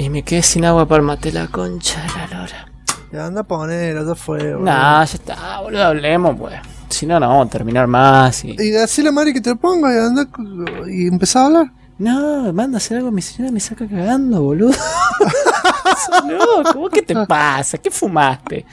Y me quedé sin agua para el mate, la concha de la lora. Ya anda a poner, ya fue, boludo. Nah, ya está, boludo, hablemos, pues. Si no, no vamos a terminar más. Y así la madre que te lo ponga y anda y empezá a hablar. No, manda a hacer algo, mi señora me saca cagando, boludo. Sos loco, ¿qué te pasa? ¿Qué fumaste?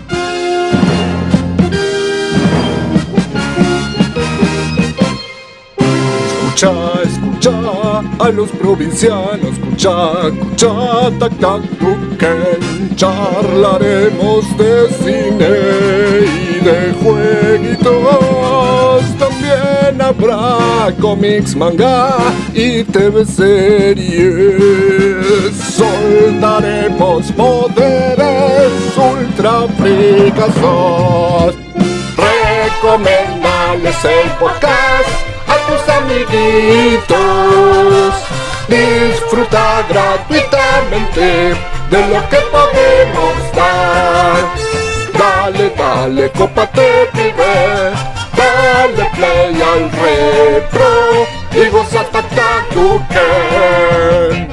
Escucha a los provincianos, escucha, tac, Duken. Charlaremos de cine y de jueguitos. También habrá cómics, manga y TV series. Soltaremos poderes ultra fricazos. Recomendales el podcast a tus amiguitos. Disfruta gratuitamente de lo que podemos dar. Dale, cópate, pibe. Dale play al repro y goza tac Duken.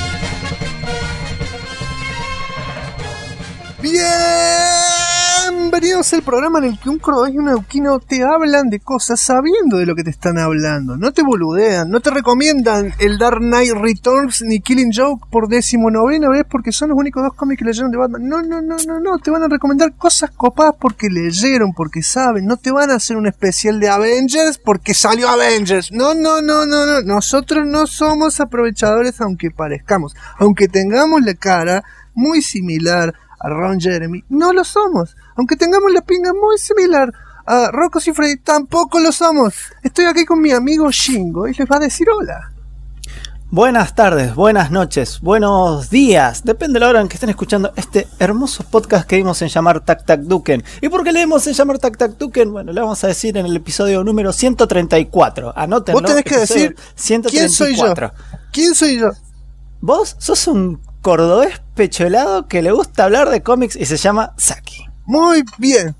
Bienvenidos al programa en el que un cordobés y un neuquino te hablan de cosas sabiendo de lo que te están hablando. No te boludean, no te recomiendan el Dark Knight Returns ni Killing Joke por 19ª vez porque son los únicos dos cómics que leyeron de Batman. No, te van a recomendar cosas copadas porque leyeron, porque saben. No te van a hacer un especial de Avengers porque salió Avengers. No. Nosotros no somos aprovechadores aunque parezcamos. Aunque tengamos la cara muy similar a Ron Jeremy, no lo somos. Aunque tengamos la pinga muy similar a Rocco Siffredi, tampoco lo somos. Estoy aquí con mi amigo Shingo y les va a decir hola. Buenas tardes, buenas noches, buenos días. Depende de la hora en que estén escuchando este hermoso podcast que dimos en llamar Tac Duken. ¿Y por qué le dimos en llamar Tac Duken? Bueno, le vamos a decir en el episodio número 134. Anótenlo. Vos tenés que decir 134. ¿Quién soy yo? Vos sos un cordobés pecholado que le gusta hablar de cómics y se llama Saki. Muy bien.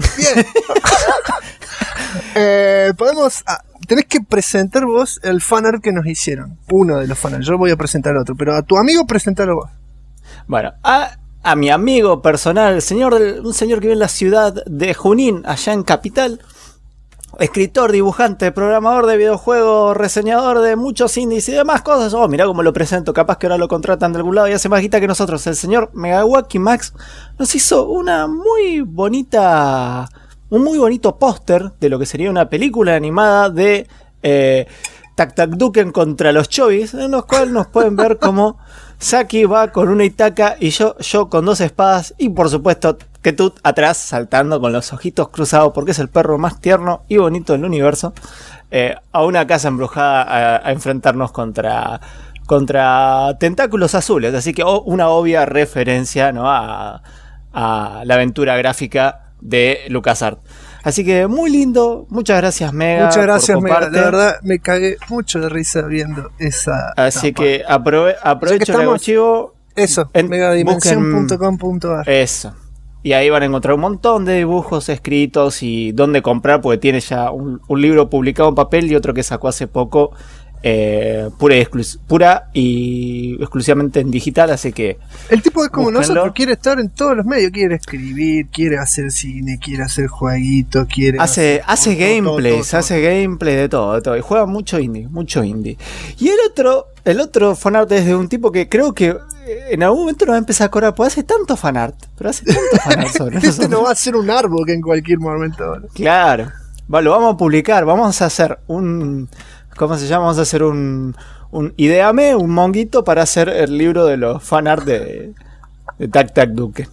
Tenés que presentar vos el fanart que nos hicieron. Uno de los fanart. Yo voy a presentar otro, pero a tu amigo presentalo vos. Bueno, a mi amigo personal, un señor que vive en la ciudad de Junín, allá en Capital. Escritor, dibujante, programador de videojuegos, reseñador de muchos indies y demás cosas. Oh, mirá cómo lo presento, capaz que ahora lo contratan de algún lado y hace más guita que nosotros. El señor Megawaki Max nos hizo un muy bonito póster de lo que sería una película animada de Tac Duken contra los Chovis, en los cuales nos pueden ver como Saki va con una Itaka y yo con dos espadas y por supuesto que tú atrás saltando con los ojitos cruzados porque es el perro más tierno y bonito del universo, a una casa embrujada a enfrentarnos contra tentáculos azules. Así que una obvia referencia, ¿no?, a la aventura gráfica de LucasArts. Así que muy lindo, muchas gracias Mega. Muchas gracias Mega, la verdad me cagué mucho de risa viendo esa. Así que aprovecho el archivo. Eso, megadimension.com.ar. Eso. Y ahí van a encontrar un montón de dibujos escritos y dónde comprar, porque tiene ya un libro publicado en papel y otro que sacó hace poco, pura y exclusivamente en digital, así que el tipo es como búsquenlo. Nosotros, quiere estar en todos los medios, quiere escribir, quiere hacer cine, quiere hacer jueguitos, quiere hace gameplays, hace gameplay de todo, y juega mucho indie. Y el otro fanart es de un tipo que creo que en algún momento nos va a empezar a cobrar, pues hace tanto fanart sobre este no va a ser un árbol que en cualquier momento. Claro, lo vamos a publicar, vamos a hacer ¿cómo se llama? Vamos a hacer un ideame, un monguito para hacer el libro de los fanart de Tac Duken.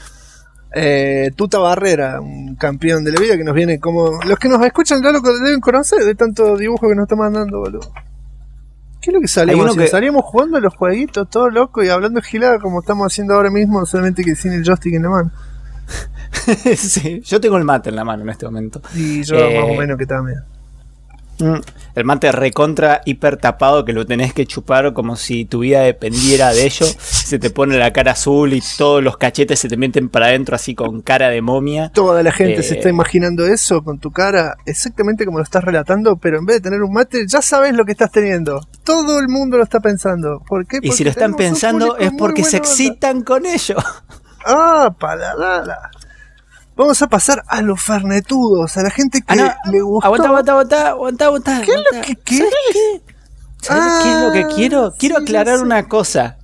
Tuta Barrera, un campeón de la vida que nos viene como... Los que nos escuchan ya lo deben conocer de tanto dibujo que nos está mandando, boludo. ¿Qué es lo que salimos? Salíamos jugando a los jueguitos, todo loco y hablando gilada como estamos haciendo ahora mismo, solamente que sin el joystick en la mano. Sí, yo tengo el mate en la mano en este momento. Y yo más o menos que también. El mate recontra hiper tapado que lo tenés que chupar como si tu vida dependiera de ello. se te pone la cara azul y todos los cachetes se te meten para adentro así con cara de momia. Toda la gente se está imaginando eso con tu cara exactamente como lo estás relatando, pero en vez de tener un mate, ya sabes lo que estás teniendo. Todo el mundo lo está pensando. ¿Por qué? Y si lo están pensando es porque se excitan con ello. Ah, paladala. Vamos a pasar a los fernetudos, a la gente que le gustó. Aguanta. ¿Qué es lo que quieres? ¿Sabes qué es lo que quiero? Quiero sí, aclarar una cosa.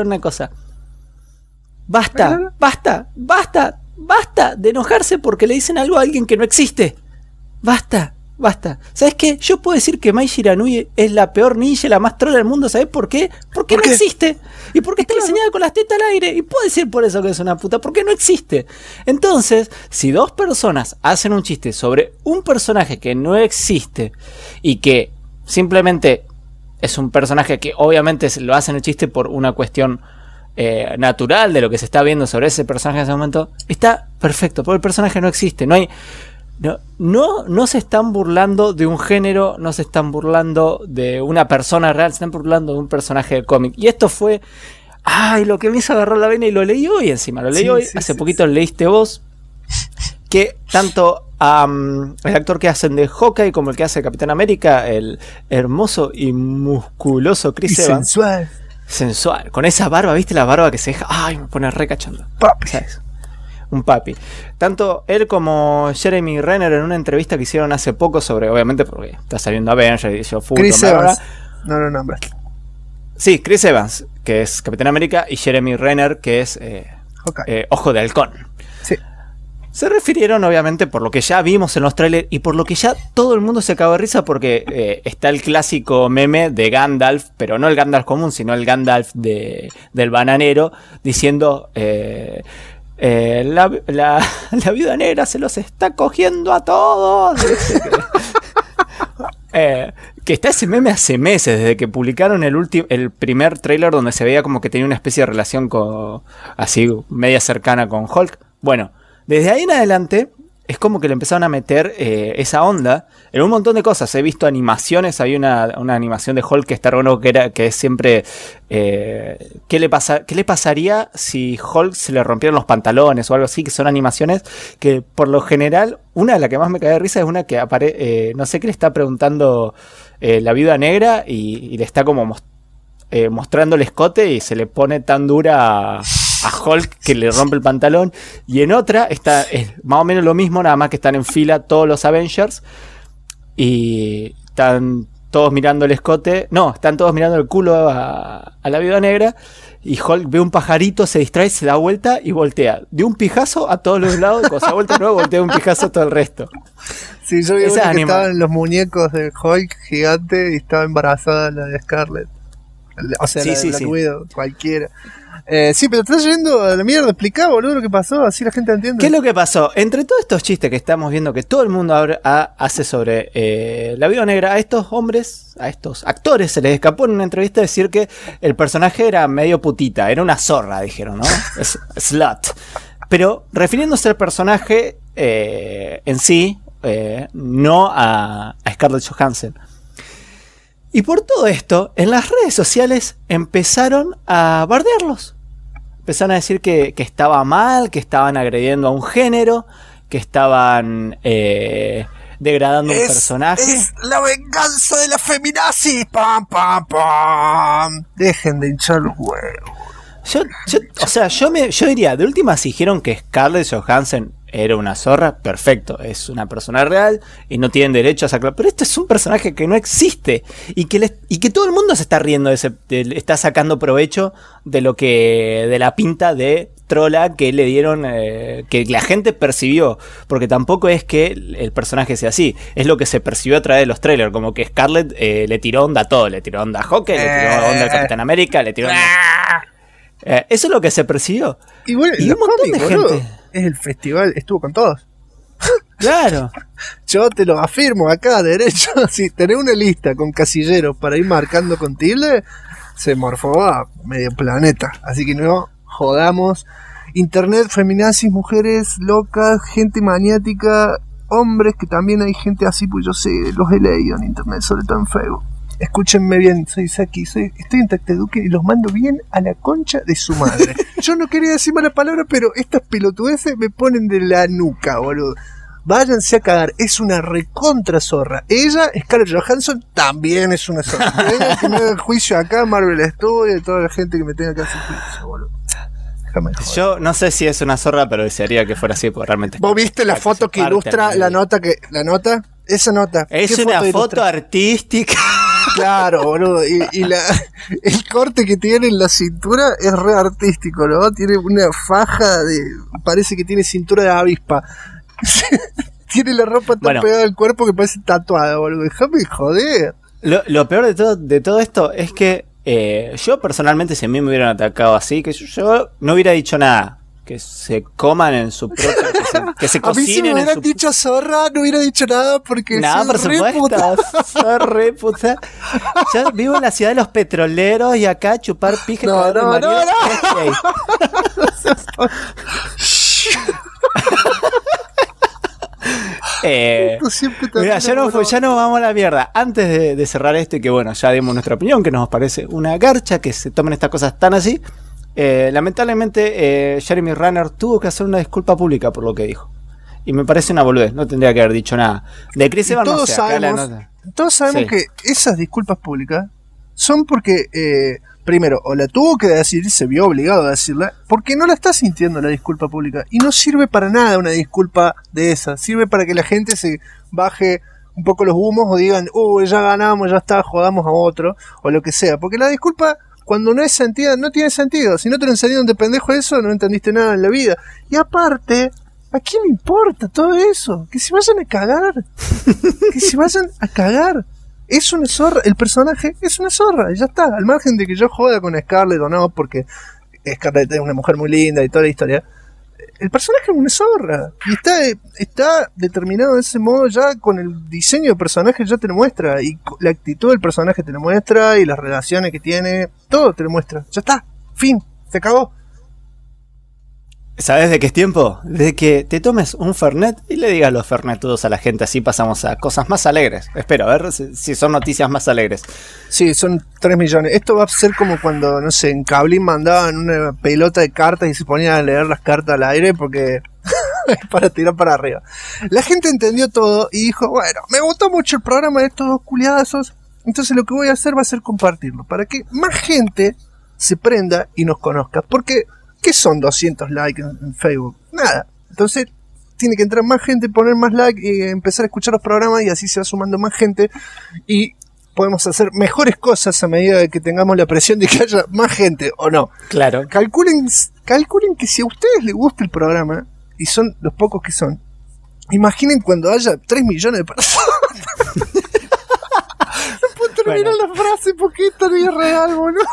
Basta de enojarse porque le dicen algo a alguien que no existe. Basta. ¿Sabes qué? Yo puedo decir que Mai Shiranui es la peor ninja, la más trola del mundo. ¿Sabes por qué? Porque no existe. Y porque está diseñada con las tetas al aire. Y puedo decir por eso que es una puta. Porque no existe. Entonces, si dos personas hacen un chiste sobre un personaje que no existe y que simplemente es un personaje que obviamente lo hacen el chiste por una cuestión natural de lo que se está viendo sobre ese personaje en ese momento, está perfecto. Porque el personaje no existe. No se están burlando de un género, no se están burlando de una persona real, se están burlando de un personaje de cómic. Y esto fue lo que me hizo agarrar la vena y lo leí hoy encima. Hace poquito lo leíste vos. Que tanto el actor que hacen de Hawkeye como el que hace de Capitán América, el hermoso y musculoso Chris Evans. Sensual. Con esa barba, ¿viste la barba que se deja? Ay, me pone re cachondo. ¿Sabes? Un papi. Tanto él como Jeremy Renner en una entrevista que hicieron hace poco sobre, obviamente porque está saliendo Avengers y yo Chris Evans. No lo nombras. Sí, Chris Evans, que es Capitán América, y Jeremy Renner, que es Ojo de Halcón. Sí. Se refirieron, obviamente, por lo que ya vimos en los trailers y por lo que ya todo el mundo se cagó de risa porque está el clásico meme de Gandalf, pero no el Gandalf común, sino el Gandalf del bananero, diciendo... la viuda negra se los está cogiendo a todos. Que está ese meme hace meses, desde que publicaron el primer tráiler donde se veía como que tenía una especie de relación así media cercana con Hulk. Bueno, desde ahí en adelante es como que le empezaron a meter esa onda en un montón de cosas. He visto animaciones, hay una animación de Hulk que está bueno, que es siempre ¿qué le pasaría si Hulk se le rompieran los pantalones o algo así, que son animaciones que por lo general, una de las que más me cae de risa es una que no sé qué le está preguntando la viuda negra y le está como mostrando el escote y se le pone tan dura a Hulk que le rompe el pantalón. Y en otra es más o menos lo mismo, nada más que están en fila todos los Avengers y están todos mirando el escote. No, están todos mirando el culo a la viuda negra. Y Hulk ve un pajarito, se distrae, se da vuelta y voltea de un pijazo a todos los lados. Cuando se da vuelta nuevo, voltea de un pijazo a todo el resto. Sí, yo vi que estaban los muñecos de Hulk gigante y estaba embarazada la de Scarlett. O sea, la de Black Widow, cualquiera. Sí, pero te estás yendo a la mierda. Explicá, boludo, lo que pasó, así la gente entiende. ¿Qué es lo que pasó? Entre todos estos chistes que estamos viendo que todo el mundo hace sobre la viuda negra, a estos hombres, a estos actores, se les escapó en una entrevista decir que el personaje era medio putita, era una zorra, dijeron, ¿no? Slut. Pero refiriéndose al personaje en sí, no a Scarlett Johansson. Y por todo esto, en las redes sociales empezaron a bardearlos. Empezaron a decir que estaba mal, que estaban agrediendo a un género, que estaban degradando un personaje. Es la venganza de la feminazis. ¡Pam, pam, pam! Dejen de hinchar los huevos. Yo diría, de última, si dijeron que Scarlett Johansson era una zorra, perfecto, es una persona real y no tienen derecho a sacarlo. Pero este es un personaje que no existe y que todo el mundo se está riendo está sacando provecho de la pinta de trola que le dieron, que la gente percibió, porque tampoco es que el personaje sea así, es lo que se percibió a través de los trailers, como que Scarlett le tiró onda a todo, le tiró onda a Hawkeye, le tiró onda al Capitán América, le tiró onda... eso es lo que se percibió. Y bueno, y un montón de gente... Es el festival, estuvo con todos. Claro. Yo te lo afirmo acá, derecho. Si tenés una lista con casilleros para ir marcando con tilde, se morfó a medio planeta. Así que no jodamos. Internet, feminazis, mujeres locas, gente maniática, hombres, que también hay gente así, pues yo sé, los he leído en internet, sobre todo en Facebook. Escúchenme bien, soy Saki, estoy en Tactaduque y los mando bien a la concha de su madre. Yo no quería decir mala palabra, pero estas pelotudeces me ponen de la nuca, boludo. Váyanse a cagar, es una recontra zorra. Ella, Scarlett Johansson, también es una zorra. Que me haga el juicio acá, Marvel Studios y toda la gente que me tenga que hacer juicio, boludo. Yo no sé si es una zorra, pero desearía que fuera así, porque realmente... ¿Vos viste la foto que ilustra la nota Esa nota. Es una foto artística. Claro, boludo. Y el corte que tiene en la cintura es re artístico, ¿no? Tiene una faja parece que tiene cintura de avispa. Tiene la ropa tan pegada al cuerpo que parece tatuada, boludo. Déjame joder. Lo peor de todo esto es que yo personalmente, si a mí me hubieran atacado así, que yo no hubiera dicho nada. Que se coman en su propio... Que se cocinen. A mí si me hubieran dicho zorra, no hubiera dicho nada porque nada, por supuesto. Soy re puta. Yo vivo en la ciudad de los petroleros y acá chupar pija. No. Mira, ya no vamos a la mierda. Antes de cerrar esto y que bueno, ya dimos nuestra opinión, que nos parece una garcha que se tomen estas cosas tan así. Lamentablemente Jeremy Renner tuvo que hacer una disculpa pública por lo que dijo. Y me parece una boludez, no tendría que haber dicho nada. De Chris Evans no sé, todos sabemos que esas disculpas públicas son porque primero, o la tuvo que decir, se vio obligado a decirla, porque no la está sintiendo la disculpa pública. Y no sirve para nada una disculpa de esa. Sirve para que la gente se baje un poco los humos o digan, ya ganamos, ya está, jodamos a otro, o lo que sea. Porque la disculpa, cuando no es sentida, no tiene sentido. Si no te lo enseñaron de pendejo eso, no entendiste nada en la vida. Y aparte, ¿a quién le importa todo eso? Que se vayan a cagar. Que se vayan a cagar. Es una zorra, el personaje es una zorra, y ya está. Al margen de que yo joda con Scarlett o no, porque Scarlett es una mujer muy linda y toda la historia, el personaje es una zorra. Y está determinado de ese modo ya con el diseño del personaje, ya te lo muestra. Y la actitud del personaje te lo muestra, y las relaciones que tiene, todo te lo muestra. Ya está, fin, se acabó. ¿Sabes de qué es tiempo? De que te tomes un Fernet y le digas los Fernetudos a la gente, así pasamos a cosas más alegres. Espero, a ver si son noticias más alegres. Sí, son 3 millones. Esto va a ser como cuando, no sé, en Cablín mandaban una pelota de cartas y se ponían a leer las cartas al aire porque... para tirar para arriba. La gente entendió todo y dijo, bueno, me gustó mucho el programa de estos dos culiadazos, entonces lo que voy a hacer va a ser compartirlo, para que más gente se prenda y nos conozca. Porque... ¿qué son 200 likes en Facebook? Nada. Entonces tiene que entrar más gente, poner más like y empezar a escuchar los programas, y así se va sumando más gente y podemos hacer mejores cosas a medida de que tengamos la presión de que haya más gente o no. Claro. Calculen que si a ustedes les gusta el programa, y son los pocos que son, imaginen cuando haya 3 millones de personas. No puedo terminar la frase porque esto no es real, boludo.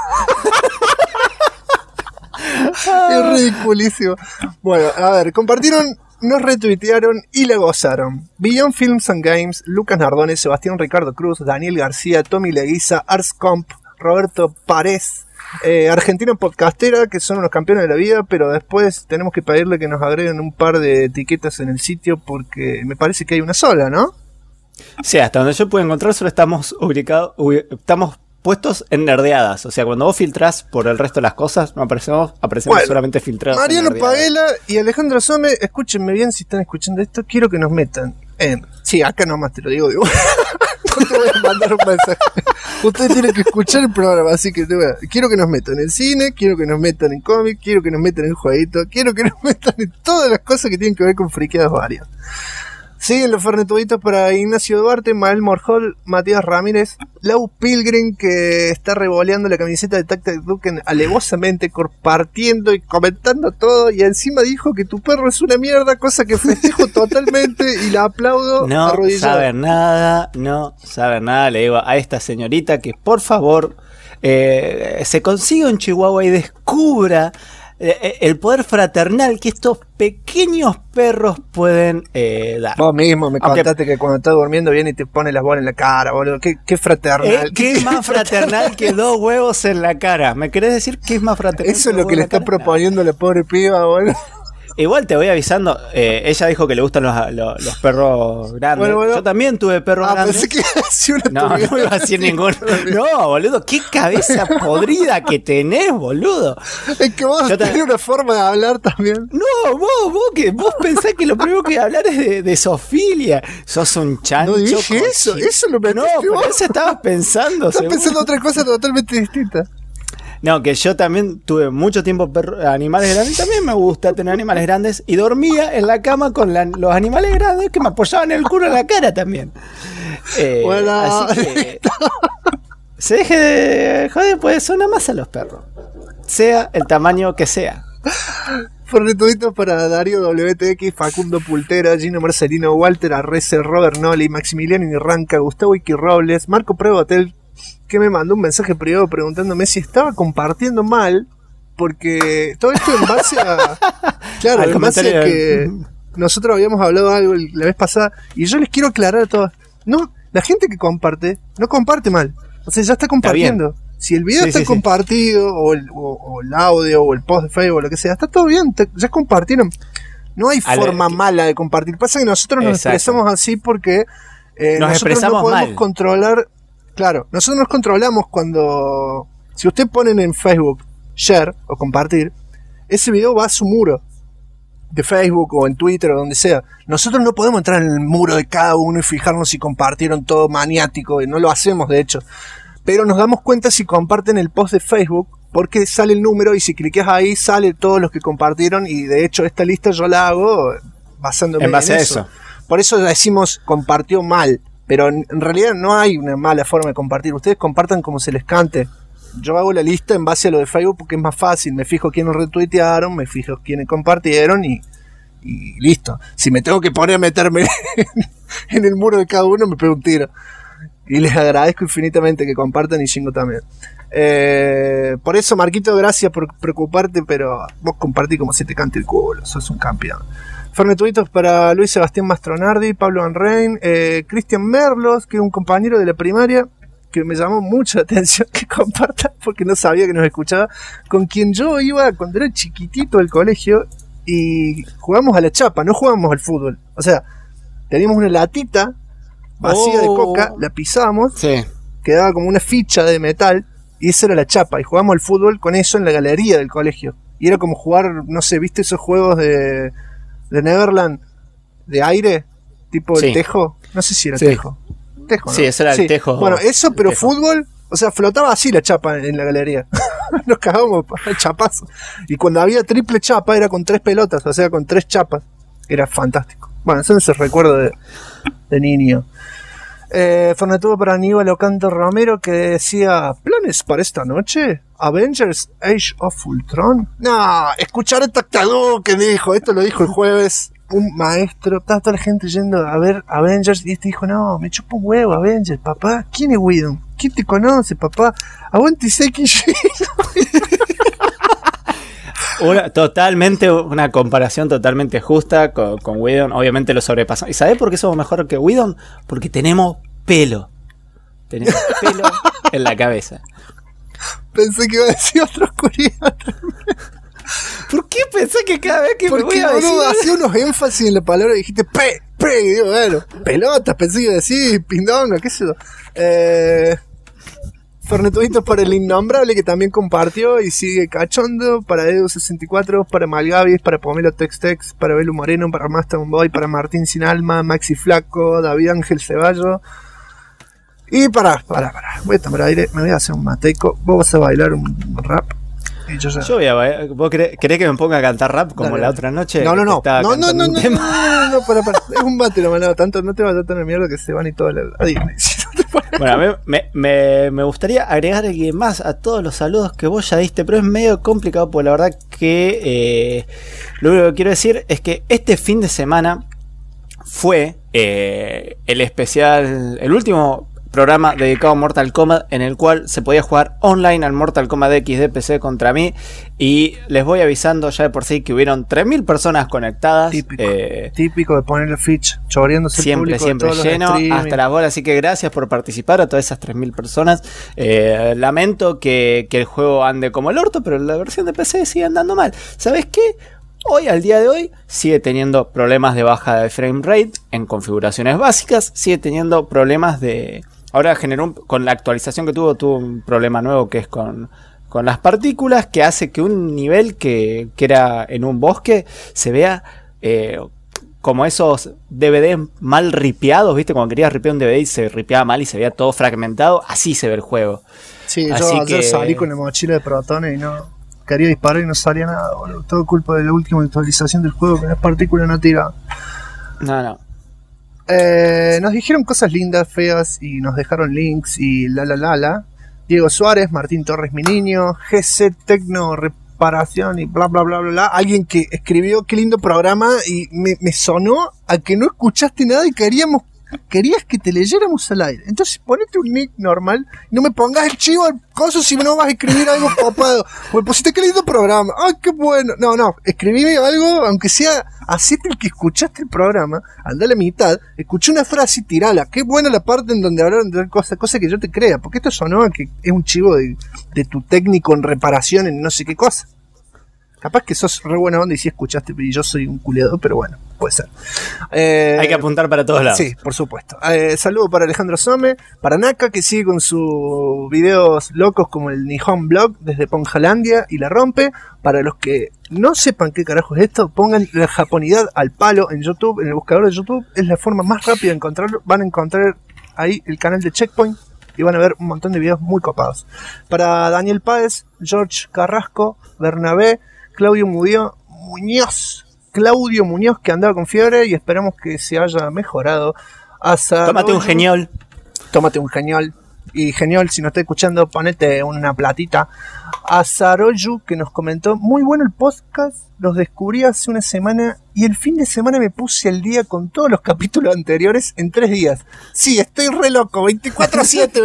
Es ridiculísimo. Bueno, a ver, compartieron, nos retuitearon y la gozaron. Beyond Films and Games, Lucas Nardone, Sebastián Ricardo Cruz, Daniel García, Tommy Leguiza, Arscomp, Roberto Párez, Argentina Podcastera, que son unos campeones de la vida, pero después tenemos que pedirle que nos agreguen un par de etiquetas en el sitio porque me parece que hay una sola, ¿no? Sí, hasta donde yo puedo encontrar solo estamos estamos puestos en nerdeadas, o sea, cuando vos filtrás por el resto de las cosas, no aparecemos bueno, solamente filtrados. Mariano Paguela y Alejandro Some, escúchenme bien si están escuchando esto, quiero que nos metan en... Sí, acá nomás te lo digo. No te voy a mandar un mensaje. Ustedes tienen que escuchar el programa, así que quiero que nos metan en cine, quiero que nos metan en cómic, quiero que nos metan en jueguito, quiero que nos metan en todas las cosas que tienen que ver con friqueadas varias. Siguen los fernetuditos para Ignacio Duarte, Mael Morjol, Matías Ramírez, Lau Pilgrim, que está revoleando la camiseta de Tactaduque alevosamente, compartiendo y comentando todo, y encima dijo que tu perro es una mierda, cosa que festejo totalmente y la aplaudo arrodillado. No sabe nada, le digo a esta señorita que por favor se consiga un chihuahua y descubra el poder fraternal que estos pequeños perros pueden dar. Vos mismo me contaste que cuando estás durmiendo viene y te pone las bolas en la cara, boludo. ¿Qué fraternal? ¿Qué es más fraternal que 2 huevos en la cara? ¿Me querés decir qué es más fraternal? Eso es lo que le está proponiendo la pobre piba, boludo. Igual te voy avisando, ella dijo que le gustan los perros grandes. Bueno. Yo también tuve perros grandes. Pensé que hacía una No iba a decir ninguno. No, boludo, qué cabeza podrida que tenés, boludo. Es que vos tenés una forma de hablar también. No, vos pensás que lo primero que hablar es de zoofilia. Sos un chancho. No dije eso lo metiste No, vos. por eso estabas pensando. Estás pensando otra cosa totalmente distinta. No, que yo también tuve mucho tiempo animales grandes. También me gusta tener animales grandes. Y dormía en la cama con los animales grandes que me apoyaban el culo en la cara también. Bueno, así que se deje de joder, pues son una masa los perros. Sea el tamaño que sea. Fornetuditos para Darío WTX, Facundo Pultera, Gino Marcelino, Walter Arrece, Robert Noli, Maximiliano Irranca, Gustavo Iki Robles, Marco Prevotel, que me mandó un mensaje privado preguntándome si estaba compartiendo mal, porque todo esto en base a... Claro, en base a que nosotros habíamos hablado algo la vez pasada, y yo les quiero aclarar a todos. No, la gente que comparte, no comparte mal. O sea, ya está compartiendo. Si el video está compartido, o el audio, o el post de Facebook, o lo que sea, está todo bien, ya compartieron. No hay forma mala de compartir. Pasa que nosotros nos expresamos así porque nosotros no podemos controlar. Claro, nosotros nos controlamos cuando... Si usted ponen en Facebook share o compartir, ese video va a su muro de Facebook o en Twitter o donde sea. Nosotros no podemos entrar en el muro de cada uno y fijarnos si compartieron todo maniático, y no lo hacemos de hecho. Pero nos damos cuenta si comparten el post de Facebook, porque sale el número y si cliqueas ahí sale todos los que compartieron, y de hecho esta lista yo la hago basándome en base a eso. Por eso decimos compartió mal, pero en realidad no hay una mala forma de compartir. Ustedes compartan como se les cante. Yo hago la lista en base a lo de Facebook porque es más fácil. Me fijo quiénes retuitearon, me fijo quiénes compartieron y listo. Si me tengo que poner a meterme en el muro de cada uno, me pego un tiro. Y les agradezco infinitamente que compartan, y Shingo también. Por eso, Marquito, gracias por preocuparte, pero vos compartí como se te cante el culo. Sos un campeón. Fernetuitos para Luis Sebastián Mastronardi, Pablo Anrein, Cristian Merlos, que es un compañero de la primaria, que me llamó mucho la atención que comparta, porque no sabía que nos escuchaba, con quien yo iba cuando era chiquitito al colegio, y jugamos a la chapa, no jugábamos al fútbol. O sea, teníamos una latita vacía de coca, la pisábamos, quedaba como una ficha de metal, y esa era la chapa, y jugábamos al fútbol con eso en la galería del colegio. Y era como jugar, no sé, ¿viste esos juegos de Neverland de aire? Tipo el tejo, no sé si era tejo. Tejo, ¿no? Sí, ese era el tejo. Bueno, eso, pero fútbol, o sea, flotaba así la chapa en la galería. Nos cagábamos a chapazos. Y cuando había triple chapa era con 3 pelotas, o sea, con 3 chapas. Era fantástico. Bueno, eso es el recuerdo de niño. Fornetudo para Aníbal Ocanto Romero, que decía: ¿planes para esta noche? ¿Avengers Age of Ultron? No, escuchar a Tactadú que dijo, esto lo dijo el jueves un maestro, estaba toda la gente yendo a ver Avengers, y este dijo: no, me chupa un huevo Avengers, papá. ¿Quién es Whedon? ¿Quién te conoce, papá? Aguante Seki. Una comparación totalmente justa con Whedon. Obviamente lo sobrepasó. ¿Y sabés por qué somos mejor que Whedon? Porque tenemos pelo. Tenemos pelo en la cabeza. Pensé que iba a decir otros coreanos. ¿Por qué pensé que cada vez que porque me voy a decir... hacía unos énfasis en la palabra y dijiste y digo, bueno, pelotas, pensé que iba a decir pindonga, qué sé yo. Fernetuditos para el Innombrable, que también compartió y sigue cachondo, para Edu64, para Malgavis, para Pomelo Textex, para Belu Moreno, para Master Boy, para Martín Sin Alma, Maxi Flaco, David Ángel Ceballo. Y voy a tomar aire, me voy a hacer un mateco, vos vas a bailar un rap. Y yo voy a bailar. ¿Vos querés que me ponga a cantar rap como la otra noche? No, para. Es un mate, no, tanto no te vas a tener mierda que se van y todo a Disney. Bueno, a mí me gustaría agregar a alguien más a todos los saludos que vos ya diste, pero es medio complicado porque la verdad que lo único que quiero decir es que este fin de semana fue el especial, el último programa dedicado a Mortal Kombat, en el cual se podía jugar online al Mortal Kombat X de PC contra mí, y les voy avisando ya de por sí que hubieron 3.000 personas conectadas. Típico de ponerle ficha, choreándose siempre lleno hasta la bola, así que gracias por participar a todas esas 3.000 personas. Lamento que el juego ande como el orto, pero la versión de PC sigue andando mal. ¿Sabes qué? Hoy, al día de hoy, sigue teniendo problemas de baja de frame rate en configuraciones básicas, sigue teniendo problemas de... Ahora con la actualización que tuvo un problema nuevo que es con las partículas, que hace que un nivel que era en un bosque se vea como esos DVDs mal ripeados, ¿viste? Cuando querías ripear un DVD y se ripeaba mal y se veía todo fragmentado, así se ve el juego. Sí, así yo ayer salí con la mochila de protones y no quería disparar y no salía nada, boludo. Todo culpa de la última actualización del juego que las partículas no tiran. No. Nos dijeron cosas lindas, feas y nos dejaron links y la. Diego Suárez, Martín Torres, mi niño, GC Tecno Reparación y bla bla bla bla bla. Alguien que escribió qué lindo programa y me sonó a que no escuchaste nada y querías que te leyéramos al aire. Entonces ponete un nick normal y no me pongas el chivo al coso si no vas a escribir algo copado. Pues pusiste qué lindo programa. ¡Ay, qué bueno! No, escribime algo, aunque sea, hacete el que escuchaste el programa, anda a la mitad, escuché una frase y tirala. Qué buena la parte en donde hablaron de cosa que yo te crea, porque esto sonó a que es un chivo de tu técnico en reparación en no sé qué cosa. Capaz que sos re buena onda y sí escuchaste, y yo soy un culiado, pero bueno, puede ser. Hay que apuntar para todos lados. Sí, por supuesto. Saludo para Alejandro Some, para Naka, que sigue con sus videos locos como el Nihon Blog desde Ponjalandia y la rompe. Para los que no sepan qué carajo es esto, pongan la japonidad al palo en YouTube, en el buscador de YouTube. Es la forma más rápida de encontrarlo. Van a encontrar ahí el canal de Checkpoint y van a ver un montón de videos muy copados. Para Daniel Páez, George Carrasco, Bernabé, Claudio Muñoz, que andaba con fiebre y esperamos que se haya mejorado. Tómate un genial. Y genial, si no está escuchando, ponete una platita. A Saroyu, que nos comentó, muy bueno el podcast, los descubrí hace una semana y el fin de semana me puse al día con todos los capítulos anteriores en 3 días. Sí, estoy re loco, 24/7.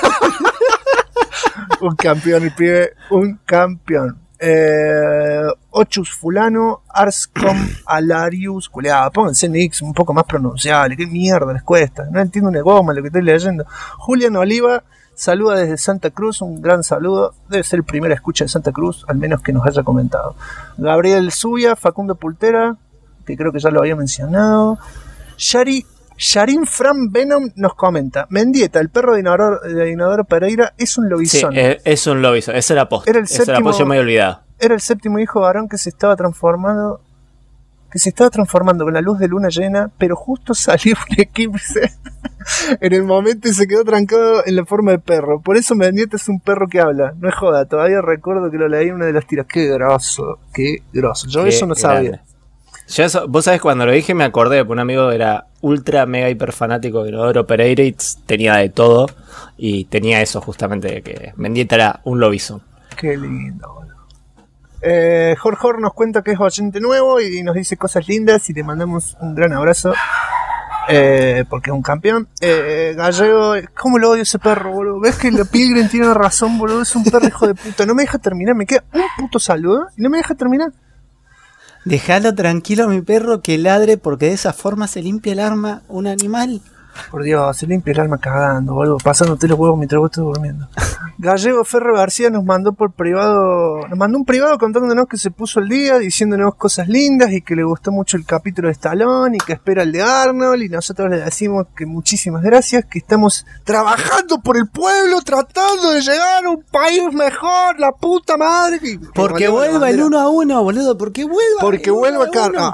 Un campeón el pibe, un campeón. Ochus Fulano, Arscom Alarius, culeada, pónganse nicks un poco más pronunciables, qué mierda les cuesta, no entiendo una goma lo que estoy leyendo. Julián Oliva saluda desde Santa Cruz, un gran saludo, debe ser el primer escucha de Santa Cruz, al menos que nos haya comentado. Gabriel Zuya, Facundo Pultera, que creo que ya lo había mencionado. Sharin Fran Venom nos comenta: Mendieta, el perro de Inodoro Pereira, es un lobizón. Sí, es un lobizón, esa era post. Yo me he olvidado. Era el séptimo hijo varón que se estaba transformando con la luz de luna llena, pero justo salió un eclipse en el momento y se quedó trancado en la forma de perro. Por eso Mendieta es un perro que habla. No es joda, todavía recuerdo que lo leí en una de las tiras. Qué grosso. Yo eso no sabía. Vos sabés, cuando lo dije me acordé, porque un amigo era ultra mega hiper fanático de Inodoro Pereira y tenía de todo, y tenía eso justamente, de que Mendieta era un lobizón. Qué lindo, boludo. Jorge nos cuenta que es oyente nuevo y nos dice cosas lindas y le mandamos un gran abrazo, porque es un campeón. Gallego, ¿cómo lo odio ese perro, boludo? ¿Ves que la Pilgrim tiene razón, boludo? Es un perro hijo de puta, no me deja terminar, me queda un puto saludo y no me deja terminar. Dejalo tranquilo a mi perro que ladre, porque de esa forma se limpia el alma un animal. Por Dios, se limpia el alma cagando, boludo, pasándote los huevos mientras vos estás durmiendo. Gallego Ferro García nos mandó un privado contándonos que se puso al día, diciéndonos cosas lindas y que le gustó mucho el capítulo de Stallone y que espera el de Arnold, y nosotros le decimos que muchísimas gracias, que estamos trabajando por el pueblo, tratando de llegar a un país mejor, la puta madre. Porque vuelva el 1-1, boludo, porque vuelva Carlos.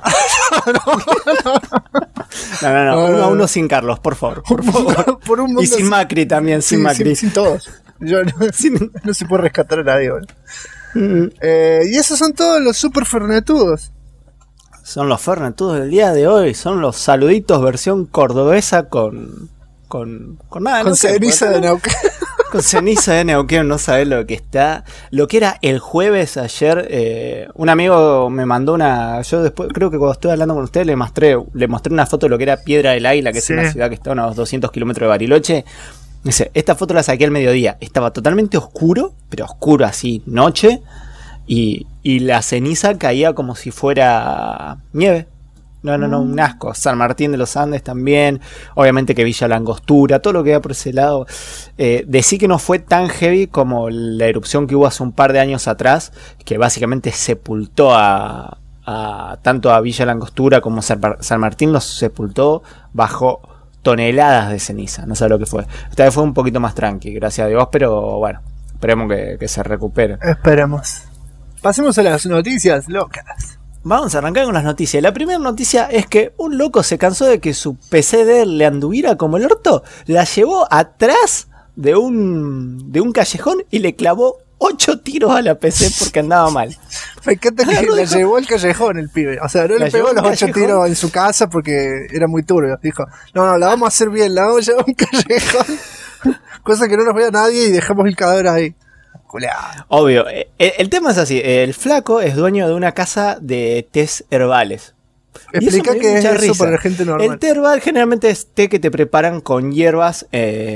No, 1-1 sin Carlos, por favor. Por un y sin Macri también, sin Macri. Sin todos. No se puede rescatar a nadie, boludo. Y esos son todos los super fernetudos. Son los fernetudos del día de hoy. Son los saluditos versión cordobesa con nada. Con ceniza de Neuquén. Con ceniza de Neuquén, no sabés lo que está. Lo que era el jueves ayer. Un amigo me mandó yo después, creo que cuando estuve hablando con ustedes, le mostré una foto de lo que era Piedra del Águila, que es una ciudad que está a unos 200 kilómetros de Bariloche. Dice, esta foto la saqué al mediodía. Estaba totalmente oscuro, pero oscuro así, noche. Y la ceniza caía como si fuera nieve. No, un asco. San Martín de los Andes también. Obviamente que Villa La Angostura, todo lo que va por ese lado. Decí que no fue tan heavy como la erupción que hubo hace un par de años atrás, que básicamente sepultó a tanto a Villa Langostura como San Martín, los sepultó bajo toneladas de ceniza. No sé lo que fue. Esta vez fue un poquito más tranqui, gracias a Dios, pero bueno, esperemos que se recupere. Esperemos. Pasemos a las noticias locas. Vamos a arrancar con las noticias. La primera noticia es que un loco se cansó de que su PC de él le anduviera como el orto, la llevó atrás de un callejón y le clavó 8 tiros a la PC porque andaba mal. Me encanta que la llevó al callejón el pibe. O sea, no le pegó los 8 tiros en su casa porque era muy turbio. Dijo, no, la vamos a hacer bien, la vamos a llevar a un callejón. Cosa que no nos vea nadie y dejamos el cadáver ahí. Obvio, el tema es así, el flaco es dueño de una casa de tés herbales. Explica qué es eso para la gente normal. El té herbal generalmente es té que te preparan con hierbas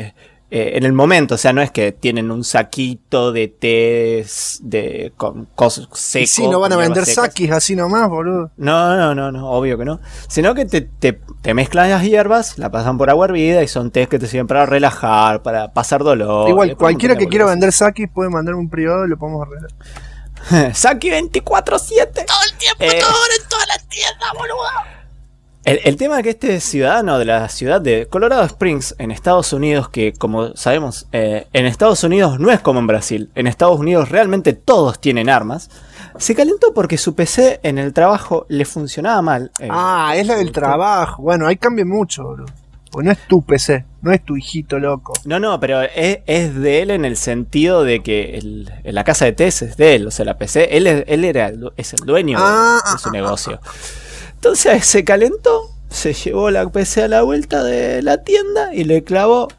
en el momento, o sea, no es que tienen un saquito de té con cosas secos. Sí, no van a vender saquis así nomás, boludo. No, obvio que no. Sino que te mezclan las hierbas, la pasan por agua hervida y son tés que te sirven para relajar, para pasar dolor. Igual, cualquiera que quiera vender saquis puede mandarme un privado y lo podemos arreglar. Saki 24/7. Todo el tiempo, todo hora, en todas las tiendas, boludo. El tema es que este ciudadano de la ciudad de Colorado Springs, en Estados Unidos, que como sabemos, en Estados Unidos no es como en Brasil, en Estados Unidos realmente todos tienen armas, se calentó porque su PC en el trabajo le funcionaba mal. Es la del trabajo. Bueno, ahí cambia mucho, boludo. Pues no es tu PC, no es tu hijito loco. No, pero es de él en el sentido de que la casa de test es de él, o sea, la PC, es el dueño de su negocio. Entonces se calentó, se llevó la PC a la vuelta de la tienda y le clavó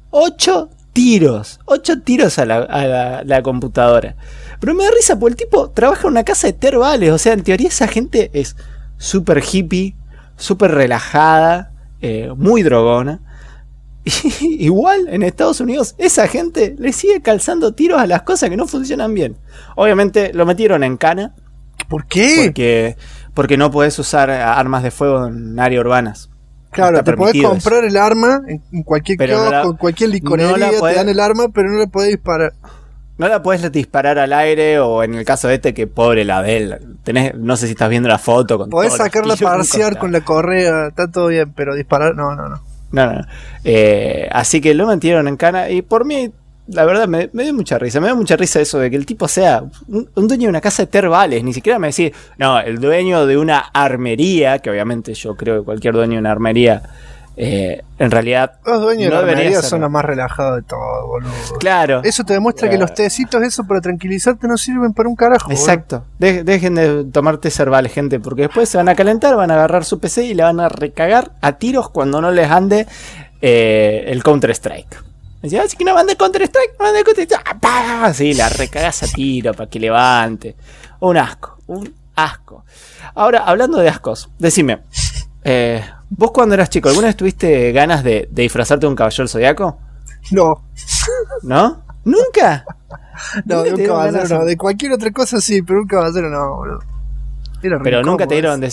8 tiros. 8 tiros a la computadora. Pero me da risa porque el tipo trabaja en una casa de terbales. O sea, en teoría esa gente es súper hippie, súper relajada, muy drogona. Y igual en Estados Unidos esa gente le sigue calzando tiros a las cosas que no funcionan bien. Obviamente lo metieron en cana. ¿Por qué? Porque no podés usar armas de fuego en áreas urbanas. Claro, no te podés comprar el arma en cualquier kiosco, en cualquier licorería, te dan el arma, pero no le podés disparar. No la podés disparar al aire, o en el caso de este, que pobre la de él. No sé si estás viendo la foto. Podés sacarla a parciar con la correa, está todo bien, pero disparar, no. Así que lo metieron en cana y por mí, la verdad, me dio mucha risa. Me dio mucha risa eso de que el tipo sea un dueño de una casa de terbales. Ni siquiera me decís, no, el dueño de una armería, que obviamente yo creo que cualquier dueño de una armería, en realidad, los dueños de la armería son los más relajados de todo, boludo. Claro. Eso te demuestra que los tecitos, eso para tranquilizarte, no sirven para un carajo. Exacto. Dejen de tomar tés herbales, gente, porque después se van a calentar, van a agarrar su PC y le van a recagar a tiros cuando no les ande el Counter-Strike. Decía, así que no mande Counter-Strike, no mande Counter-Strike. ¡Pah! Sí, la recagas a tiro para que levante. Un asco. Ahora, hablando de ascos, decime, vos cuando eras chico, ¿alguna vez tuviste ganas de disfrazarte de un caballero del zodiaco? No. ¿No? ¿Nunca? No, de un caballero no. De cualquier otra cosa sí, pero un caballero no, boludo. Pero nunca te dieron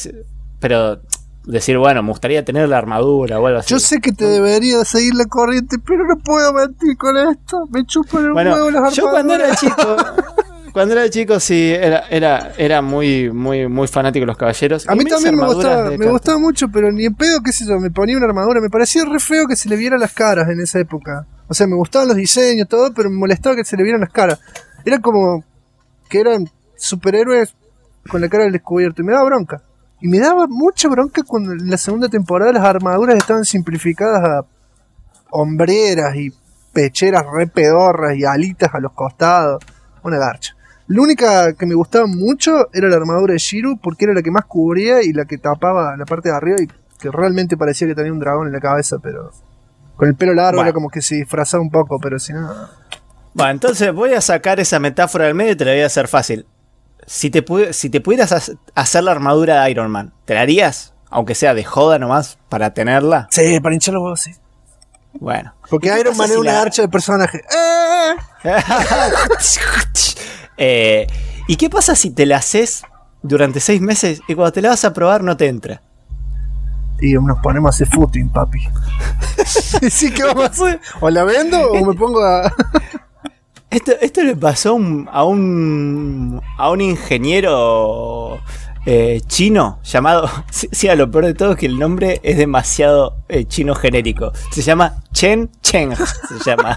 decir, bueno, me gustaría tener la armadura o algo así. Yo sé que te debería seguir la corriente, pero no puedo mentir con esto. Me chupan el huevo las armaduras. Yo cuando era chico sí era muy fanático de los caballeros. A mí también me gustaba mucho, pero ni en pedo, qué sé yo, me ponía una armadura. Me parecía re feo que se le vieran las caras en esa época. O sea, me gustaban los diseños, todo, pero me molestaba que se le vieran las caras. Era como que eran superhéroes con la cara al descubierto y me daba bronca. Y me daba mucha bronca cuando en la segunda temporada las armaduras estaban simplificadas a hombreras y pecheras re pedorras y alitas a los costados. Una garcha. La única que me gustaba mucho era la armadura de Shiro, porque era la que más cubría y la que tapaba la parte de arriba y que realmente parecía que tenía un dragón en la cabeza, pero con el pelo largo era como que se disfrazaba un poco, pero si no... Bueno, entonces voy a sacar esa metáfora del medio y te la voy a hacer fácil. Si te pudieras hacer la armadura de Iron Man, ¿te la harías? Aunque sea de joda nomás, para tenerla. Sí, para hinchar los huevos, sí. Bueno. Porque Iron Man es una archa de personaje. ¿Y qué pasa si te la haces durante 6 meses y cuando te la vas a probar no te entra? Y nos ponemos a hacer footing, papi. ¿Sí que vamos a hacer? ¿O la vendo o me pongo a...? Esto le pasó a un ingeniero chino llamado, sí, a lo peor de todo es que el nombre es demasiado chino genérico. Se llama Chen Cheng. Se llama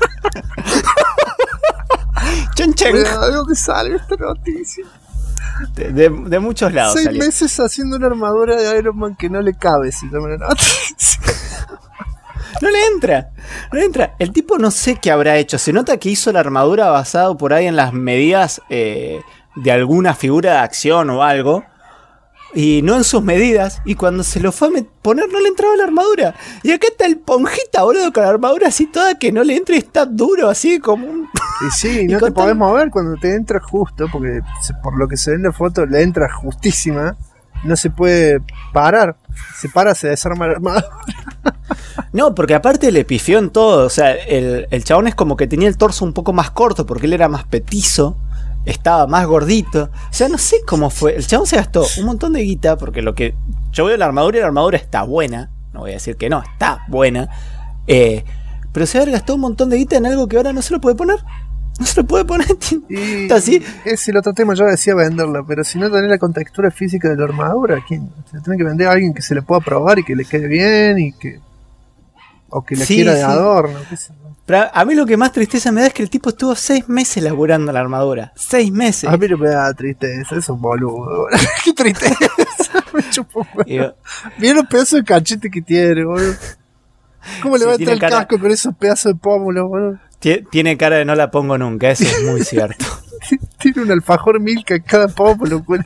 Chen Cheng. ¿De dónde sale esta noticia? De muchos lados. 6 salió. meses haciendo una armadura de Iron Man que no le cabe, si llama la noticia. No le entra. El tipo no sé qué habrá hecho. Se nota que hizo la armadura basado por ahí en las medidas de alguna figura de acción o algo. Y no en sus medidas. Y cuando se lo fue a poner no le entraba la armadura. Y acá está el Ponjita, boludo, con la armadura así toda que no le entra y está duro, así como un... Y sí, no te podés mover cuando te entra justo, porque por lo que se ve en la foto le entra justísima. No se puede parar. Se para, se desarma la armadura. No, porque aparte le pifió en todo. O sea, el chabón es como que tenía el torso un poco más corto porque él era más petizo. Estaba más gordito. O sea, no sé cómo fue. El chabón se gastó un montón de guita. Porque lo que yo veo la armadura y la armadura está buena. No voy a decir que no, está buena. Pero se había gastado un montón de guita en algo que ahora no se lo puede poner. No se lo puede poner. Está así. Es el otro tema. Yo decía venderla. Pero si no tenés la contextura física de la armadura, ¿quién? Se tiene que vender a alguien que se le pueda probar y que le quede bien. Y que... O que la quiera de adorno. ¿Qué sé yo? Pero a mí lo que más tristeza me da es que el tipo estuvo 6 meses laburando la armadura. 6 meses. A mí no me da tristeza, es un boludo. Qué tristeza. Me chupo. Mira los pedazos de cachete que tiene, boludo. ¿Cómo le va a entrar el casco con esos pedazos de pómulos, boludo? Tiene cara de no la pongo nunca, eso es muy cierto. Tiene un alfajor Milka en cada pómulo, boludo.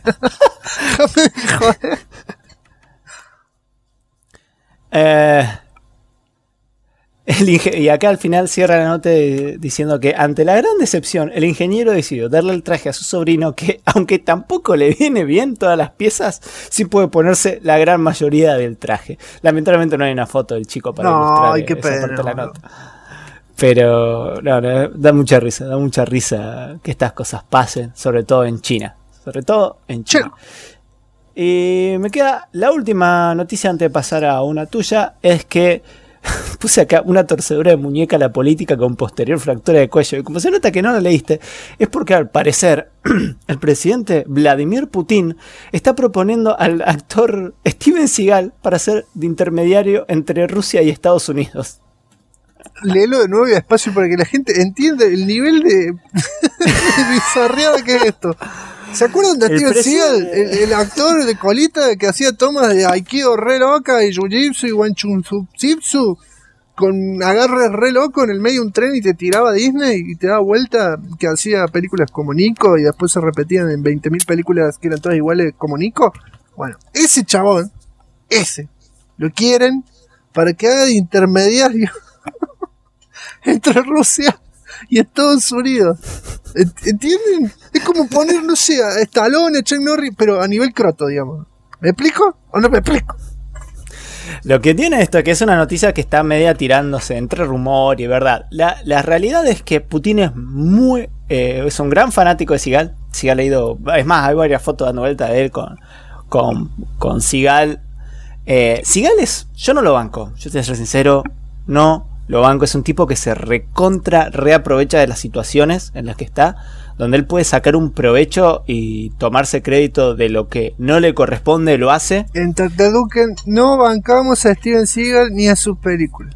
Y acá al final cierra la nota diciendo que ante la gran decepción, el ingeniero decidió darle el traje a su sobrino que, aunque tampoco le viene bien todas las piezas, sí puede ponerse la gran mayoría del traje. Lamentablemente no hay una foto del chico para ilustrar qué esa pena, parte de la nota. Pero no, da mucha risa que estas cosas pasen, sobre todo en China. Y me queda la última noticia antes de pasar a una tuya, es que puse acá una torcedura de muñeca a la política con posterior fractura de cuello. Y como se nota que no lo leíste, es porque al parecer el presidente Vladimir Putin está proponiendo al actor Steven Seagal para ser de intermediario entre Rusia y Estados Unidos. Léelo de nuevo y despacio para que la gente entienda el nivel de bizarreada que es esto. ¿Se acuerdan de Steven Seagal? El actor de colita que hacía tomas de Aikido re loca y Jiu-Jitsu y Wing Chun Jitsu con agarres re loco en el medio de un tren y te tiraba a Disney y te daba vuelta, que hacía películas como Nico y después se repetían en 20.000 películas que eran todas iguales como Nico? Bueno, ese chabón, lo quieren para que haga de intermediario entre Rusia y Estados Unidos. ¿Entienden? Es como poner, no sé, a Stallone, a Chuck Norris, pero a nivel croto, digamos. ¿Me explico o no me explico? Lo que tiene esto es que es una noticia que está media tirándose entre rumor y verdad. La realidad es que Putin es un gran fanático de Seagal. Seagal ha ido, es más, hay varias fotos dando vuelta de él con Seagal. Seagal yo no lo banco, yo te voy a ser sincero, no lo banco. Es un tipo que se reaprovecha de las situaciones en las que está, donde él puede sacar un provecho y tomarse crédito de lo que no le corresponde, lo hace. En Tactaduken no bancamos a Steven Seagal ni a sus películas.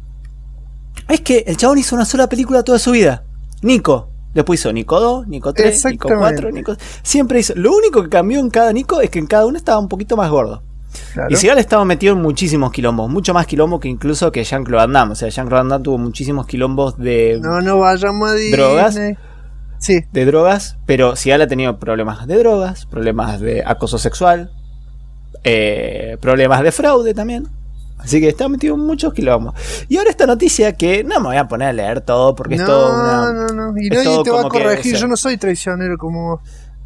Es que el chabón hizo una sola película toda su vida, Nico. Después hizo Nico 2, Nico 3, Nico 4, Nico... Siempre hizo. Lo único que cambió en cada Nico es que en cada uno estaba un poquito más gordo. Claro. Y Seagal estaba metido en muchísimos quilombos, mucho más quilombo que incluso que Jean-Claude Van Damme. O sea, Jean-Claude Van Damme tuvo muchísimos quilombos de no vayamos a Disney. Drogas. Sí. De drogas, pero Seagal ha tenido problemas de drogas, problemas de acoso sexual, problemas de fraude también. Así que está metido en muchos quilombos. Y ahora esta noticia que no me voy a poner a leer todo porque es todo una... No. Y nadie te va a corregir. Yo no soy traicionero como vos.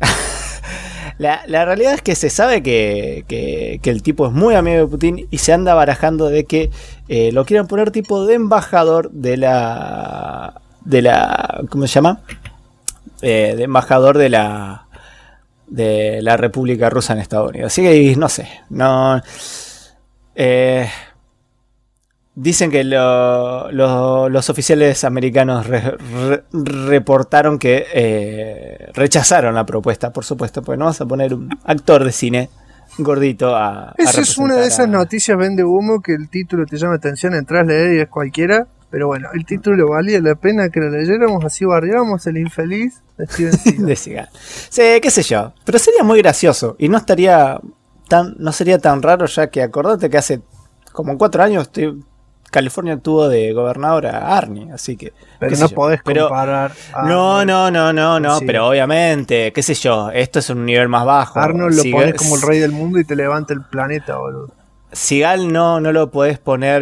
La realidad es que se sabe que el tipo es muy amigo de Putin y se anda barajando de que lo quieran poner tipo de embajador de la ¿cómo se llama? De embajador de la República Rusa en Estados Unidos. Así que no sé, Dicen que los oficiales americanos reportaron que rechazaron la propuesta, por supuesto, porque no vas a poner un actor de cine gordito a Esa es una de esas noticias vende humo que el título te llama atención, entras, leer y es cualquiera. Pero bueno, el título valía la pena que lo leyéramos, así barriamos el infeliz de Steven Seagal. De Seagal. Sí, qué sé yo. Pero sería muy gracioso y no sería tan raro, ya que acordate que hace como 4 años California tuvo de gobernador a Arnie, así que... Pero no podés comparar... No, sí. Pero obviamente, qué sé yo, esto es un nivel más bajo. Arnold lo pones como el rey del mundo y te levanta el planeta, boludo. Seagal no lo podés poner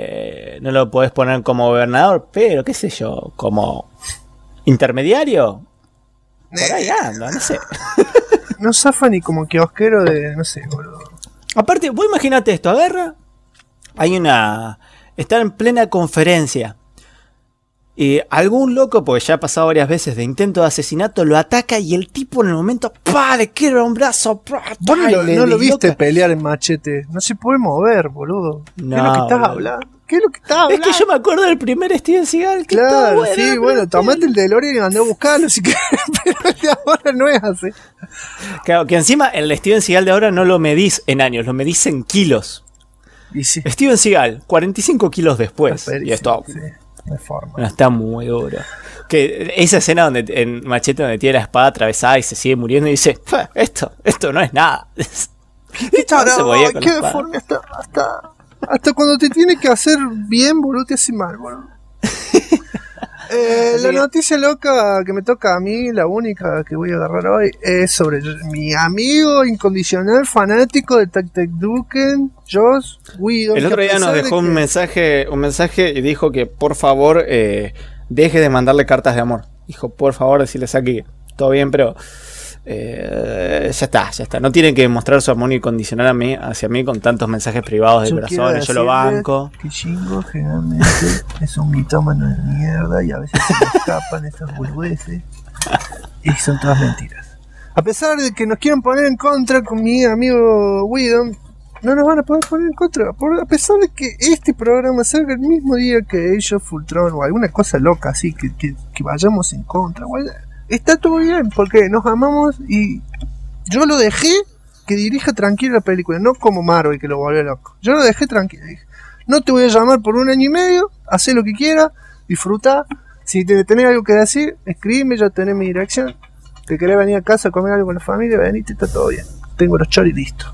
como gobernador, pero qué sé yo, como intermediario, por ahí anda, no sé. No zafa ni como kiosquero de, no sé, boludo. Aparte, vos imaginate esto, agarra, está en plena conferencia y algún loco, porque ya ha pasado varias veces de intento de asesinato, lo ataca y el tipo en el momento le quiebra un brazo. Vos no lo viste pelear en Machete, no se puede mover, boludo. No, ¿Qué es lo que estás hablando? ¿Qué es lo que estás hablando? Es que yo me acuerdo del primer Steven Seagal. Que claro, bueno, sí, bueno, tomate el de DeLorean y andá a buscarlo si querés, pero el de ahora no es así. Claro, que encima el Steven Seagal de ahora no lo medís en años, lo medís en kilos. Y sí. Steven Seagal, 45 kilos después. Y esto de forma. No, está muy duro. Que esa escena donde en Machete donde tiene la espada atravesada y se sigue muriendo y dice, esto no es nada. ¿Qué deforme hasta cuando te tiene que hacer bien, boludo, te hace mal, boludo. La noticia loca que me toca a mí, la única que voy a agarrar hoy, es sobre mi amigo incondicional fanático de Duken, Joss Whedon. El otro día nos dejó un mensaje y dijo que por favor deje de mandarle cartas de amor. Dijo, por favor, decirles aquí, todo bien, pero ya está. No tienen que mostrar su amor incondicional hacia mí con tantos mensajes privados de corazón. Yo lo banco. Que Shingo generalmente es un mitómano de mierda y a veces se le escapan esas boludeces. Y son todas mentiras. A pesar de que nos quieran poner en contra con mi amigo Whedon, no nos van a poder poner en contra. A pesar de que este programa salga el mismo día que Age of Ultron o alguna cosa loca así, que vayamos en contra. Está todo bien, porque nos amamos y yo lo dejé que dirija tranquilo la película, no como Marvel que lo volvió loco. Yo lo dejé tranquilo, dije, no te voy a llamar por 1 año y medio, haz lo que quieras, disfruta. Si tenés algo que decir, escríbeme, ya tenés mi dirección. Te querés venir a casa a comer algo con la familia, venite, está todo bien. Tengo los choris listos.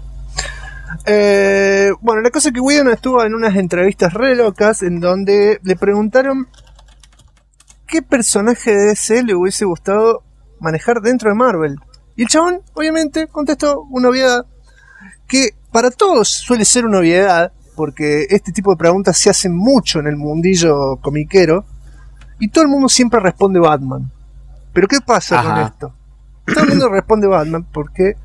Bueno, la cosa es que Whedon estuvo en unas entrevistas re locas en donde le preguntaron qué personaje de DC le hubiese gustado manejar dentro de Marvel. Y el chabón, obviamente, contestó una obviedad que para todos suele ser una obviedad, porque este tipo de preguntas se hacen mucho en el mundillo comiquero, y todo el mundo siempre responde Batman. ¿Pero qué pasa con esto? Todo el mundo responde Batman porque...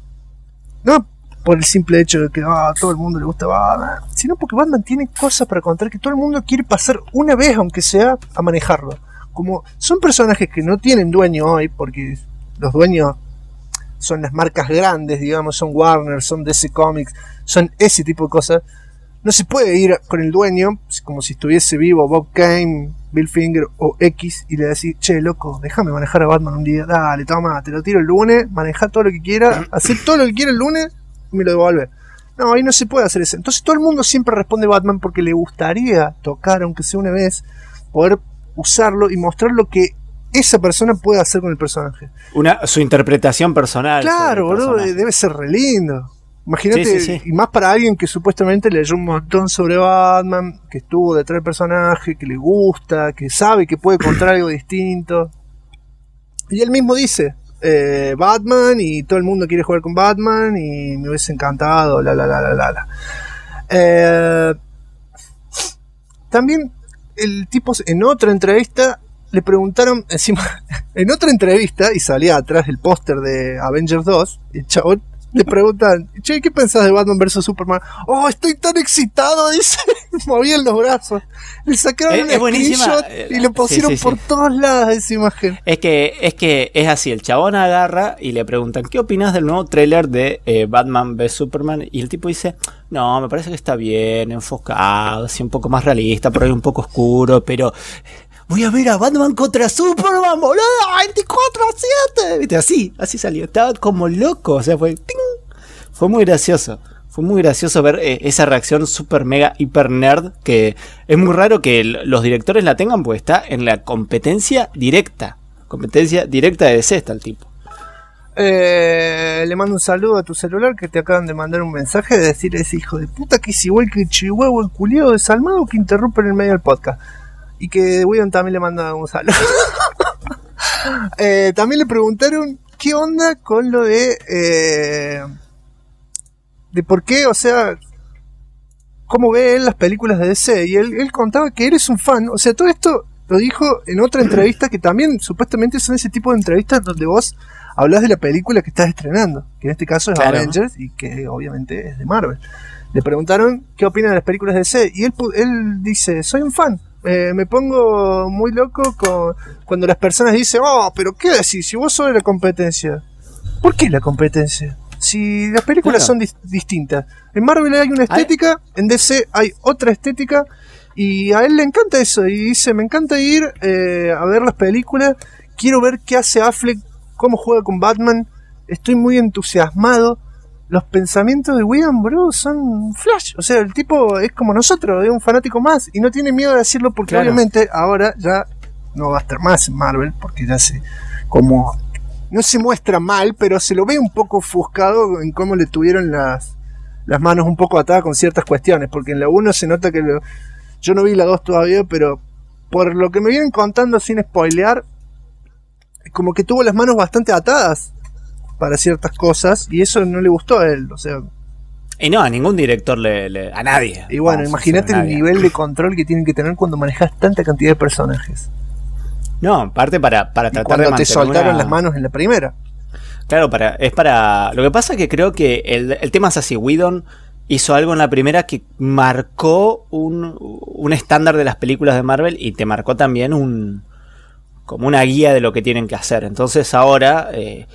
no por el simple hecho de que a todo el mundo le gusta Batman, sino porque Batman tiene cosas para contar que todo el mundo quiere pasar una vez, aunque sea, a manejarlo. Como son personajes que no tienen dueño hoy, porque los dueños son las marcas grandes, digamos, son Warner, son DC Comics, son ese tipo de cosas. No se puede ir con el dueño, como si estuviese vivo Bob Kane, Bill Finger o X, y le decís, che, loco, déjame manejar a Batman un día, dale, toma, te lo tiro el lunes, maneja todo lo que quiera, hacer todo lo que quiera el lunes y me lo devuelve. No, ahí no se puede hacer eso. Entonces todo el mundo siempre responde Batman porque le gustaría tocar, aunque sea una vez, poder usarlo y mostrar lo que esa persona puede hacer con el personaje. Su interpretación personal. Claro, boludo, debe ser re lindo. Imagínate, sí. Y más para alguien que supuestamente leyó un montón sobre Batman, que estuvo detrás del personaje, que le gusta, que sabe que puede contar algo distinto. Y él mismo dice, Batman, y todo el mundo quiere jugar con Batman, y me hubiese encantado, También el tipo en otra entrevista le preguntaron, encima, en otra entrevista, y salía atrás el póster de Avengers 2, el chabón Le preguntan, che, ¿qué pensás de Batman vs Superman? Oh, estoy tan excitado, dice. Movían los brazos. Le sacaron un screenshot y lo pusieron por todos lados esa imagen. Es que es así, el chabón agarra y le preguntan, ¿qué opinas del nuevo tráiler de Batman vs Superman? Y el tipo dice, no, me parece que está bien enfocado, así un poco más realista, por ahí un poco oscuro, pero... voy a ver a Batman contra Superman, boludo, 24/7. ¿Viste? Así salió. Estaba como loco. O sea, fue muy gracioso. Fue muy gracioso ver esa reacción super mega hiper nerd. Que es muy raro que los directores la tengan, porque está en la competencia directa. Competencia directa de DC está el tipo. Le mando un saludo a tu celular, que te acaban de mandar un mensaje de decir ese hijo de puta que es igual que Chihuahua, el culiado desalmado que interrumpe en el medio del podcast. Y que William también le manda un saludo. También le preguntaron qué onda con lo de por qué, o sea, cómo ve él las películas de DC. Y él contaba que eres un fan. O sea, todo esto lo dijo en otra entrevista, que también supuestamente son ese tipo de entrevistas donde vos hablas de la película que estás estrenando, que en este caso es claro. Avengers, y que obviamente es de Marvel. Le preguntaron qué opina de las películas de DC, y él dice, soy un fan. Me pongo muy loco cuando las personas dicen, oh, pero ¿qué decís? Si vos sos de la competencia. ¿Por qué la competencia? Si las películas son distintas. En Marvel hay una estética, en DC hay otra estética, y a él le encanta eso. Y dice, me encanta ir a ver las películas, quiero ver qué hace Affleck, cómo juega con Batman, estoy muy entusiasmado. Los pensamientos de Whedon, bro, son flash. O sea, el tipo es como nosotros, es un fanático más. Y no tiene miedo de decirlo porque obviamente ahora ya no va a estar más en Marvel. Porque ya como no se muestra mal, pero se lo ve un poco ofuscado en cómo le tuvieron las manos un poco atadas con ciertas cuestiones. Porque en la 1 se nota que... yo no vi la 2 todavía, pero por lo que me vienen contando sin spoilear, como que tuvo las manos bastante atadas para ciertas cosas, y eso no le gustó a él, o sea... Y no, a ningún director a nadie. Y bueno, imagínate el nivel de control que tienen que tener cuando manejas tanta cantidad de personajes. No, aparte para tratar de mantener... te soltaron las manos en la primera. Claro, lo que pasa es que creo que el tema es así, Whedon hizo algo en la primera que marcó un estándar de las películas de Marvel, y te marcó también como una guía de lo que tienen que hacer. Entonces ahora...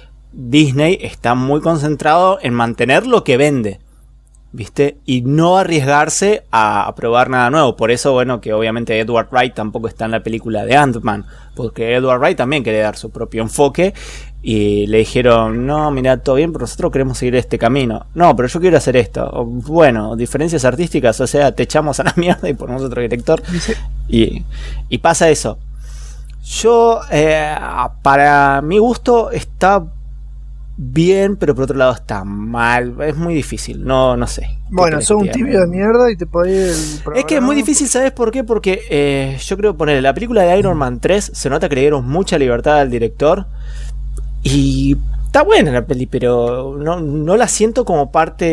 Disney está muy concentrado en mantener lo que vende, ¿viste? Y no arriesgarse a probar nada nuevo. Por eso, bueno, que obviamente Edward Wright tampoco está en la película de Ant-Man, porque Edward Wright también quiere dar su propio enfoque, y le dijeron, no, mira, todo bien, pero nosotros queremos seguir este camino. No, pero yo quiero hacer esto. Bueno, diferencias artísticas, o sea, te echamos a la mierda y ponemos otro director. Y pasa eso. Yo, para mi gusto, está bien, pero por otro lado está mal. Es muy difícil, no sé. Bueno, sos un tibio de mierda y te podés... Es que es muy difícil, ¿sabes por qué? Porque yo creo ponerle la película de Iron Man 3, se nota que le dieron mucha libertad al director, y está buena la peli, pero no la siento como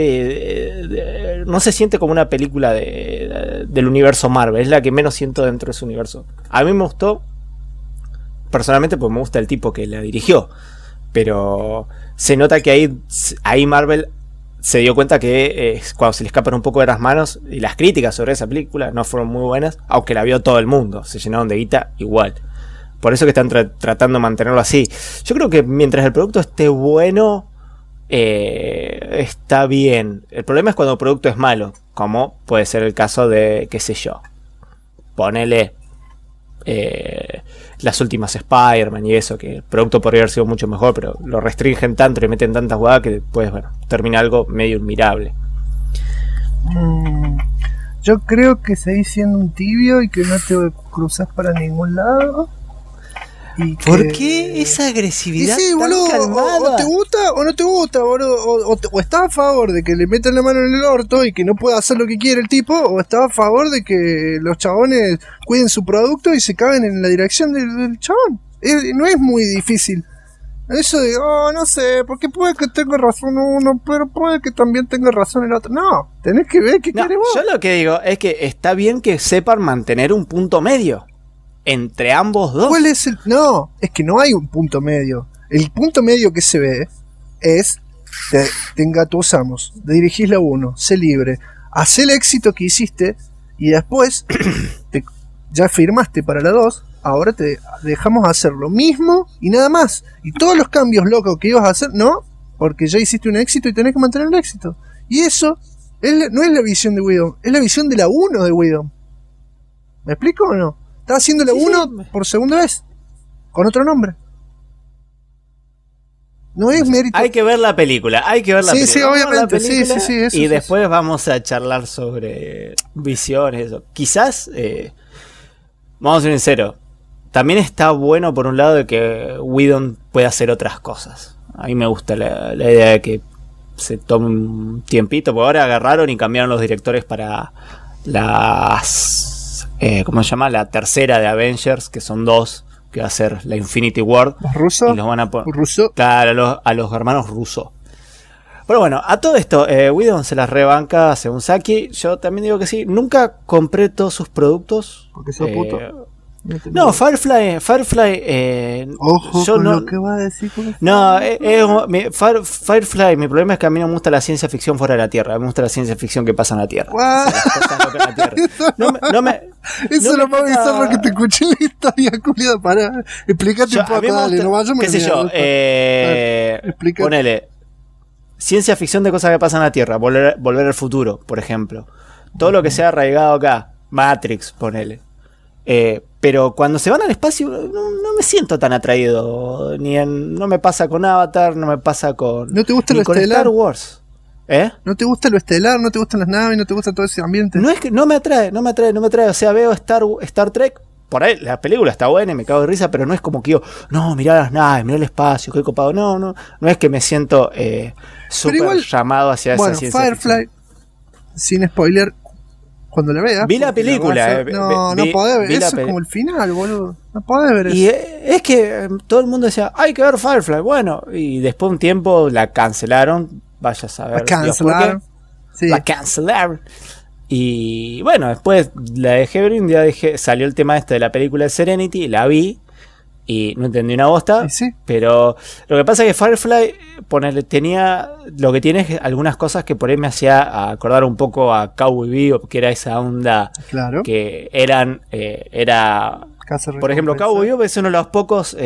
parte no se siente como una película del universo Marvel. Es la que menos siento dentro de ese universo. A mí me gustó personalmente porque me gusta el tipo que la dirigió, pero se nota que ahí Marvel se dio cuenta que cuando se le escapan un poco de las manos, y las críticas sobre esa película no fueron muy buenas, aunque la vio todo el mundo, se llenaron de guita igual. Por eso que están tratando de mantenerlo así. Yo creo que mientras el producto esté bueno, está bien. El problema es cuando el producto es malo, como puede ser el caso de, qué sé yo, ponele las últimas Spider-Man y eso, que el producto podría haber sido mucho mejor, pero lo restringen tanto y le meten tantas jugadas que después, bueno, termina algo medio admirable. Yo creo que seguís siendo un tibio y que no te cruzas para ningún lado. ¿Por qué esa agresividad sí, tan boludo, calmada? O te gusta o no te gusta, boludo. O estás a favor de que le metan la mano en el orto y que no pueda hacer lo que quiere el tipo, o estás a favor de que los chabones cuiden su producto y se caguen en la dirección del chabón. No es muy difícil. Eso de, no sé, porque puede que tenga razón uno, pero puede que también tenga razón el otro. No, tenés que ver qué quiere vos. Yo lo que digo es que está bien que sepan mantener un punto medio entre ambos dos. ¿Cuál es el...? No, es que no hay un punto medio. El punto medio que se ve es te engatusamos, dirigís la 1, sé libre, hacé el éxito que hiciste y después ya firmaste para la 2, ahora te dejamos hacer lo mismo y nada más. Y todos los cambios locos que ibas a hacer, no, porque ya hiciste un éxito y tenés que mantener el éxito. Y eso no es la visión de Whedon, es la visión de la 1 de Whedon. ¿Me explico o no? Está haciendo la 1 por segunda vez, con otro nombre. No es mérito. Hay que ver la película, Sí, sí, obviamente, sí, eso, y después vamos a charlar sobre visiones, eso. Quizás, vamos a ser sinceros, también está bueno por un lado de que Whedon pueda hacer otras cosas. A mí me gusta la idea de que se tome un tiempito, porque ahora agarraron y cambiaron los directores para las... ¿cómo se llama? La tercera de Avengers, que son 2, que va a ser la Infinity War. ¿Los rusos? Y los van a poner... ¿Ruso? Claro, a los hermanos rusos. Pero bueno, a todo esto, Whedon se las rebanca según Saki. Yo también digo que sí. Nunca compré todos sus productos. Porque sos puto. No, Firefly. Ojo yo con no, lo que va a decir. No, Firefly, mi problema es que a mí no me gusta la ciencia ficción fuera de la Tierra. Me gusta la ciencia ficción que pasa en la Tierra. O sea, las cosas locas en la Tierra. Eso es lo más bizarro que te escuché en la historia, culiado. Para, explícate un poco, dale, no vayamos. ¿Qué sé yo? Ponele ciencia ficción de cosas que pasan en la Tierra. Volver al futuro, por ejemplo. Todo lo que sea arraigado acá. Matrix, ponele. Pero cuando se van al espacio no me siento tan atraído. No me pasa con Avatar, no me pasa con... ¿No te gusta lo con estelar? Star Wars. ¿No te gusta lo estelar? ¿No te gustan las naves? ¿No te gusta todo ese ambiente? No es que no me atrae. O sea, veo Star Trek. Por ahí la película está buena y me cago de risa, pero no es como que yo, no, mirá las naves, mirá el espacio, qué copado. No es que me siento súper llamado hacia esa ciencia Firefly, ficción. Sin spoiler, cuando la veas. Vi la película. No podés ver. Eso es como el final, boludo. No podés ver eso. Y es que todo el mundo decía, hay que ver Firefly. Bueno, y después de un tiempo la cancelaron. Vaya a saber. La cancelaron. Sí. La cancelaron. Y bueno, después la dejé ver y un día salió el tema de la película de Serenity. La vi. Y no entendí una bosta, sí. Pero lo que pasa es que Firefly tenía, lo que tiene es algunas cosas que por ahí me hacía acordar un poco a Cowboy Bebop, que era esa onda, claro, que era por ejemplo, Cowboy Bebop es uno de los pocos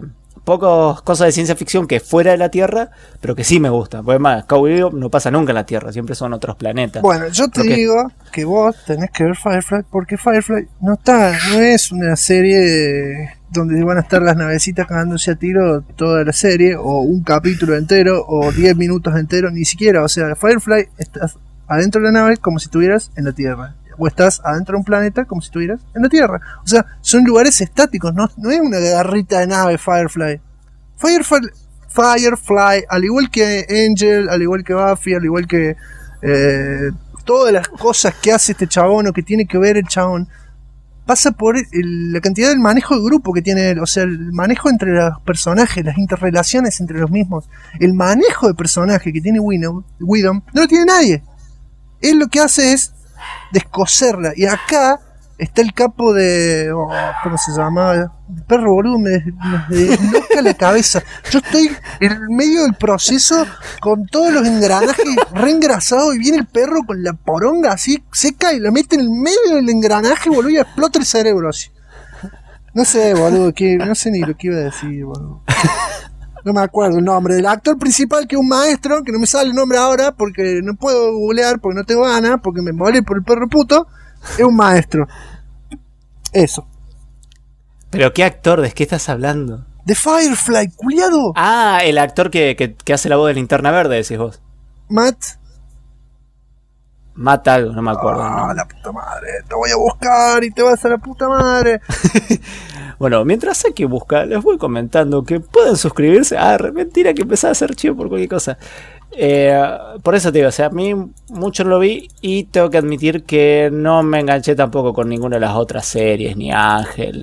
cosas de ciencia ficción que fuera de la Tierra, pero que sí me gusta. Porque más, Cowboy Bebop no pasa nunca en la Tierra, siempre son otros planetas. Bueno, yo te digo que vos tenés que ver Firefly, porque Firefly no es una serie donde van a estar las navecitas cagándose a tiro toda la serie, o un capítulo entero, o 10 minutos enteros, ni siquiera. O sea, Firefly, estás adentro de la nave como si estuvieras en la Tierra, o estás adentro de un planeta como si estuvieras en la Tierra. O sea, son lugares estáticos, no es una garrita de nave Firefly. Firefly, al igual que Angel, al igual que Buffy, al igual que todas las cosas que hace este chabón o que tiene que ver el chabón, pasa por la cantidad del manejo de grupo que tiene él. O sea, el manejo entre los personajes, las interrelaciones entre los mismos, el manejo de personaje que tiene Whedon no lo tiene nadie. Él lo que hace es descoserla. Y acá está el capo de... ¿cómo se llama? El perro, boludo, me desloca la cabeza. Yo estoy en medio del proceso con todos los engranajes reengrasados y viene el perro con la poronga así seca y la mete en el medio del engranaje, boludo, y explota el cerebro así. No sé, boludo, no sé ni lo que iba a decir, boludo. No me acuerdo el nombre del actor principal, que es un maestro, que no me sale el nombre ahora porque no puedo googlear, porque no tengo ganas, porque me molé por el perro puto. Es un maestro. Eso. ¿Pero qué actor? ¿De qué estás hablando? De Firefly, culiado. Ah, el actor que hace la voz de Linterna Verde, decís vos. Matt algo, no me acuerdo. Ah, la puta madre. Te voy a buscar y te vas a la puta madre. Bueno, mientras hay que buscar, les voy comentando que pueden suscribirse. Mentira, que empezaba a ser chido por cualquier cosa. Por eso te digo, o sea, a mí mucho lo vi y tengo que admitir que no me enganché tampoco con ninguna de las otras series, ni Ángel,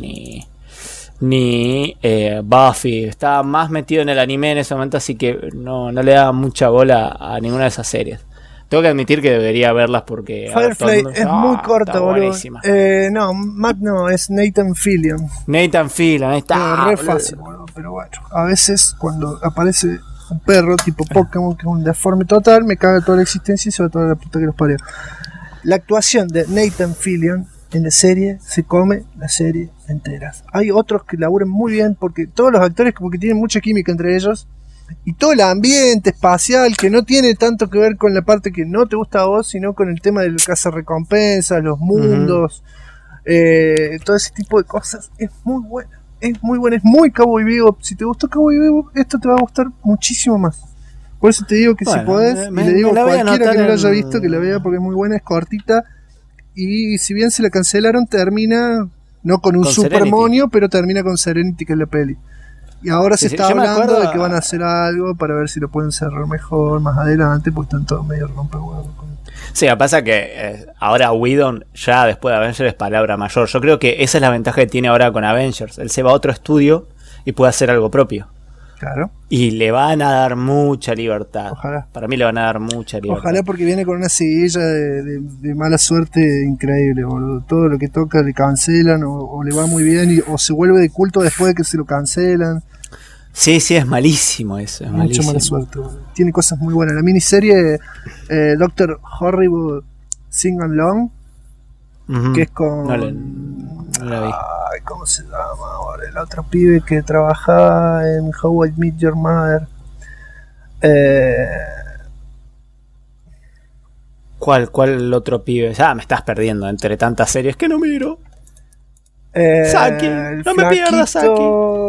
ni Buffy. Estaba más metido en el anime en ese momento, así que no le daba mucha bola a ninguna de esas series. Tengo que admitir que debería verlas porque Firefly es muy corta, boludo. No, Matt no, es Nathan Fillion. Nathan Fillion, ahí está. Re fácil, boludo, pero bueno. A veces cuando aparece un perro tipo Pokémon, que es un deforme total, me caga toda la existencia y se va toda la puta que los parió. La actuación de Nathan Fillion en la serie se come la serie enteras. Hay otros que laburan muy bien porque todos los actores como que tienen mucha química entre ellos y todo el ambiente espacial que no tiene tanto que ver con la parte que no te gusta a vos, sino con el tema del cazarrecompensas, los mundos, todo ese tipo de cosas. Es muy buena, es muy buena, es muy Cowboy Bebop. Si te gustó Cowboy Bebop, esto te va a gustar muchísimo más. Por eso te digo que bueno, si podés, y le digo a cualquiera que no lo haya visto que la vea porque es muy buena, es cortita. Y si bien se la cancelaron, termina no con un supermonio, pero termina con Serenity, que es la peli. Y ahora se está hablando de que van a hacer algo para ver si lo pueden cerrar mejor más adelante, porque están todos medio rompehuevos. Sí, lo que pasa es que ahora Whedon, ya después de Avengers, es palabra mayor. Yo creo que esa es la ventaja que tiene ahora con Avengers. Él se va a otro estudio y puede hacer algo propio. Claro. Y le van a dar mucha libertad. Ojalá. Para mí le van a dar mucha libertad. Ojalá, porque viene con una seguilla de mala suerte increíble, boludo. Todo lo que toca le cancelan o le va muy bien o se vuelve de culto después de que se lo cancelan. Sí, es malísimo eso. Es mucha malísimo. Mala suerte, boludo. Tiene cosas muy buenas. La miniserie Doctor Horrible Sing Along, que es con... No la vi. Ay, ¿cómo se llama ahora? El otro pibe que trabajaba en How I Met Your Mother. ¿Cuál otro pibe? Ya me estás perdiendo entre tantas series que no miro. Saki, no me pierdas, Saki.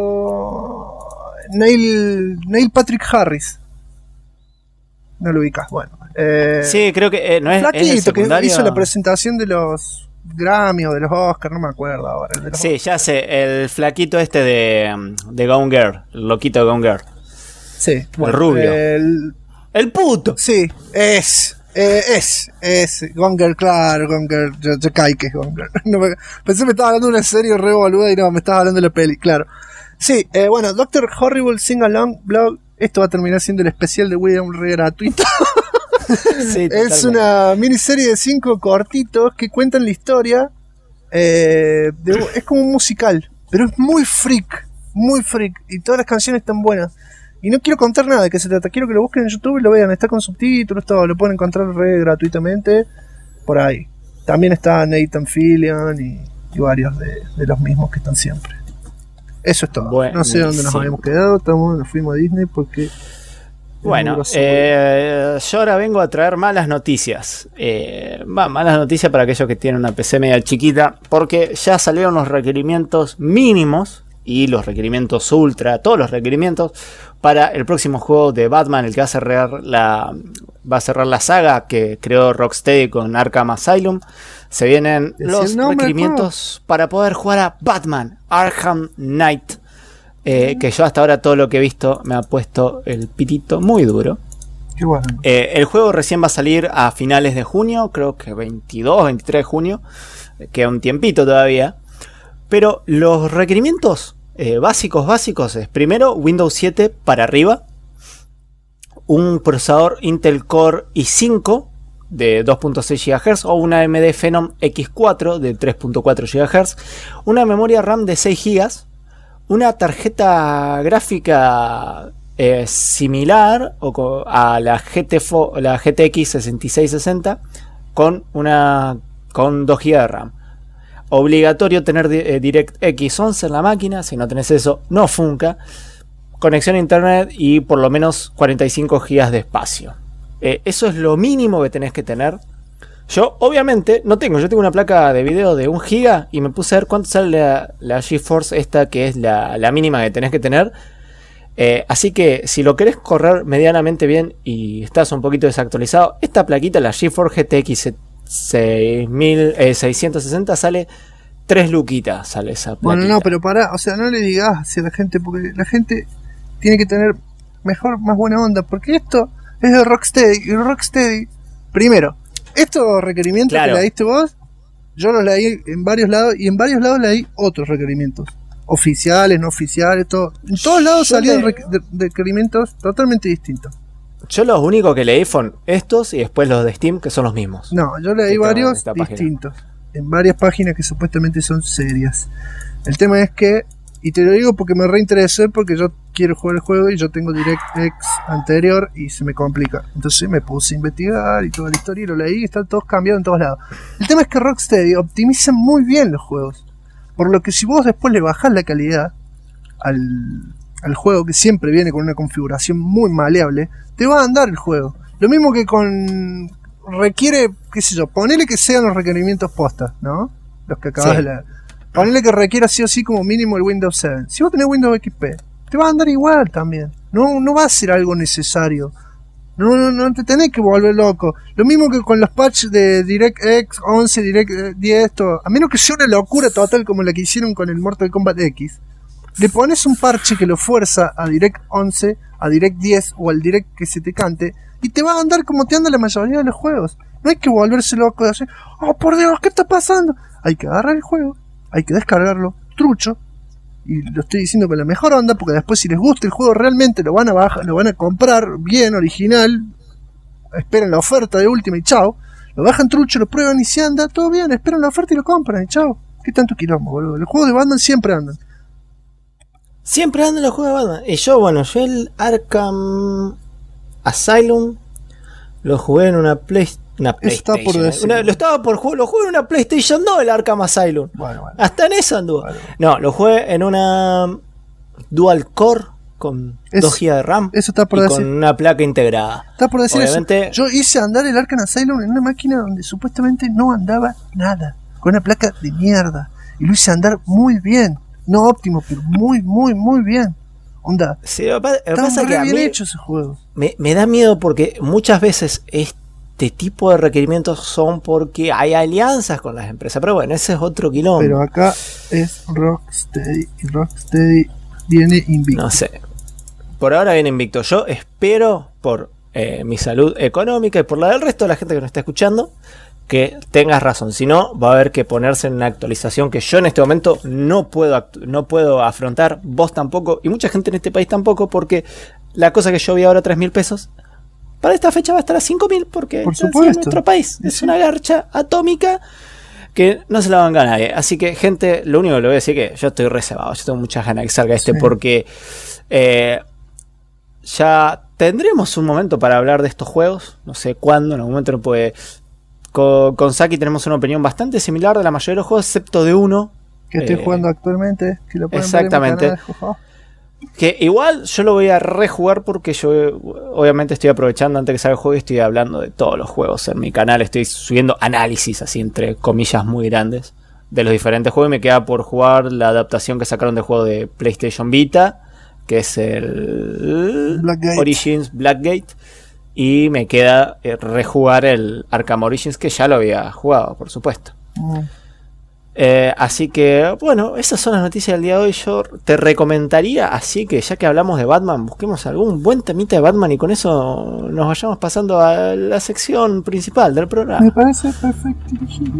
Neil Patrick Harris. No lo ubicas, bueno. Sí, creo que no es. Flaquito, que hizo la presentación de los Grammy o de los Oscars, no me acuerdo ahora. Sí, ya sé, el flaquito este de Gone Girl, el loquito de Gone Girl. Sí, bueno, el rubio. El puto. Sí, es Gone Girl, claro, Gone Girl, yo caí que es Gone Girl. No pensé que me estaba hablando de una serie re boluda y no, me estaba hablando de la peli, claro. Sí, bueno, Doctor Horrible Sing Along Blog, esto va a terminar siendo el especial de William re gratuito. Sí, es una miniserie de 5 cortitos que cuentan la historia. Es como un musical, pero es muy freak, y todas las canciones están buenas. Y no quiero contar nada de qué se trata, quiero que lo busquen en YouTube y lo vean, está con subtítulos, todo, lo pueden encontrar re gratuitamente por ahí. También está Nathan Fillion y varios de los mismos que están siempre. Eso es todo. Bueno, no sé dónde nos habíamos quedado, nos fuimos a Disney porque... Bueno, yo ahora vengo a traer malas noticias. Malas noticias para aquellos que tienen una PC media chiquita, porque ya salieron los requerimientos mínimos y los requerimientos ultra, todos los requerimientos para el próximo juego de Batman, el que va a cerrar la saga que creó Rocksteady con Arkham Asylum. Se vienen los requerimientos para poder jugar a Batman Arkham Knight. Que yo hasta ahora todo lo que he visto me ha puesto el pitito muy duro. Qué bueno. El juego recién va a salir a finales de junio, creo que 22, 23 de junio. Queda un tiempito todavía. Pero los requerimientos básicos es primero Windows 7 para arriba, un procesador Intel Core i5 de 2.6 GHz o una AMD Phenom X4 de 3.4 GHz, una memoria RAM de 6 GB, una tarjeta gráfica similar a la GTX 6660 con 2 GB de RAM. Obligatorio tener DirectX 11 en la máquina, si no tenés eso no funca. Conexión a internet y por lo menos 45 GB de espacio. Eso es lo mínimo que tenés que tener. Yo obviamente no tengo, yo tengo una placa de video de 1 GB y me puse a ver cuánto sale la GeForce esta, que es la mínima que tenés que tener. Así que si lo querés correr medianamente bien y estás un poquito desactualizado, esta plaquita, la GeForce GTX 6660, sale 3 luquitas, sale esa plaquita. Bueno, no, pero pará, o sea, no le digas hacia la gente, porque la gente tiene que tener más buena onda, porque esto es de Rocksteady, y Rocksteady, primero, estos requerimientos que le diste vos, yo los leí en varios lados, y en varios lados leí otros requerimientos, oficiales, no oficiales, todo. En todos lados salían requerimientos totalmente distintos. Yo los únicos que leí fueron estos y después los de Steam, que son los mismos. No, yo leí varios distintos, en varias páginas que supuestamente son serias. El tema es que, y te lo digo porque me reinteresé, porque yo quiero jugar el juego y yo tengo DirectX anterior y se me complica. Entonces me puse a investigar y toda la historia y lo leí y está todo cambiado en todos lados. El tema es que Rocksteady optimiza muy bien los juegos. Por lo que si vos después le bajás la calidad al juego, que siempre viene con una configuración muy maleable, te va a andar el juego. Lo mismo que requiere, qué sé yo, ponele que sean los requerimientos posta, ¿no? Los que acabas de leer. Ponele que requiera sí o sí como mínimo el Windows 7. Si vos tenés Windows XP, te va a andar igual también. No va a ser algo necesario. No te tenés que volver loco. Lo mismo que con los patches de DirectX 11, DirectX 10, todo. A menos que sea una locura total como la que hicieron con el Mortal Kombat X. Le pones un parche que lo fuerza a Direct 11, a Direct 10 o al Direct que se te cante y te va a andar como te anda la mayoría de los juegos. No hay que volverse loco de hacer, oh por Dios, ¿qué está pasando? Hay que agarrar el juego, hay que descargarlo, trucho, y lo estoy diciendo con la mejor onda porque después si les gusta el juego realmente lo van a bajar, lo van a comprar bien, original, esperan la oferta de última y chao, lo bajan trucho, lo prueban y si anda, todo bien, esperan la oferta y lo compran y chao. ¿Qué tanto quilombo, boludo? Los juegos de Batman siempre andan. Siempre andan los juegos de Batman. Y yo el Arkham Asylum lo jugué en una PlayStation. Lo jugué en una PlayStation 2, el Arkham Asylum. Bueno. Hasta en eso anduvo. Bueno. No, lo jugué en una Dual Core con 2 GB de RAM. Eso está por decir. Con una placa integrada. Está por decir obviamente, eso. Yo hice andar el Arkham Asylum en una máquina donde supuestamente no andaba nada. Con una placa de mierda. Y lo hice andar muy bien. No óptimo, pero muy bien. Onda. Sí, lo que pasa es que a mí bien hecho ese juego. Me da miedo porque muchas veces este tipo de requerimientos son porque hay alianzas con las empresas. Pero bueno, ese es otro quilombo. Pero acá es Rocksteady. Y Rocksteady viene invicto. No sé. Por ahora viene invicto. Yo espero por mi salud económica y por la del resto de la gente que nos está escuchando que tengas razón, si no va a haber que ponerse en una actualización que yo en este momento no puedo afrontar, vos tampoco y mucha gente en este país tampoco, porque la cosa que yo vi ahora 3.000 pesos para esta fecha va a estar a 5.000 porque por supuesto, en nuestro país es una garcha atómica que no se la van a ganar nadie. Así que gente, lo único que le voy a decir es que yo estoy reservado, yo tengo muchas ganas de que salga porque ya tendremos un momento para hablar de estos juegos, no sé cuándo, en algún momento no puede. Con Saki tenemos una opinión bastante similar de la mayoría de los juegos, excepto de uno. Que estoy jugando actualmente. Que lo pueden exactamente. Ver en mi canal. Que igual yo lo voy a rejugar porque yo obviamente estoy aprovechando antes que salga el juego y estoy hablando de todos los juegos en mi canal. Estoy subiendo análisis, así entre comillas muy grandes, de los diferentes juegos. Y me queda por jugar la adaptación que sacaron del juego de PlayStation Vita, que es el Blackgate. Origins Blackgate. Y me queda rejugar el Arkham Origins, que ya lo había jugado, por supuesto. Así que, bueno, esas son las noticias del día de hoy. Yo te recomendaría, así que ya que hablamos de Batman, busquemos algún buen temita de Batman y con eso nos vayamos pasando a la sección principal del programa. Me parece perfecto, Virgilio.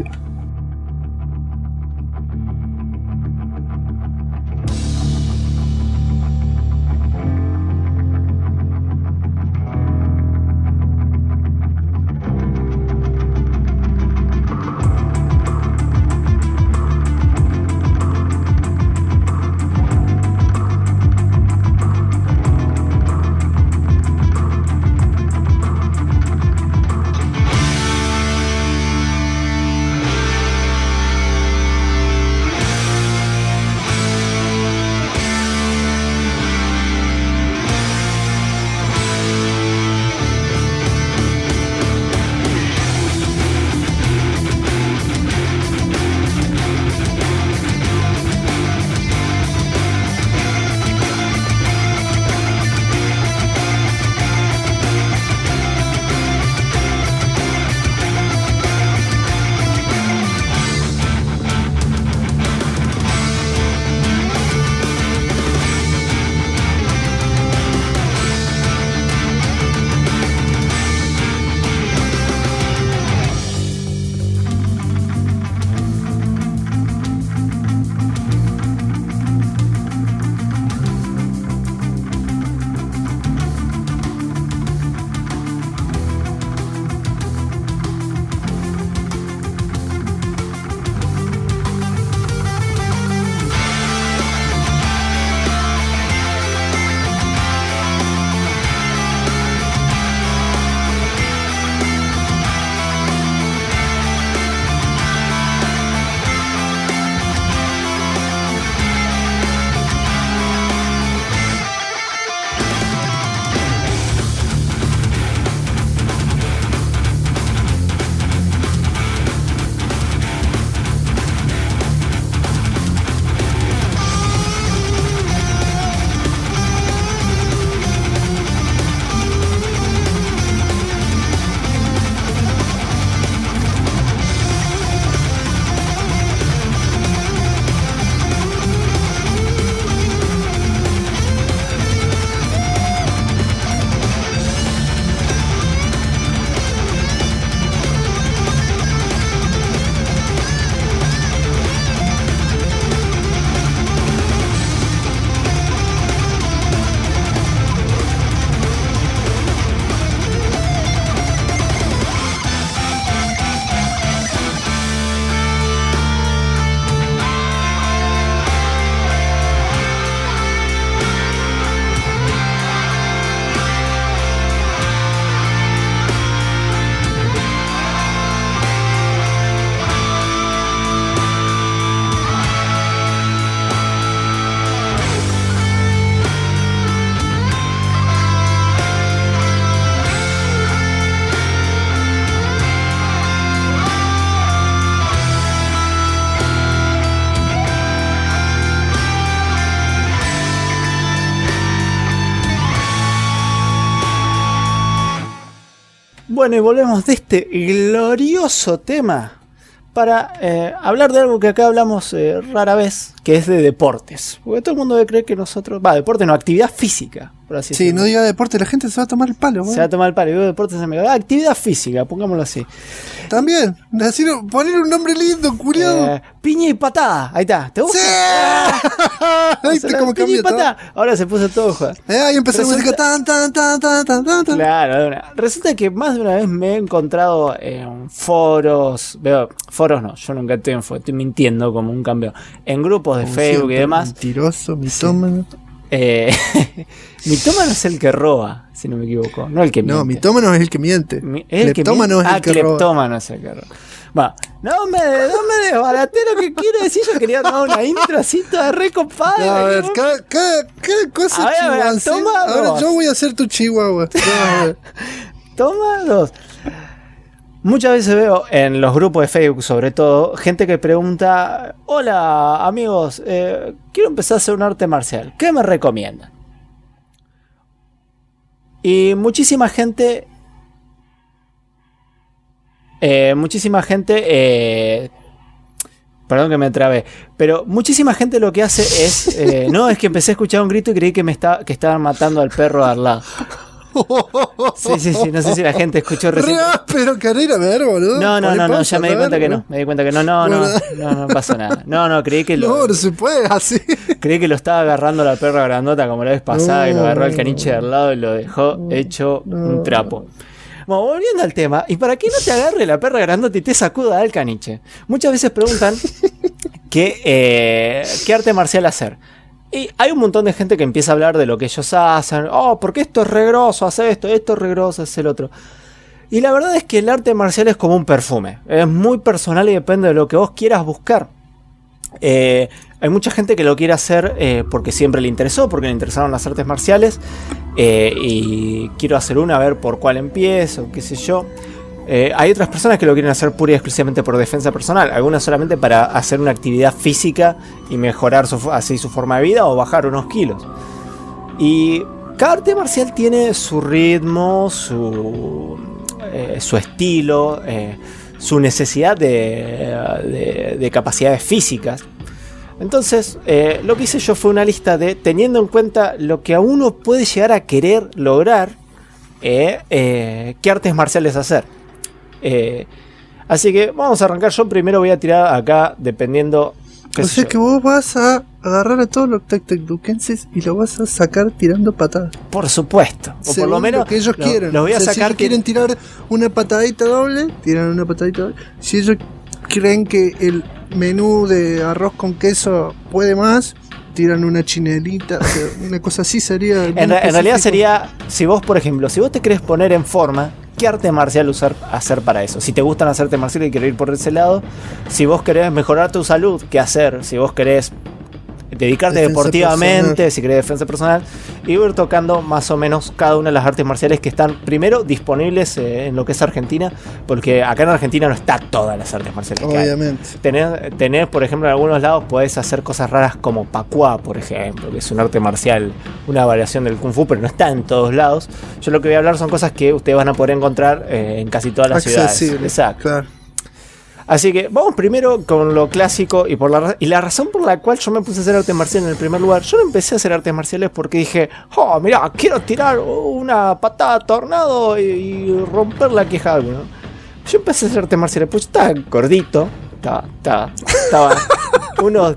Bueno, y volvemos de este glorioso tema para hablar de algo que acá hablamos rara vez, que es de deportes. Porque todo el mundo debe creer que nosotros... deporte no, actividad física, por así decirlo. Sí, no diga deporte, la gente se va a tomar el palo. Se va a tomar el palo, y digo deportes en medio. Actividad física, pongámoslo así. También, poner un nombre lindo, curioso. Piña y patada, ahí está. ¿Te gusta? ¡Sí! ¿Viste cómo piña y cambia todo? patada. Ahora se puso todo joder. Ahí empezó la música tan. Claro, de una. Resulta que más de una vez me he encontrado en foros, foros no, yo nunca estoy en foros, estoy mintiendo como un campeón, en grupos de Como Facebook siempre, y demás. Mentiroso, mitómano. Mitómano es el que roba, si no me equivoco, no el que miente. No, mitómano es el que miente. Cleptómano es el que roba. Cleptómano es el que roba. Bueno, no me desbaraté lo que quiero decir. Yo quería dar una intro así toda re copada. No, a ver, cada cosa chihuahua. Toma Ahora dos. yo voy a ser tu chihuahua. Toma dos. Muchas veces veo en los grupos de Facebook, sobre todo, gente que pregunta: hola amigos, quiero empezar a hacer un arte marcial, ¿qué me recomiendan? Y muchísima gente perdón que me trabé, pero muchísima gente lo que hace es no, es que empecé a escuchar un grito y creí que estaban matando al perro de al lado. Sí, no sé si la gente escuchó recién. Pero carrera, ver, boludo. No, ya me di cuenta que no. Me di cuenta que no pasa nada. No, creí que no se puede así. Creí que lo estaba agarrando la perra grandota como la vez pasada, y lo agarró el caniche de al lado y lo dejó hecho un trapo. Bueno, volviendo al tema, y para que no te agarre la perra grandota y te sacuda al caniche, muchas veces preguntan qué arte marcial hacer. Y hay un montón de gente que empieza a hablar de lo que ellos hacen. Porque esto es regroso, hace esto es regroso, hace el otro. Y la verdad es que el arte marcial es como un perfume. Es muy personal y depende de lo que vos quieras buscar. Hay mucha gente que lo quiere hacer porque siempre le interesó, porque le interesaron las artes marciales. Y quiero hacer una, a ver por cuál empiezo, qué sé yo. Hay otras personas que lo quieren hacer pura y exclusivamente por defensa personal, algunas solamente para hacer una actividad física y mejorar así su forma de vida o bajar unos kilos. Y cada arte marcial tiene su ritmo, su estilo, su necesidad de capacidades físicas. Entonces, lo que hice yo fue una lista de, teniendo en cuenta lo que a uno puede llegar a querer lograr, qué artes marciales hacer. Así que vamos a arrancar. Yo primero voy a tirar acá, dependiendo. O sea que vos vas a agarrar a todos los tecteduquenses y lo vas a sacar tirando patadas. Por supuesto. O según por lo menos lo que ellos quieran. Los voy a sacar. Si quieren tirar una patadita doble, tiran una patadita doble. Si ellos creen que el menú de arroz con queso puede más, tiran una chinelita. O sea, una cosa así sería. En realidad sería, si vos, por ejemplo, si vos te querés poner en forma, ¿qué arte marcial hacer para eso? Si te gustan las artes marciales y querés ir por ese lado, si vos querés mejorar tu salud, ¿qué hacer? Si vos querés dedicarte defensa deportivamente, personal. Si querés defensa personal, y ir tocando más o menos cada una de las artes marciales que están primero disponibles en lo que es Argentina, porque acá en Argentina no está todas las artes marciales. Obviamente. Tenés, por ejemplo, en algunos lados podés hacer cosas raras como Pacuá, por ejemplo, que es un arte marcial, una variación del Kung Fu, pero no está en todos lados. Yo lo que voy a hablar son cosas que ustedes van a poder encontrar en casi todas las ciudades. Exacto. Claro. Así que vamos primero con lo clásico y la razón por la cual yo me puse a hacer artes marciales en el primer lugar. Yo no empecé a hacer artes marciales porque dije, mirá, quiero tirar una patada tornado y romper la queja a algo, ¿no? Yo empecé a hacer artes marciales, pues estaba gordito, estaba unos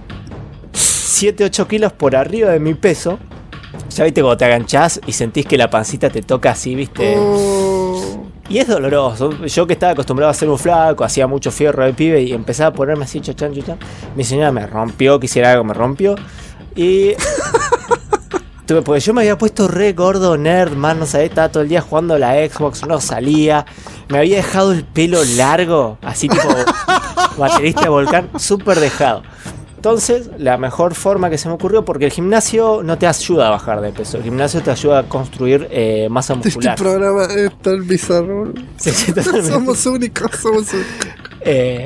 7-8 kilos por arriba de mi peso. Ya viste cuando te aganchás y sentís que la pancita te toca así, viste. Y es doloroso. Yo que estaba acostumbrado a ser un flaco, hacía mucho fierro de pibe y empezaba a ponerme así, chachán. Mi señora me rompió, quisiera algo, me rompió. Y porque yo me había puesto re gordo, nerd, man, no sabía, estaba todo el día jugando a la Xbox, no salía. Me había dejado el pelo largo, así tipo baterista de Volcán, súper dejado. Entonces, la mejor forma que se me ocurrió, porque el gimnasio no te ayuda a bajar de peso, el gimnasio te ayuda a construir masa muscular. Este programa es tan bizarro. Sí, Somos únicos.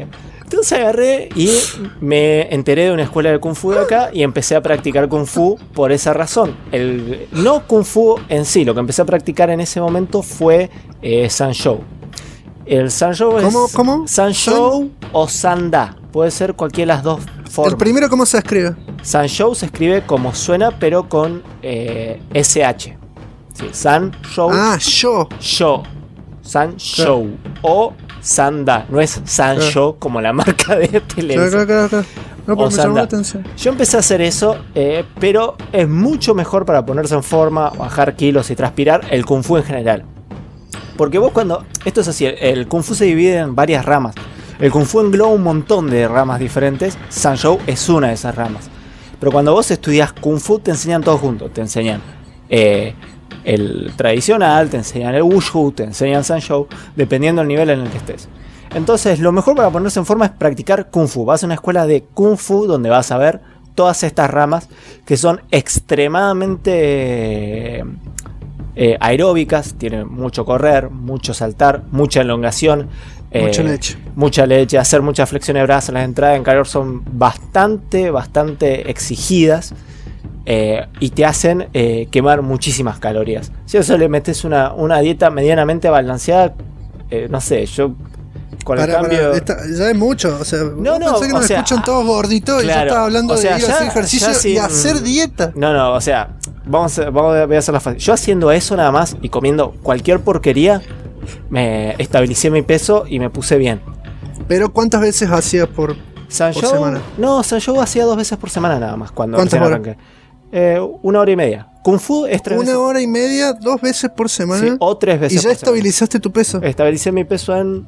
Entonces agarré y me enteré de una escuela de Kung Fu de acá y empecé a practicar Kung Fu por esa razón. No Kung Fu en sí, lo que empecé a practicar en ese momento fue Sanshou. El Sanshou es... ¿Cómo? Sanshou o Sanda. Puede ser cualquiera de las dos formas. ¿El primero cómo se escribe? Sanshou se escribe como suena, pero con SH. Sí, Sanshou. Yo. Yo. Sanshou. O Sanda. No es Sanshou como la marca de televisión. Claro. No, pero O me llamó Sanda. la atención. Yo empecé a hacer eso, pero es mucho mejor para ponerse en forma, bajar kilos y transpirar el Kung Fu en general. Porque vos cuando... Esto es así, el Kung Fu se divide en varias ramas. El Kung Fu engloba un montón de ramas diferentes. Sanshou es una de esas ramas. Pero cuando vos estudias Kung Fu te enseñan todo junto. Te enseñan el tradicional, te enseñan el Wushu, te enseñan Sanshou, dependiendo del nivel en el que estés. Entonces lo mejor para ponerse en forma es practicar Kung Fu. Vas a una escuela de Kung Fu donde vas a ver todas estas ramas que son extremadamente aeróbicas. Tienen mucho correr, mucho saltar, mucha elongación. Mucha leche, hacer muchas flexiones de brazos. Las entradas en calor son bastante exigidas y te hacen quemar muchísimas calorías. Si a eso le metes una dieta medianamente balanceada, no sé, yo con el cambio... ya es mucho, o sea, pensé que nos escuchan todos gorditos, claro, y yo estaba hablando de ir a hacer ejercicio y hacer dieta. No, o sea, voy a hacerla fácil. Yo haciendo eso nada más y comiendo cualquier porquería, me estabilicé mi peso y me puse bien. ¿Pero cuántas veces hacías por semana? No, Sanshou hacía 2 veces por semana nada más. ¿Cuántas horas? 1 hora y media. Kung Fu es 3 veces. 1 hora y media, 2 veces por semana. Sí, o 3 veces. ¿Y ya estabilizaste tu peso? Estabilicé mi peso en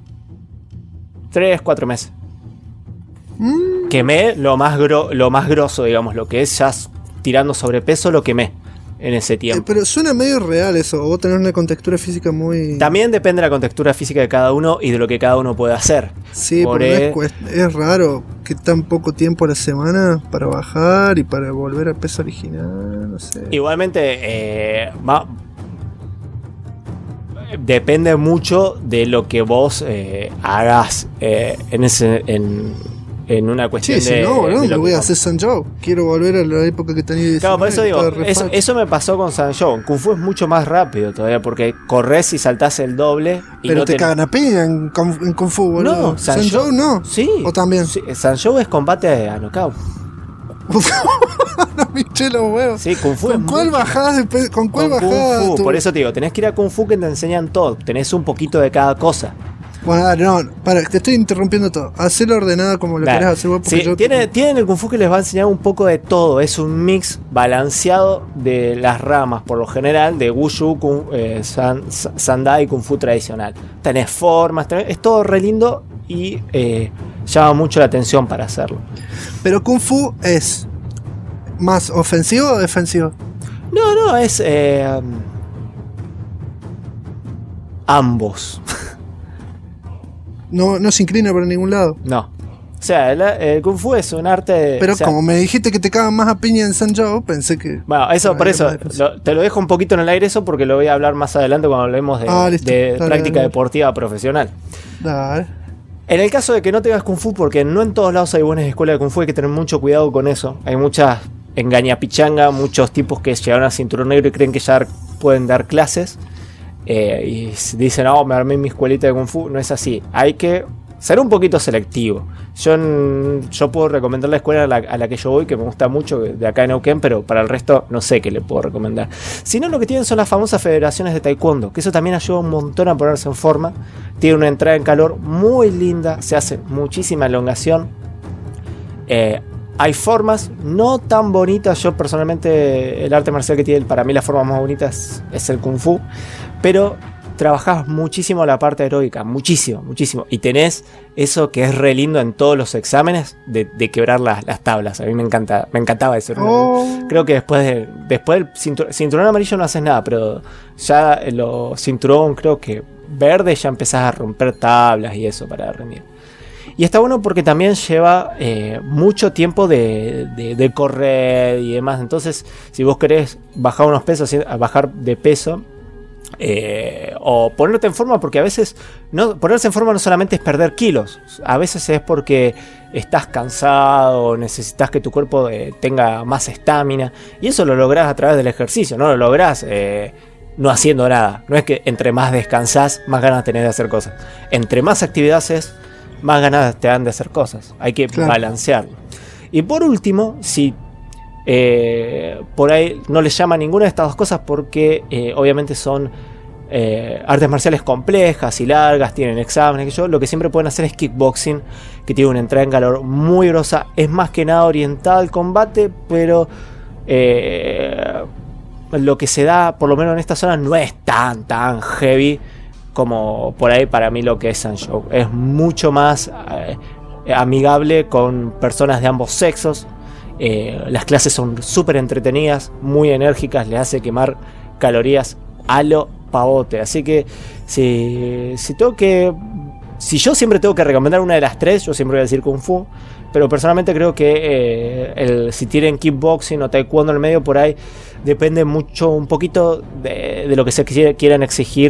3-4 meses. Quemé lo más grosso, digamos, lo que es ya tirando sobrepeso, lo quemé en ese tiempo. Pero suena medio real eso, o vos tenés una contextura física muy... También depende de la contextura física de cada uno y de lo que cada uno puede hacer. Sí, porque es raro que tan poco tiempo a la semana para bajar y para volver al peso original, no sé. Igualmente, depende mucho de lo que vos hagas en una cuestión de me voy a hacer Sanshou. Quiero volver a la época que tenía 19. Claro, por eso digo, eso me pasó con Sanshou. Kung Fu es mucho más rápido todavía porque corres y saltás el doble. Y pero no te cagan a piña en Kung Fu, boludo. No, Sanshou no. Sí. ¿O también? Sí, Sanshou es combate a knockout. No me hinché los huevos. Sí, Kung Fu ¿Con cuál bajás? ¿Con cuál bajás? Por eso te digo, tenés que ir a Kung Fu que te enseñan todo. Tenés un poquito de cada cosa. Bueno, te estoy interrumpiendo todo. Hacelo ordenado como lo querés hacer vos. Sí, tienen el Kung Fu que les va a enseñar un poco de todo. Es un mix balanceado de las ramas, por lo general, de Wushu, Sanda y Kung Fu tradicional. Tenés formas, es todo re lindo y llama mucho la atención para hacerlo. Pero Kung Fu es más ofensivo o defensivo. No, es ambos. No se inclina para ningún lado. No. O sea, el Kung Fu es un arte... Pero como me dijiste que te cagan más a piña en Sanshou, pensé que... Bueno, por eso, te lo dejo un poquito en el aire eso porque lo voy a hablar más adelante cuando hablemos de práctica deportiva profesional. Dale. En el caso de que no tengas Kung Fu, porque no en todos lados hay buenas escuelas de Kung Fu, hay que tener mucho cuidado con eso. Hay muchas engañapichanga, muchos tipos que llegaron a cinturón negro y creen que ya pueden dar clases. Y dicen, me armé mi escuelita de Kung Fu. No es así, hay que ser un poquito selectivo. Yo puedo recomendar la escuela a la que yo voy, que me gusta mucho, de acá en Neuquén, pero para el resto no sé qué le puedo recomendar. Si no, lo que tienen son las famosas federaciones de taekwondo, que eso también ayuda un montón a ponerse en forma. Tiene una entrada en calor muy linda, se hace muchísima elongación. Hay formas no tan bonitas. Yo personalmente, el arte marcial que tiene para mí la forma más bonita es el Kung Fu, pero trabajás muchísimo la parte heroica, muchísimo. Y tenés eso que es re lindo en todos los exámenes de quebrar las tablas. A mí me encantaba eso. Creo que después del cinturón amarillo no haces nada, pero ya los cinturón, creo que verde, ya empezás a romper tablas y eso para rendir. Y está bueno porque también lleva mucho tiempo de correr y demás. Entonces, si vos querés bajar unos pesos, bajar de peso, o ponerte en forma, porque a veces ponerse en forma no solamente es perder kilos, a veces es porque estás cansado, necesitas que tu cuerpo tenga más estamina, y eso lo lográs a través del ejercicio, no lo lográs no haciendo nada. No es que entre más descansás, más ganas tenés de hacer cosas. Entre más actividad haces, más ganas te dan de hacer cosas. Hay que balancearlo. Y por último, si por ahí no les llama ninguna de estas dos cosas, porque obviamente son artes marciales complejas y largas, tienen exámenes, lo que siempre pueden hacer es kickboxing, que tiene una entrada en calor muy grosa. Es más que nada orientada al combate, pero lo que se da, por lo menos en esta zona, no es tan heavy como por ahí para mí lo que es Sanshou. Es mucho más amigable con personas de ambos sexos. Las clases son súper entretenidas, muy enérgicas, les hace quemar calorías a lo pavote. Así que si yo siempre tengo que recomendar una de las tres, yo siempre voy a decir Kung Fu. Pero personalmente creo que si tienen kickboxing o taekwondo en el medio, por ahí depende mucho, un poquito de lo que se quieran exigir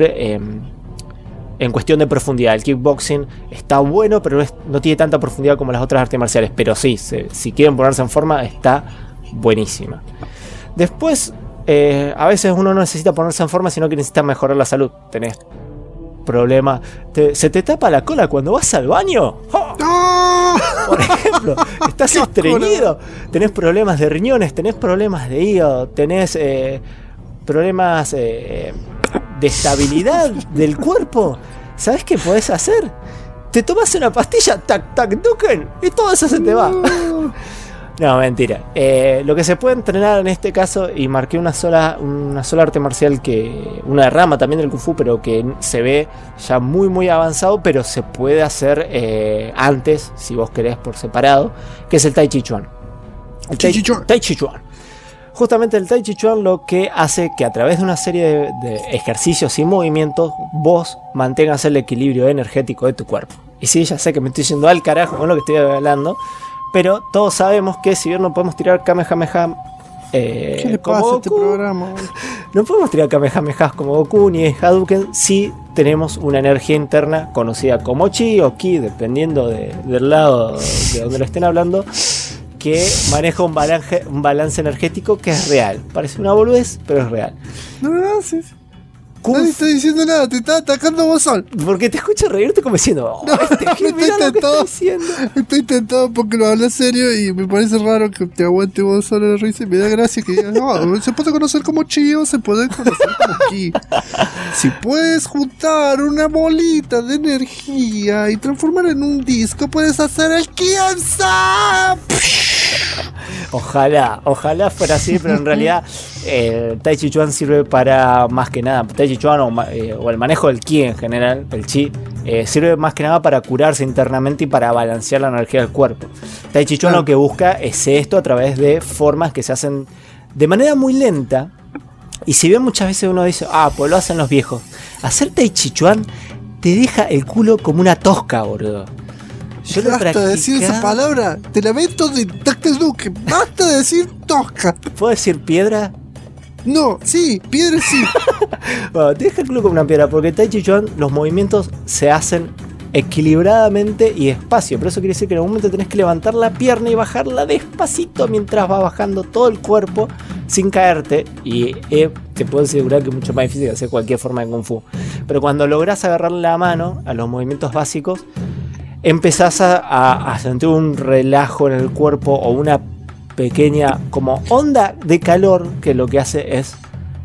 en cuestión de profundidad. El kickboxing está bueno, pero no tiene tanta profundidad como las otras artes marciales. Pero sí, si quieren ponerse en forma, está buenísima. Después, a veces uno no necesita ponerse en forma, sino que necesita mejorar la salud. Tenés problema, se te tapa la cola cuando vas al baño. ¡Oh! Por ejemplo, estás estreñido, tenés problemas de riñones, tenés problemas de hígado, tenés problemas de estabilidad del cuerpo. ¿Sabés qué podés hacer? Te tomas una pastilla, tac tac duken, y todo eso se te va. No, mentira. Lo que se puede entrenar en este caso, y marqué una sola arte marcial, una rama también del Kung Fu, pero que se ve ya muy avanzado, pero se puede hacer antes, si vos querés, por separado, que es el Tai Chi Chuan. Tai Chi Chuan. Justamente el Tai Chi Chuan lo que hace que a través de una serie de ejercicios y movimientos vos mantengas el equilibrio energético de tu cuerpo. Y sí, ya sé que me estoy yendo al carajo con lo que estoy hablando, pero todos sabemos que si bien no podemos tirar Kamehameha ¿qué le pasa a este programa? No podemos tirar Kamehameha como Goku ni Hadouken si tenemos una energía interna conocida como Chi o Ki, dependiendo del lado de donde lo estén hablando, que maneja un balance energético que es real. Parece una boludez, pero es real. No, sí. Nadie está diciendo nada, te está atacando vos sol. Porque te escucho reírte como diciendo, estoy tentado porque lo hablas serio y me parece raro que te aguante vos solo la risa y me da gracia que digas, no, se puede conocer como Chi o se puede conocer como Ki. Si puedes juntar una bolita de energía y transformar en un disco, puedes hacer el Kiansa. Ojalá fuera así, pero en realidad el Tai Chi Chuan sirve para más que nada. Tai Chi Chuan o el manejo del Ki en general, el Chi, sirve más que nada para curarse internamente y para balancear la energía del cuerpo. Tai Chi Chuan lo que busca es esto a través de formas que se hacen de manera muy lenta. Y si bien muchas veces uno dice, pues lo hacen los viejos, hacer Tai Chi Chuan te deja el culo como una tosca, boludo. Yo basta de decir esa palabra, te lamento de Tactes Duque, basta de decir tosca. ¿Puedo decir piedra? No, sí, piedra sí. Bueno, te deja el culo como una piedra, porque Tai Chi Chuan los movimientos se hacen equilibradamente y despacio. Pero eso quiere decir que en un momento tenés que levantar la pierna y bajarla despacito mientras va bajando todo el cuerpo sin caerte. Y te puedo asegurar que es mucho más difícil que hacer cualquier forma de Kung Fu. Pero cuando lográs agarrar la mano a los movimientos básicos, empezás a sentir un relajo en el cuerpo o una pequeña como onda de calor que lo que hace es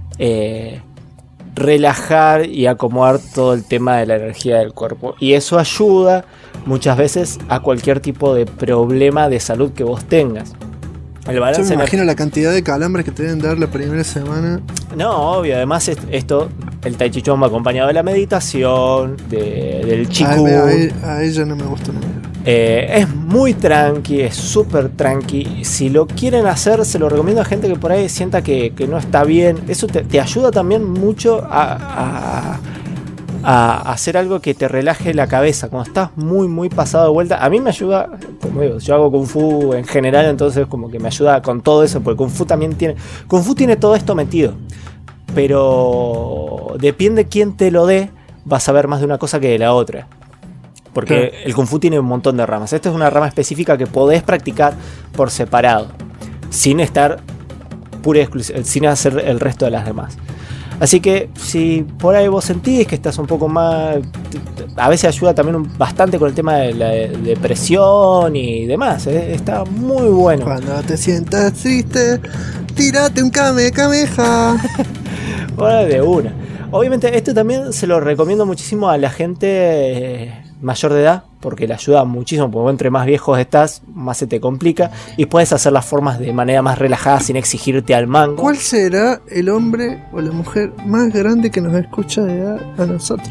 relajar y acomodar todo el tema de la energía del cuerpo, y eso ayuda muchas veces a cualquier tipo de problema de salud que vos tengas. El balance. Yo me imagino la cantidad de calambres que te deben dar la primera semana. No, obvio, además esto, el Tai Chi Chuan va acompañado de la meditación, del Qigong. A ella no me gusta nada. Es muy tranqui, es súper tranqui. Si lo quieren hacer, se lo recomiendo a gente que por ahí sienta que no está bien. Eso te ayuda también mucho a hacer algo que te relaje la cabeza. Cuando estás muy pasado de vuelta, a mí me ayuda, como digo, yo hago Kung Fu en general, entonces como que me ayuda con todo eso, porque Kung Fu tiene todo esto metido. pero depende quién te lo dé, vas a ver más de una cosa que de la otra. Porque Claro. el Kung Fu tiene un montón de ramas. Esta es una rama específica que podés practicar por separado, sin estar pura y sin hacer el resto de las demás. Así que si por ahí vos sentís que estás un poco más... A veces ayuda también bastante con el tema de la depresión y demás. Está muy bueno. Cuando te sientas triste, tírate un kamehameha. Ahora de una. Obviamente esto también se lo recomiendo muchísimo a la gente mayor de edad, porque le ayuda muchísimo, porque entre más viejos estás, más se te complica y puedes hacer las formas de manera más relajada sin exigirte al mango. ¿Cuál será el hombre o la mujer más grande que nos escucha de edad a nosotros?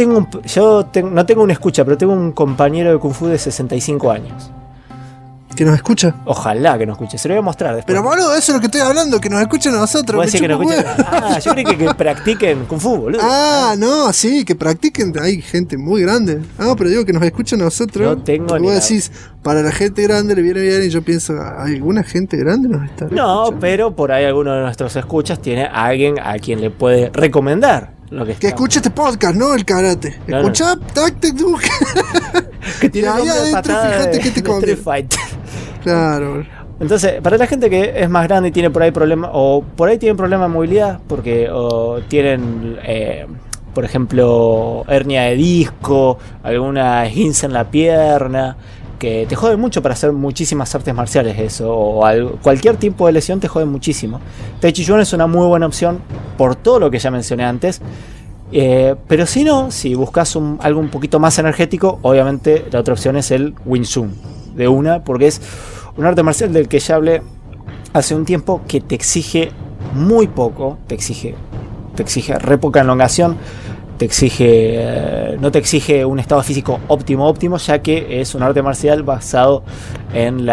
No tengo una escucha, pero tengo un compañero de Kung Fu de 65 años. ¿Que nos escucha? Ojalá que nos escuche, se lo voy a mostrar después. Pero boludo, eso es lo que estoy hablando, que nos escuchen a nosotros. ¿Vos me decís que nos chupa escucha? huevo. Ah, yo creí que practiquen Kung Fu, boludo. Ah, no, sí, que practiquen. Hay gente muy grande. Ah, pero digo que nos escuchen a nosotros. No tengo Porque ni vos la- decís, para la gente grande le viene bien y yo pienso, ¿hay alguna gente grande nos está No, escuchando? pero por ahí alguno de nuestros escuchas tiene a alguien a quien le puede recomendar lo que Que está. escuche este podcast, no el karate. No, Escuchá, táctic, tú. Que tiene y ahí nombre de adentro patada fíjate de- que te de come. Street Fighter. Claro. Entonces, para la gente que es más grande y tiene por ahí problemas, o por ahí tienen problemas de movilidad, porque o tienen, por ejemplo, hernia de disco, alguna esguince en la pierna, que te jode mucho para hacer muchísimas artes marciales eso, o cualquier tipo de lesión te jode muchísimo. Tai Chi Chuan es una muy buena opción por todo lo que ya mencioné antes. Pero si no, si buscas algo un poquito más energético, obviamente la otra opción es el Wing Chun de una, porque es un arte marcial del que ya hablé hace un tiempo, que te exige muy poco, te exige re poca elongación, no te exige un estado físico óptimo, ya que es un arte marcial basado en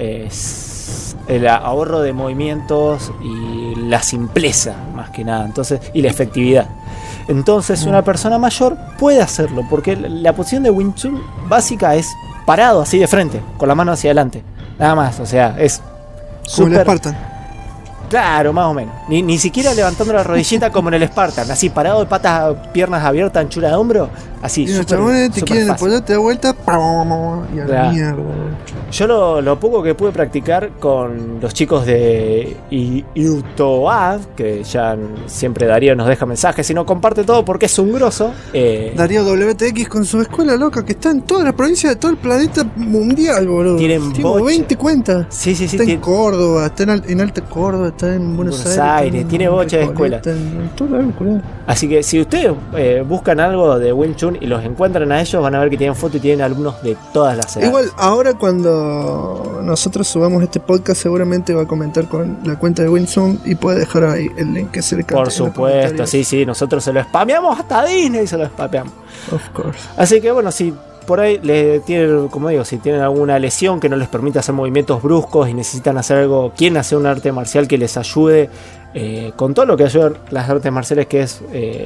el ahorro de movimientos y la simpleza, más que nada, entonces, y la efectividad. Entonces una persona mayor puede hacerlo, porque la posición de Wing Chun básica es parado así de frente, con la mano hacia adelante, nada más, o sea, es Como el súper... Spartan. Claro, más o menos. Ni siquiera levantando la rodillita como en el Spartan, así parado de patas, piernas abiertas, anchura de hombro, así. Y los súper- chabones te súper quieren fácil. apoyar, te da vuelta, y a la Claro. mierda. Yo lo poco que pude practicar con los chicos de Iutoad, que ya siempre Darío nos deja mensajes y nos comparte todo porque es un grosso. Darío WTX con su escuela loca que está en todas las provincias de todo el planeta mundial, boludo. Tienen Tengo bocha. 20 cuentas. Sí, Está en Córdoba, está en Alta Córdoba, está en Buenos Buenos Aires. Aires, está en tiene bocha de Recoleta, escuela. En todo lado, boludo. Así que si ustedes buscan algo de Wing Chun y los encuentran a ellos, van a ver que tienen foto y tienen alumnos de todas las edades. Igual, ahora cuando nosotros subamos este podcast, seguramente va a comentar con la cuenta de Winson y puede dejar ahí el link que se le cante Por en los supuesto, comentarios. sí, nosotros se lo spameamos hasta Disney, se lo spameamos. Of course. Así que bueno, si por ahí tienen, como digo, si tienen alguna lesión que no les permite hacer movimientos bruscos y necesitan hacer algo, quieren hacer un arte marcial que les ayude con todo lo que ayudan las artes marciales, que es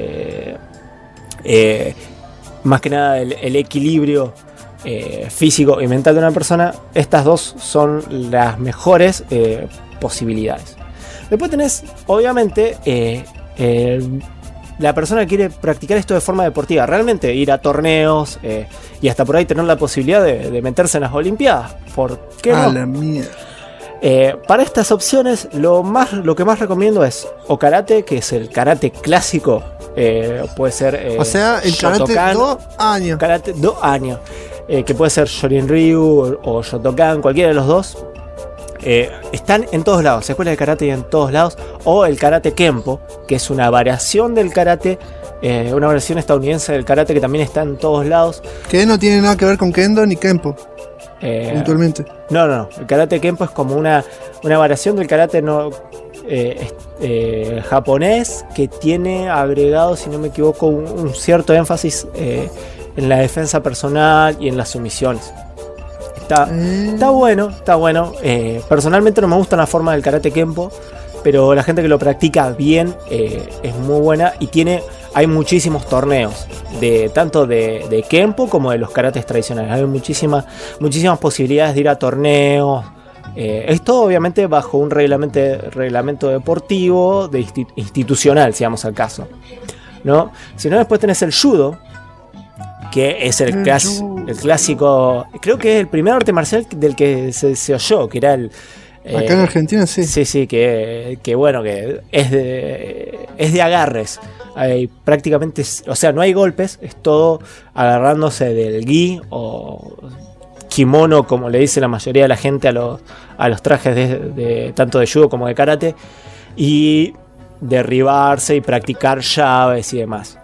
más que nada el equilibrio físico y mental de una persona, estas dos son las mejores posibilidades. Después tenés, obviamente, la persona que quiere practicar esto de forma deportiva, realmente ir a torneos y hasta por ahí tener la posibilidad de meterse en las Olimpiadas. ¿Por qué A no? la mierda. Para estas opciones, lo que más recomiendo es o karate, que es el karate clásico, puede ser O sea, el karate Shotokan, 2 años. karate 2 años, que puede ser Shorin Ryu o Shotokan, cualquiera de los dos. Están en todos lados, escuelas de karate en todos lados, o el karate Kempo, que es una variación del karate, una versión estadounidense del karate que también está en todos lados. Que no tiene nada que ver con Kendo ni Kempo, puntualmente. No, el karate Kempo es como una variación del karate japonés, que tiene agregado, si no me equivoco, un cierto énfasis en la defensa personal y en las sumisiones. Está bueno. Personalmente no me gusta la forma del karate Kempo, pero la gente que lo practica bien es muy buena y hay muchísimos torneos, tanto de Kempo como de los karates tradicionales. Hay muchísimas posibilidades de ir a torneos Es todo obviamente bajo un reglamento deportivo, institucional, si vamos al caso, ¿no? Si no, después tenés el judo, que es el clásico, creo que es el primer arte marcial del que se oyó, que era el... Acá en Argentina sí. Sí, que bueno, que es de agarres. Hay prácticamente, o sea, no hay golpes, es todo agarrándose del gi o kimono, como le dice la mayoría de la gente a los trajes de tanto de judo como de karate, y derribarse y practicar llaves y demás.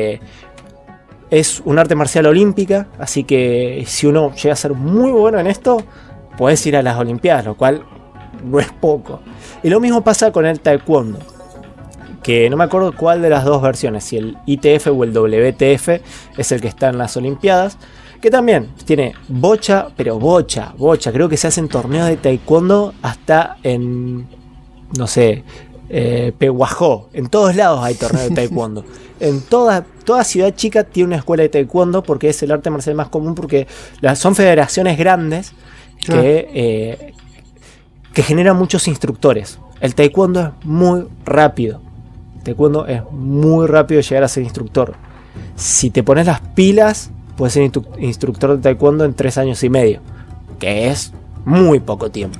Es un arte marcial olímpica, así que si uno llega a ser muy bueno en esto, puedes ir a las Olimpiadas, lo cual no es poco. Y lo mismo pasa con el taekwondo, que no me acuerdo cuál de las dos versiones, si el ITF o el WTF es el que está en las Olimpiadas, que también tiene bocha, pero bocha, creo que se hacen torneos de taekwondo hasta en, no sé, Pehuajó, en todos lados hay torneos de taekwondo. En toda ciudad chica tiene una escuela de taekwondo, porque es el arte marcial más común, porque son federaciones grandes que generan muchos instructores. El taekwondo es muy rápido. Llegar a ser instructor. Si te pones las pilas, puedes ser instructor de taekwondo en 3 años y medio, que es muy poco tiempo.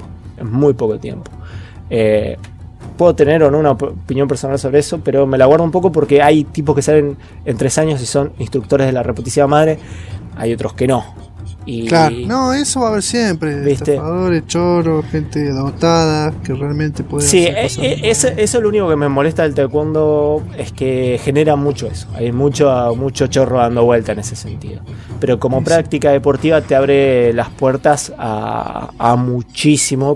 Puedo tener o no una opinión personal sobre eso, pero me la guardo un poco porque hay tipos que salen en 3 años y son instructores de la reputísima madre, hay otros que no. Y, claro, no, eso va a haber siempre. ¿viste? Estafadores, choros, gente dotada que realmente puede hacer eso es lo único que me molesta del taekwondo, es que genera mucho eso. Hay mucho chorro dando vuelta en ese sentido. Pero como práctica deportiva te abre las puertas a muchísimos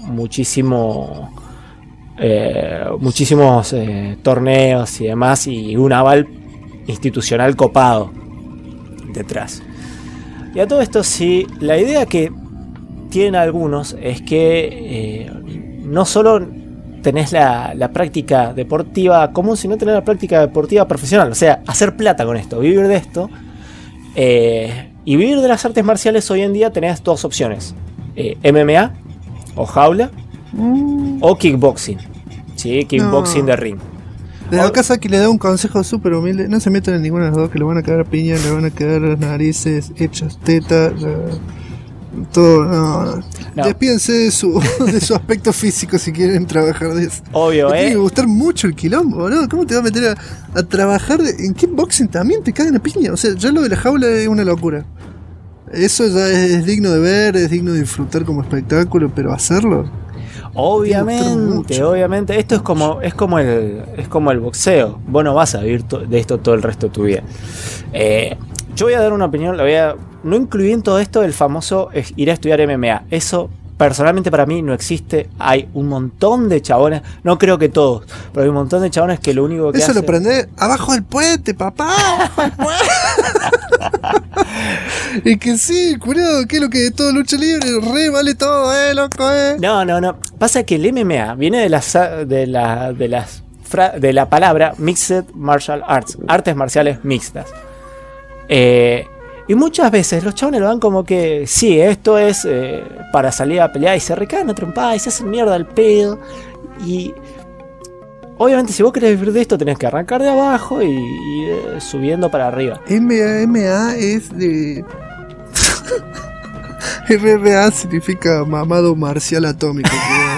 torneos y demás, y un aval institucional copado detrás. Y a todo esto, sí, la idea que tienen algunos es que no solo tenés la práctica deportiva común, sino tenés la práctica deportiva profesional, o sea, hacer plata con esto, vivir de esto. Y vivir de las artes marciales hoy en día tenés 2 opciones: MMA o jaula, o kickboxing. Sí, kickboxing de ring. Desde acá Saki le da un consejo súper humilde: no se metan en ninguna de las dos, que le van a quedar piña, le van a quedar las narices hechas tetas, todo. No. Despídense de su aspecto físico si quieren trabajar de eso. Obvio, Tiene que gustar mucho el quilombo, ¿no? ¿Cómo te vas a meter a trabajar en kickboxing? También te cagan a piña. O sea, ya lo de la jaula es una locura. Eso ya es digno de ver, es digno de disfrutar como espectáculo, pero hacerlo... Obviamente, esto es como el boxeo. Vos no vas a vivir de esto todo el resto de tu vida. Yo voy a dar una opinión, no incluí en todo esto el famoso ir a estudiar MMA. Eso personalmente para mí no existe. Hay un montón de chabones, no creo que todos, pero hay un montón de chabones que lo único que eso hacen... lo prendés abajo del puente, papá, abajo del puente. Y que sí, curado, que es lo que de todo lucha libre, re vale todo, loco, No. Pasa que el MMA viene de la palabra Mixed Martial Arts, artes marciales mixtas. Y muchas veces los chavales lo dan como que sí, esto es para salir a pelear, y se recaen a trompada y se hacen mierda al pedo. Y obviamente si vos querés vivir de esto tenés que arrancar de abajo y ir subiendo para arriba. MMA es de... MMA significa mamado marcial atómico,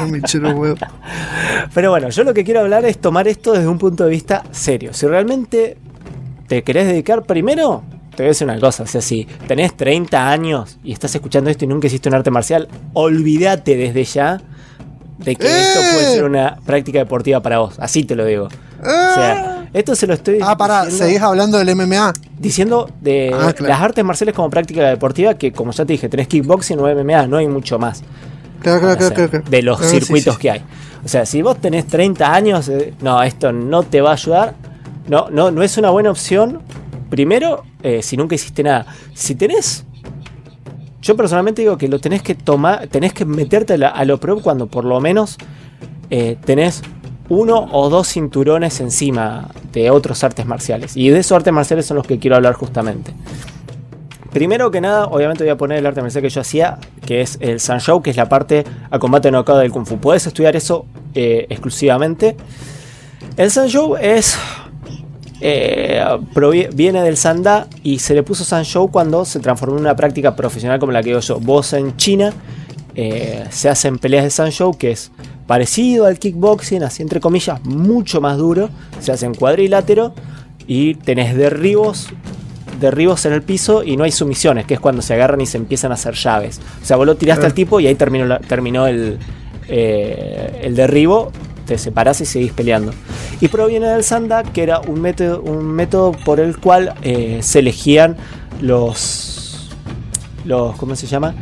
Pero bueno, yo lo que quiero hablar es tomar esto desde un punto de vista serio. Si realmente te querés dedicar, primero te voy a decir una cosa: o sea, si tenés 30 años y estás escuchando esto y nunca hiciste un arte marcial, olvídate desde ya de que esto puede ser una práctica deportiva para vos. Así te lo digo. O sea, esto se lo estoy seguís hablando del MMA. Diciendo de claro, las artes marciales como práctica deportiva, que como ya te dije, tenés kickboxing o MMA, no hay mucho más. Claro. De los circuitos que hay. O sea, si vos tenés 30 años, no, esto no te va a ayudar. No es una buena opción. Primero, si nunca hiciste nada. Si tenés... Yo personalmente digo que lo tenés que tomar, tenés que meterte a lo pro cuando por lo menos tenés 1 o 2 cinturones encima de otros artes marciales. Y de esos artes marciales son los que quiero hablar justamente. primero que nada, obviamente voy a poner el arte marcial que yo hacía, que es el Sanshou, que es la parte a combate knockout del Kung Fu. Podés estudiar eso exclusivamente. El Sanshou viene del Sanda y se le puso Sanshou cuando se transformó en una práctica profesional como la que digo yo. Vos en China se hacen peleas de Sanshou, que es parecido al kickboxing, así entre comillas, mucho más duro. Se hacen cuadrilátero y tenés derribos en el piso y no hay sumisiones, que es cuando se agarran y se empiezan a hacer llaves. O sea, vos lo tiraste al tipo y ahí terminó el derribo, te separás y seguís peleando. Y proviene del Sanda, que era un método por el cual se elegían los ¿cómo se llama?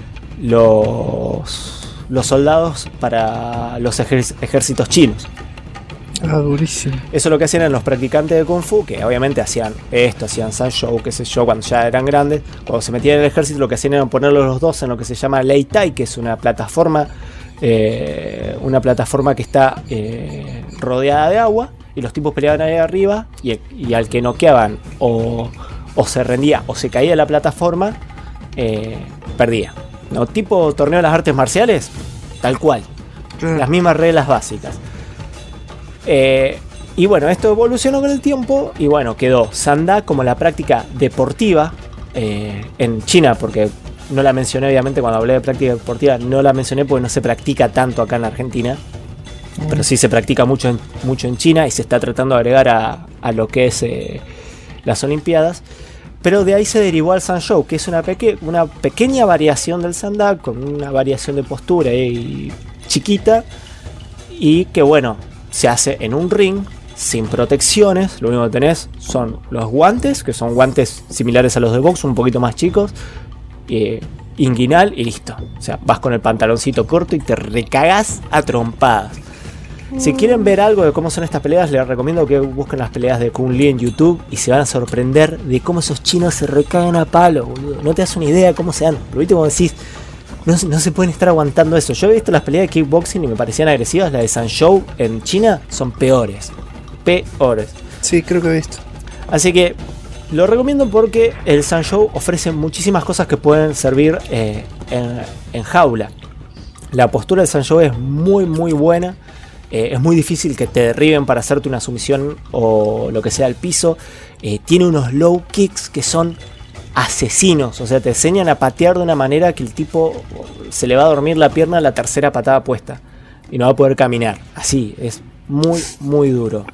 Los soldados para los ejércitos chinos. Durísimo. Eso es lo que hacían los practicantes de Kung Fu, que obviamente hacían Sanshou, qué sé yo, cuando ya eran grandes. Cuando se metían en el ejército, lo que hacían era ponerlos los dos en lo que se llama Lei Tai, que es una plataforma que está rodeada de agua, y los tipos peleaban ahí arriba, y al que noqueaban o se rendía o se caía de la plataforma, perdía. ¿No? Tipo torneo de las artes marciales, tal cual. Las mismas reglas básicas. Y bueno, esto evolucionó con el tiempo y bueno, quedó Sanda como la práctica deportiva en China, porque no la mencioné obviamente cuando hablé de práctica deportiva, no la mencioné porque no se practica tanto acá en Argentina, pero sí se practica mucho en China y se está tratando de agregar a lo que es las Olimpiadas. Pero de ahí se derivó al Sanshou, que es una pequeña variación del Sanda, con una variación de postura chiquita, y que bueno, se hace en un ring, sin protecciones. Lo único que tenés son los guantes, que son guantes similares a los de box, un poquito más chicos, inguinal y listo. O sea, vas con el pantaloncito corto y te recagás a trompadas. Si quieren ver algo de cómo son estas peleas, les recomiendo que busquen las peleas de Kung Lee en YouTube y se van a sorprender de cómo esos chinos se recagan a palo, boludo. No te das una idea de cómo se dan. Pero viste como decís, no se pueden estar aguantando eso. Yo he visto las peleas de kickboxing y me parecían agresivas. Las de Sanshou en China son peores. Sí, creo que he visto. Así que lo recomiendo porque el Sanshou ofrece muchísimas cosas que pueden servir en jaula. La postura del Sanshou es muy muy buena. Es muy difícil que te derriben para hacerte una sumisión o lo que sea al piso. Tiene unos low kicks que son asesinos. O sea, te enseñan a patear de una manera que el tipo se le va a dormir la pierna a la tercera patada puesta. Y no va a poder caminar. Así, es muy, muy duro.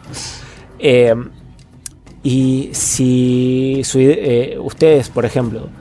Y si ustedes, por ejemplo,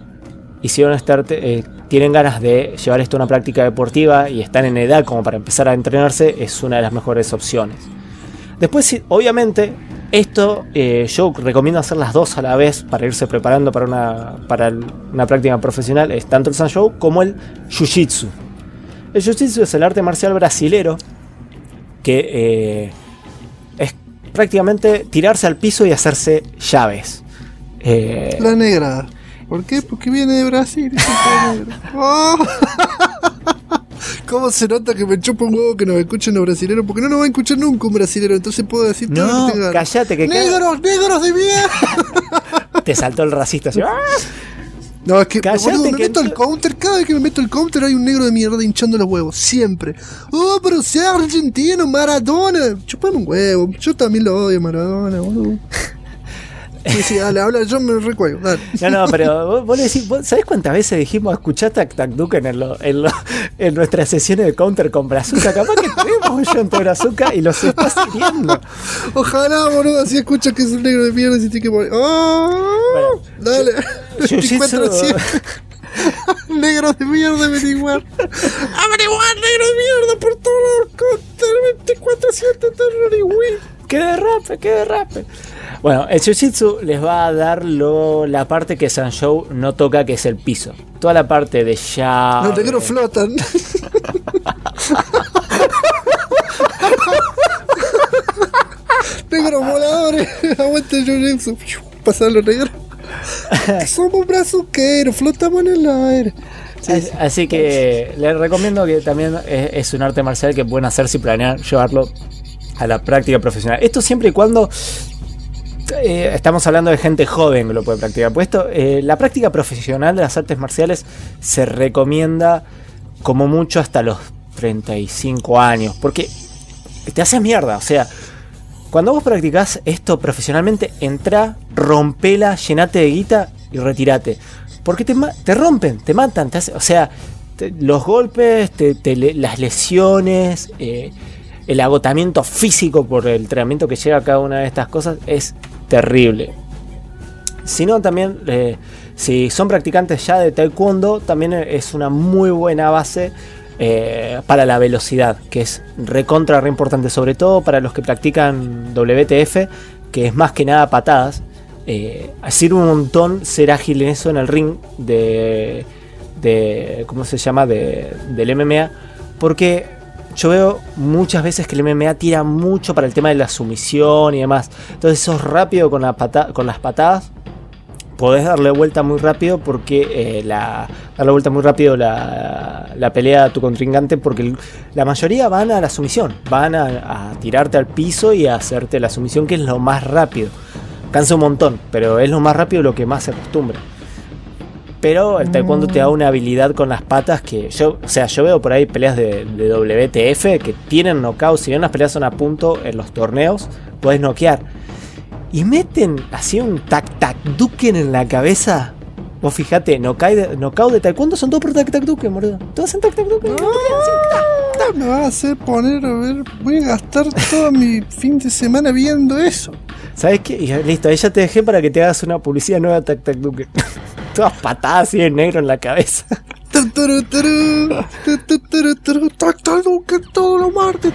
tienen ganas de llevar esto a una práctica deportiva y están en edad como para empezar a entrenarse, es una de las mejores opciones. Después, obviamente, esto yo recomiendo hacer las dos a la vez para irse preparando para una práctica profesional. Es tanto el Sanshou como el Jiu-Jitsu. El Jiu-Jitsu es el arte marcial brasilero que es prácticamente tirarse al piso y hacerse llaves. La negra. ¿Por qué? Porque viene de Brasil. Oh. ¿Cómo se nota que me chupa un huevo que nos escuchen los brasileños? Porque no nos va a escuchar nunca un brasilero. Entonces puedo decir todo no, lo que tenga. Cállate que ¡Negros de mierda! Te saltó el racista así. No, es que boludo, me que meto al counter. Cada vez que me meto al counter hay un negro de mierda hinchando los huevos. Siempre. Oh, pero sea argentino, Maradona. Chupame un huevo. Yo también lo odio, Maradona, boludo. Sí, dale, habla, yo me recuerdo. Dale. No, pero vos le decís, ¿sabés cuántas veces dijimos escuchá Tac Tac Duke en nuestras sesiones de counter con Brazuca? Capaz que tenemos yo ante Brazuca y los estás siguiendo. Ojalá, boludo, así escucha que es un negro de mierda y se tiene que morir. ¡Oh! Bueno, dale. Negros de mierda, averiguar. Averiguar, negro de mierda por todos los counter 24/7 ¡Qué derrape! Bueno, el Jiu-Jitsu les va a dar la parte que Sanshou no toca, que es el piso. Toda la parte de llave. Los negros flotan. Negros voladores. Aguanta el Jiu-Jitsu. Pasan los negros. Somos brazuqueros, flotamos en el aire. Sí, así que les recomiendo que también es un arte marcial que pueden hacer si planean llevarlo a la práctica profesional. Esto siempre y cuando estamos hablando de gente joven que lo puede practicar. Pues esto, la práctica profesional de las artes marciales se recomienda como mucho hasta los 35 años, porque te haces mierda. O sea, cuando vos practicás esto profesionalmente, entrá, rompela, llenate de guita y retirate. Porque te rompen, te matan, o sea, los golpes, las lesiones, el agotamiento físico por el entrenamiento que lleva a cada una de estas cosas es terrible. Si no, también, si son practicantes ya de taekwondo, también es una muy buena base para la velocidad, que es re importante, sobre todo para los que practican WTF, que es más que nada patadas. Sirve un montón ser ágil en eso, en el ring de ¿cómo se llama? Del MMA, porque yo veo muchas veces que el MMA tira mucho para el tema de la sumisión y demás. Entonces sos rápido con las patadas, podés darle vuelta muy rápido, porque darle vuelta muy rápido la pelea a tu contrincante, porque la mayoría van a la sumisión, van a tirarte al piso y a hacerte la sumisión, que es lo más rápido. Cansa un montón, pero es lo más rápido, lo que más se acostumbra. Pero el taekwondo te da una habilidad con las patas que yo veo por ahí peleas de WTF que tienen knockout. Si bien las peleas son a punto en los torneos, podés noquear. Y meten así un tac-tac-duken en la cabeza. Vos fijate, knockout de taekwondo son todos por tac-tac-duken, boludo. Todos hacen tac-tac-duken. Me vas a hacer poner, a ver, voy a gastar todo mi fin de semana viendo eso. ¿Sabes qué? Y listo, ahí ya te dejé para que te hagas una publicidad nueva de tac-tac-duken. Todas patadas así de negro en la cabeza. Todos los martes.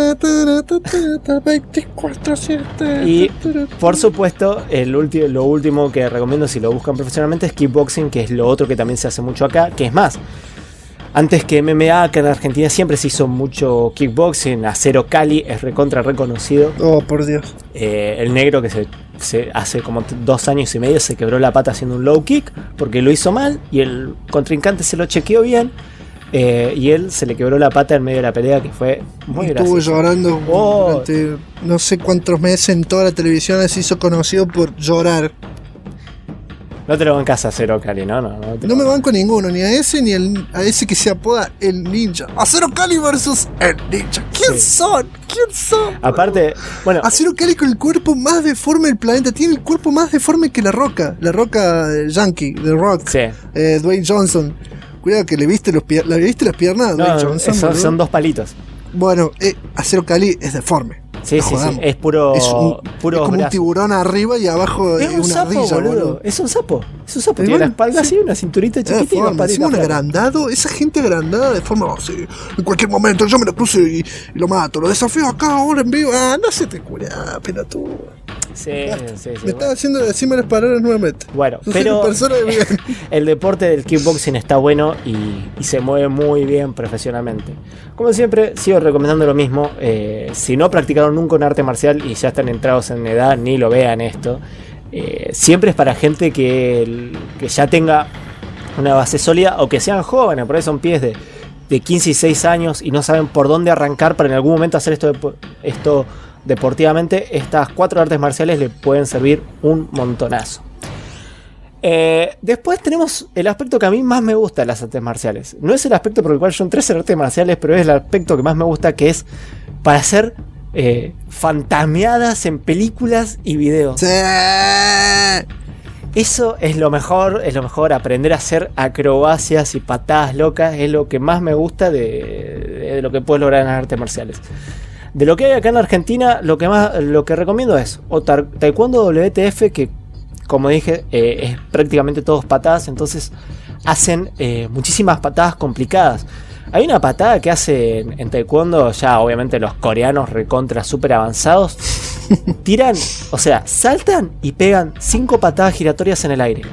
24/7. Y por supuesto, lo último que recomiendo si lo buscan profesionalmente es kickboxing, que es lo otro que también se hace mucho acá, que es más. Antes que MMA, acá en Argentina siempre se hizo mucho kickboxing. Acero Cali es reconocido. Oh, por Dios. El negro que se hace como 2 años y medio se quebró la pata haciendo un low kick porque lo hizo mal y el contrincante se lo chequeó bien, y él se le quebró la pata en medio de la pelea, que fue muy gracioso. Estuvo llorando durante no sé cuántos meses en toda la televisión. Se hizo conocido por llorar. No te lo bancas a Acero Cali, ¿no? No me banco ninguno, ni a ese ni a ese que se apoda el ninja. Acero Cali versus el ninja. ¿Quién son? Aparte, bueno, Acero Cali con el cuerpo más deforme del planeta. Tiene el cuerpo más deforme que La Roca. La Roca Yankee, The Rock. Sí. Dwayne Johnson. Cuidado que le viste las piernas a Dwayne Johnson. Son 2 palitos. Bueno, Acero Cali es deforme. Sí, es puro es como brazo. Un tiburón arriba y abajo es un una sapo, ardilla, boludo. Es un sapo. Tiene bueno, la espalda así, una cinturita chiquita y una patita. Un agrandado, esa gente agrandada de forma así. En cualquier momento yo me lo cruzo y lo mato. Lo desafío acá ahora en vivo. No se te cura, pelotudo. Sí. Me estaba haciendo decirme las palabras nuevamente. Bueno, yo pero soy una persona de bien. El deporte del kickboxing está bueno y se mueve muy bien profesionalmente. Como siempre, sigo recomendando lo mismo. Si no practicaron nunca un arte marcial y ya están entrados en edad, ni lo vean esto. Siempre es para gente que ya tenga una base sólida o que sean jóvenes. Por ahí son pibes de 15 y 6 años y no saben por dónde arrancar para en algún momento hacer esto deportivamente. Estas 4 artes marciales le pueden servir un montonazo. Después tenemos el aspecto que a mí más me gusta de las artes marciales. No es el aspecto por el cual yo entré a hacer artes marciales, pero es el aspecto que más me gusta, que es para hacer fantasmeadas en películas y videos. Sí. Eso es lo mejor, aprender a hacer acrobacias y patadas locas es lo que más me gusta de lo que puedes lograr en las artes marciales. De lo que hay acá en Argentina, lo que recomiendo es taekwondo WTF, que como dije es prácticamente todos patadas, entonces hacen muchísimas patadas complicadas. Hay una patada que hacen en taekwondo, ya obviamente los coreanos recontra super avanzados, tiran, o sea, saltan y pegan 5 patadas giratorias en el aire.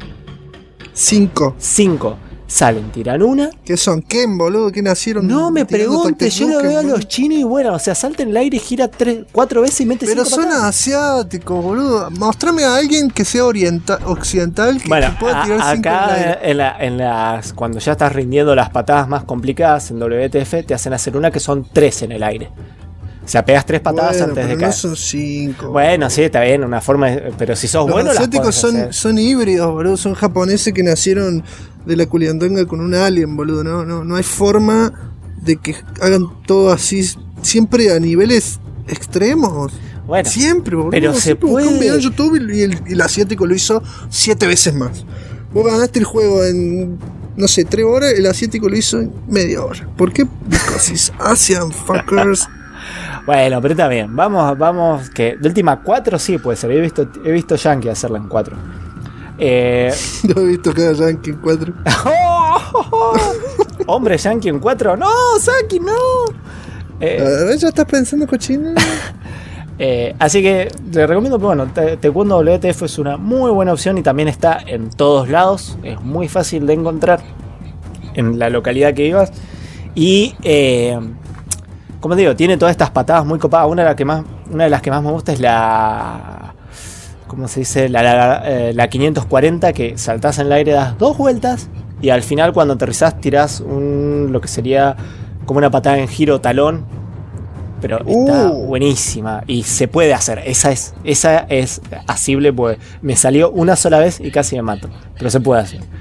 5. Salen, tiran una. ¿Qué son? ¿Ken, boludo? ¿Qué nacieron? No me preguntes, yo lo veo a los chinos y bueno, o sea, salta en el aire, gira 4 veces y mete 5 patadas. Pero son asiáticos, boludo. Mostrame a alguien que sea occidental que pueda tirar 5 acá en las cuando ya estás rindiendo las patadas más complicadas en WTF, te hacen hacer una que son 3 en el aire. sea, pegas 3 patadas Bueno, antes de pero caer. no son 5. Bueno, sí, está bien, una forma pero si sos Los bueno, las asiáticos podés hacer. son híbridos, boludo. Son japoneses que nacieron de la culiandanga con un alien, boludo. No hay forma de que hagan todo así, siempre a niveles extremos. Bueno, Siempre, boludo. pero se Siempre busqué un puede. video en YouTube y el asiático lo hizo 7 veces más. Vos ganaste el juego en, no sé, 3 horas, el asiático lo hizo en media hora. ¿Por qué? Because it's Asian fuckers. Bueno, pero está bien. Vamos, que de última 4 sí puede ser. He visto Yankee hacerla en 4. No he visto cada Yankee en 4. Hombre, Yankee en 4. No, Saki, no. ¿Ya estás pensando cochino? Así que te recomiendo, bueno, Taekwondo WTF es una muy buena opción y también está en todos lados. Es muy fácil de encontrar en la localidad que vivas. Y, como te digo, tiene todas estas patadas muy copadas. Una de las que más me gusta es la... ¿Cómo se dice? La 540, que saltás en el aire, das 2 vueltas y al final cuando aterrizás tirás lo que sería como una patada en giro talón. Pero está buenísima y se puede hacer. Esa es asible, pues me salió una sola vez y casi me mato. Pero se puede hacer.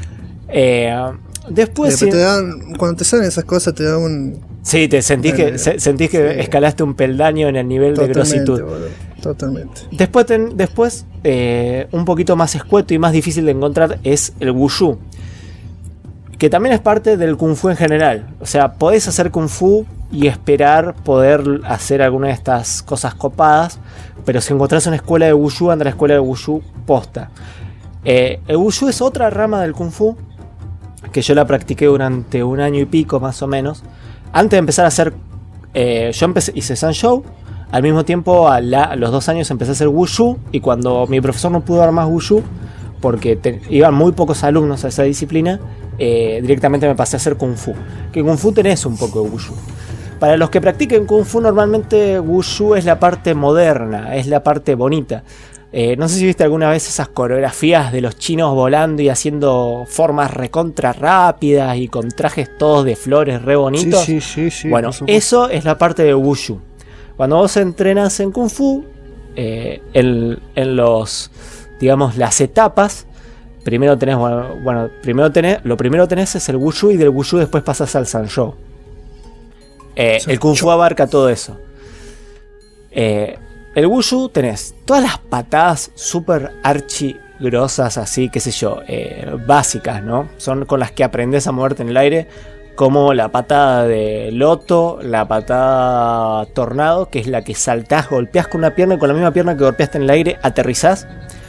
Después Pero te dan, cuando te salen esas cosas te da un... Sí, te sentís que escalaste un peldaño en el nivel de grositud. Boludo, totalmente. Después un poquito más escueto y más difícil de encontrar es el Wushu, que también es parte del Kung Fu en general. O sea, podés hacer Kung Fu y esperar poder hacer alguna de estas cosas copadas, pero si encontrás una escuela de Wushu, anda a la escuela de Wushu posta. El Wushu es otra rama del Kung Fu que yo la practiqué durante 1 año y pico más o menos. Antes de empezar a hacer, hice Sanshou. Al mismo tiempo, a los 2 años empecé a hacer Wushu. Y cuando mi profesor no pudo dar más Wushu, porque iban muy pocos alumnos a esa disciplina, directamente me pasé a hacer Kung Fu. Que Kung Fu tenés un poco de Wushu. Para los que practiquen Kung Fu, normalmente Wushu es la parte moderna, es la parte bonita. No sé si viste alguna vez esas coreografías de los chinos volando y haciendo formas recontra rápidas y con trajes todos de flores re bonitos. Sí. Bueno, eso es la parte de Wushu. Cuando vos entrenas en Kung Fu, en los, digamos, las etapas, primero tenés lo primero tenés es el Wushu y del Wushu después pasas al Sanshou. El Kung Fu abarca todo eso. El Wushu tenés todas las patadas super archi grosas, así, qué sé yo, básicas, ¿no? Son con las que aprendes a moverte en el aire, como la patada de loto, la patada tornado, que es la que saltás, golpeás con una pierna y con la misma pierna que golpeaste en el aire, aterrizás.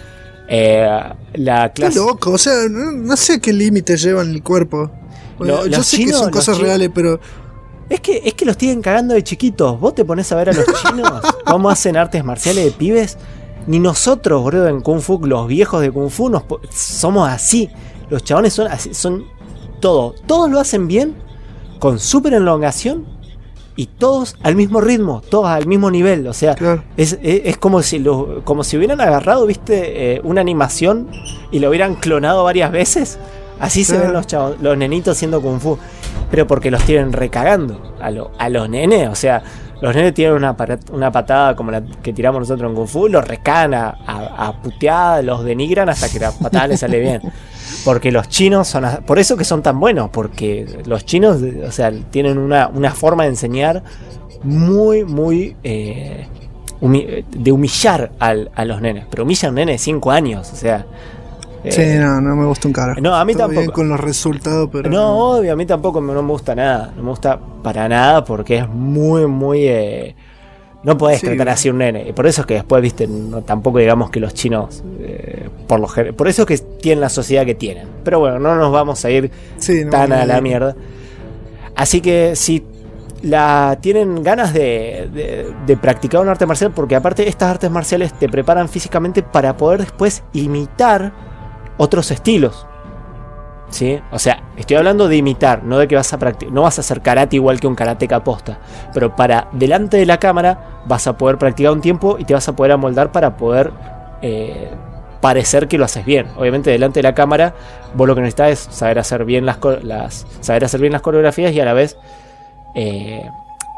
La clase... Qué loco, o sea, no sé qué límites llevan el cuerpo. Bueno, yo sé que son cosas reales, pero... Es que los tienen cagando de chiquitos. Vos te pones a ver a los chinos cómo hacen artes marciales de pibes. Ni nosotros, boludo, en Kung Fu, los viejos de Kung Fu, somos así. Los chabones son así, son todo. Todos lo hacen bien, con súper elongación, y todos al mismo ritmo, todos al mismo nivel. O sea, claro. es como si hubieran agarrado, viste, una animación y lo hubieran clonado varias veces. Así se ven los nenitos haciendo Kung Fu. Pero porque los tienen recagando a los nenes. O sea, los nenes tienen una patada como la que tiramos nosotros en Kung Fu, los recagan a puteadas, los denigran hasta que la patada les sale bien. Porque los chinos son... Por eso que son tan buenos. Porque los chinos, o sea, tienen una forma de enseñar muy, muy... de humillar a los nenes. Pero humillan a un nene de 5 años. O sea... Sí, no me gusta un carajo. No, a mí todo tampoco. Bien con los resultados, pero no, obvio, a mí tampoco no me gusta nada. No me gusta para nada porque es muy, muy... no podés tratar así a un nene. Por eso es que después, viste, tampoco digamos que los chinos... por eso es que tienen la sociedad que tienen. Pero bueno, no nos vamos a ir tan a la mierda. Así que si tienen ganas de practicar un arte marcial, porque aparte estas artes marciales te preparan físicamente para poder después imitar otros estilos, ¿sí? O sea, estoy hablando de imitar, no de que no vas a hacer karate igual que un karateca posta, pero para delante de la cámara vas a poder practicar un tiempo y te vas a poder amoldar para poder parecer que lo haces bien. Obviamente delante de la cámara vos lo que necesitas es saber hacer bien las coreografías y a la vez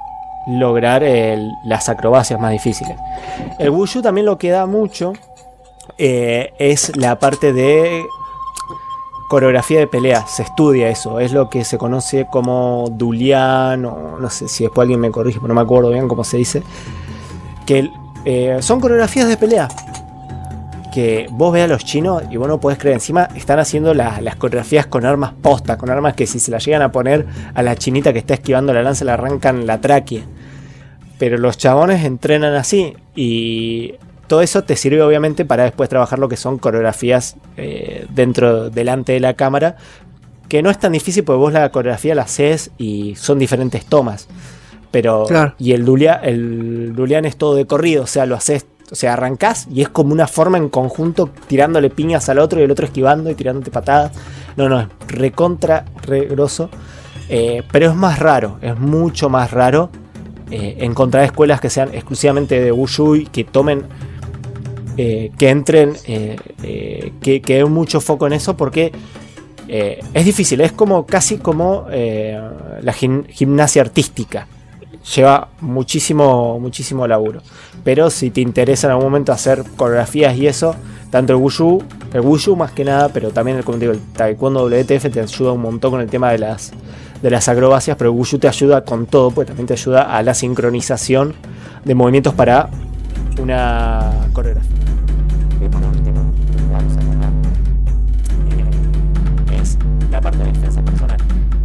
lograr las acrobacias más difíciles. El Wushu también lo que da mucho es la parte de coreografía de pelea. Se estudia eso, es lo que se conoce como Dulian, o no sé si después alguien me corrige, pero no me acuerdo bien cómo se dice, que son coreografías de pelea que vos ves a los chinos y vos no podés creer. Encima están haciendo las coreografías con armas postas, con armas que si se las llegan a poner a la chinita que está esquivando la lanza le arrancan la tráquea. Pero los chabones entrenan así y todo eso te sirve obviamente para después trabajar lo que son coreografías delante de la cámara, que no es tan difícil porque vos la coreografía la haces y son diferentes tomas. Pero claro. Y el Dulian es todo de corrido, o sea, lo haces. O sea, arrancás y es como una forma en conjunto tirándole piñas al otro y el otro esquivando y tirándote patadas. No, es re grosso. Pero es más raro, es mucho más raro encontrar escuelas que sean exclusivamente de Wushu y que tomen, que entren, que den mucho foco en eso porque es difícil, es como casi como la gimnasia artística. Lleva muchísimo laburo. Pero si te interesa en algún momento hacer coreografías y eso, tanto el Wushu más que nada, pero también como te digo, el Taekwondo WTF te ayuda un montón con el tema de las acrobacias, pero el Wushu te ayuda con todo, pues también te ayuda a la sincronización de movimientos para una coreografía. Y por último, vamos a hablar es la parte de defensa personal.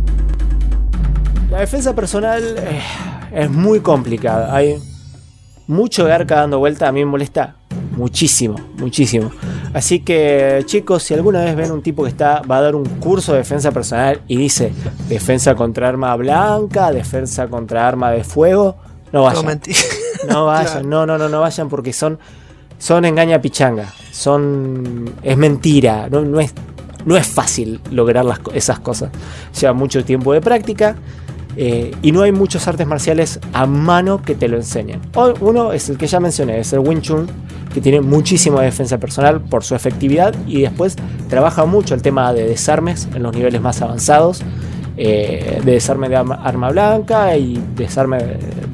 La defensa personal es muy complicada. Hay mucho garca dando vuelta. A mí me molesta muchísimo. Así que, chicos, si alguna vez ven un tipo que va a dar un curso de defensa personal y dice defensa contra arma blanca, defensa contra arma de fuego, no vayan. No vayan, claro. no vayan porque son engaña pichanga. Es mentira. No es fácil lograr esas cosas. Lleva mucho tiempo de práctica. Y no hay muchos artes marciales a mano que te lo enseñen. Uno es el que ya mencioné, es el Wing Chun, que tiene muchísima defensa personal por su efectividad y después trabaja mucho el tema de desarmes en los niveles más avanzados, de desarme de arma blanca y desarmes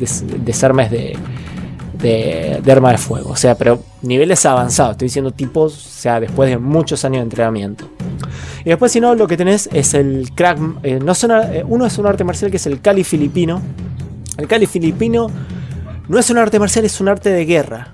de arma de fuego. O sea, pero niveles avanzados, estoy diciendo tipos, o sea, después de muchos años de entrenamiento. Y después, si no, lo que tenés es el crack. Uno es un arte marcial que es el Kali filipino. El Kali filipino no es un arte marcial, es un arte de guerra.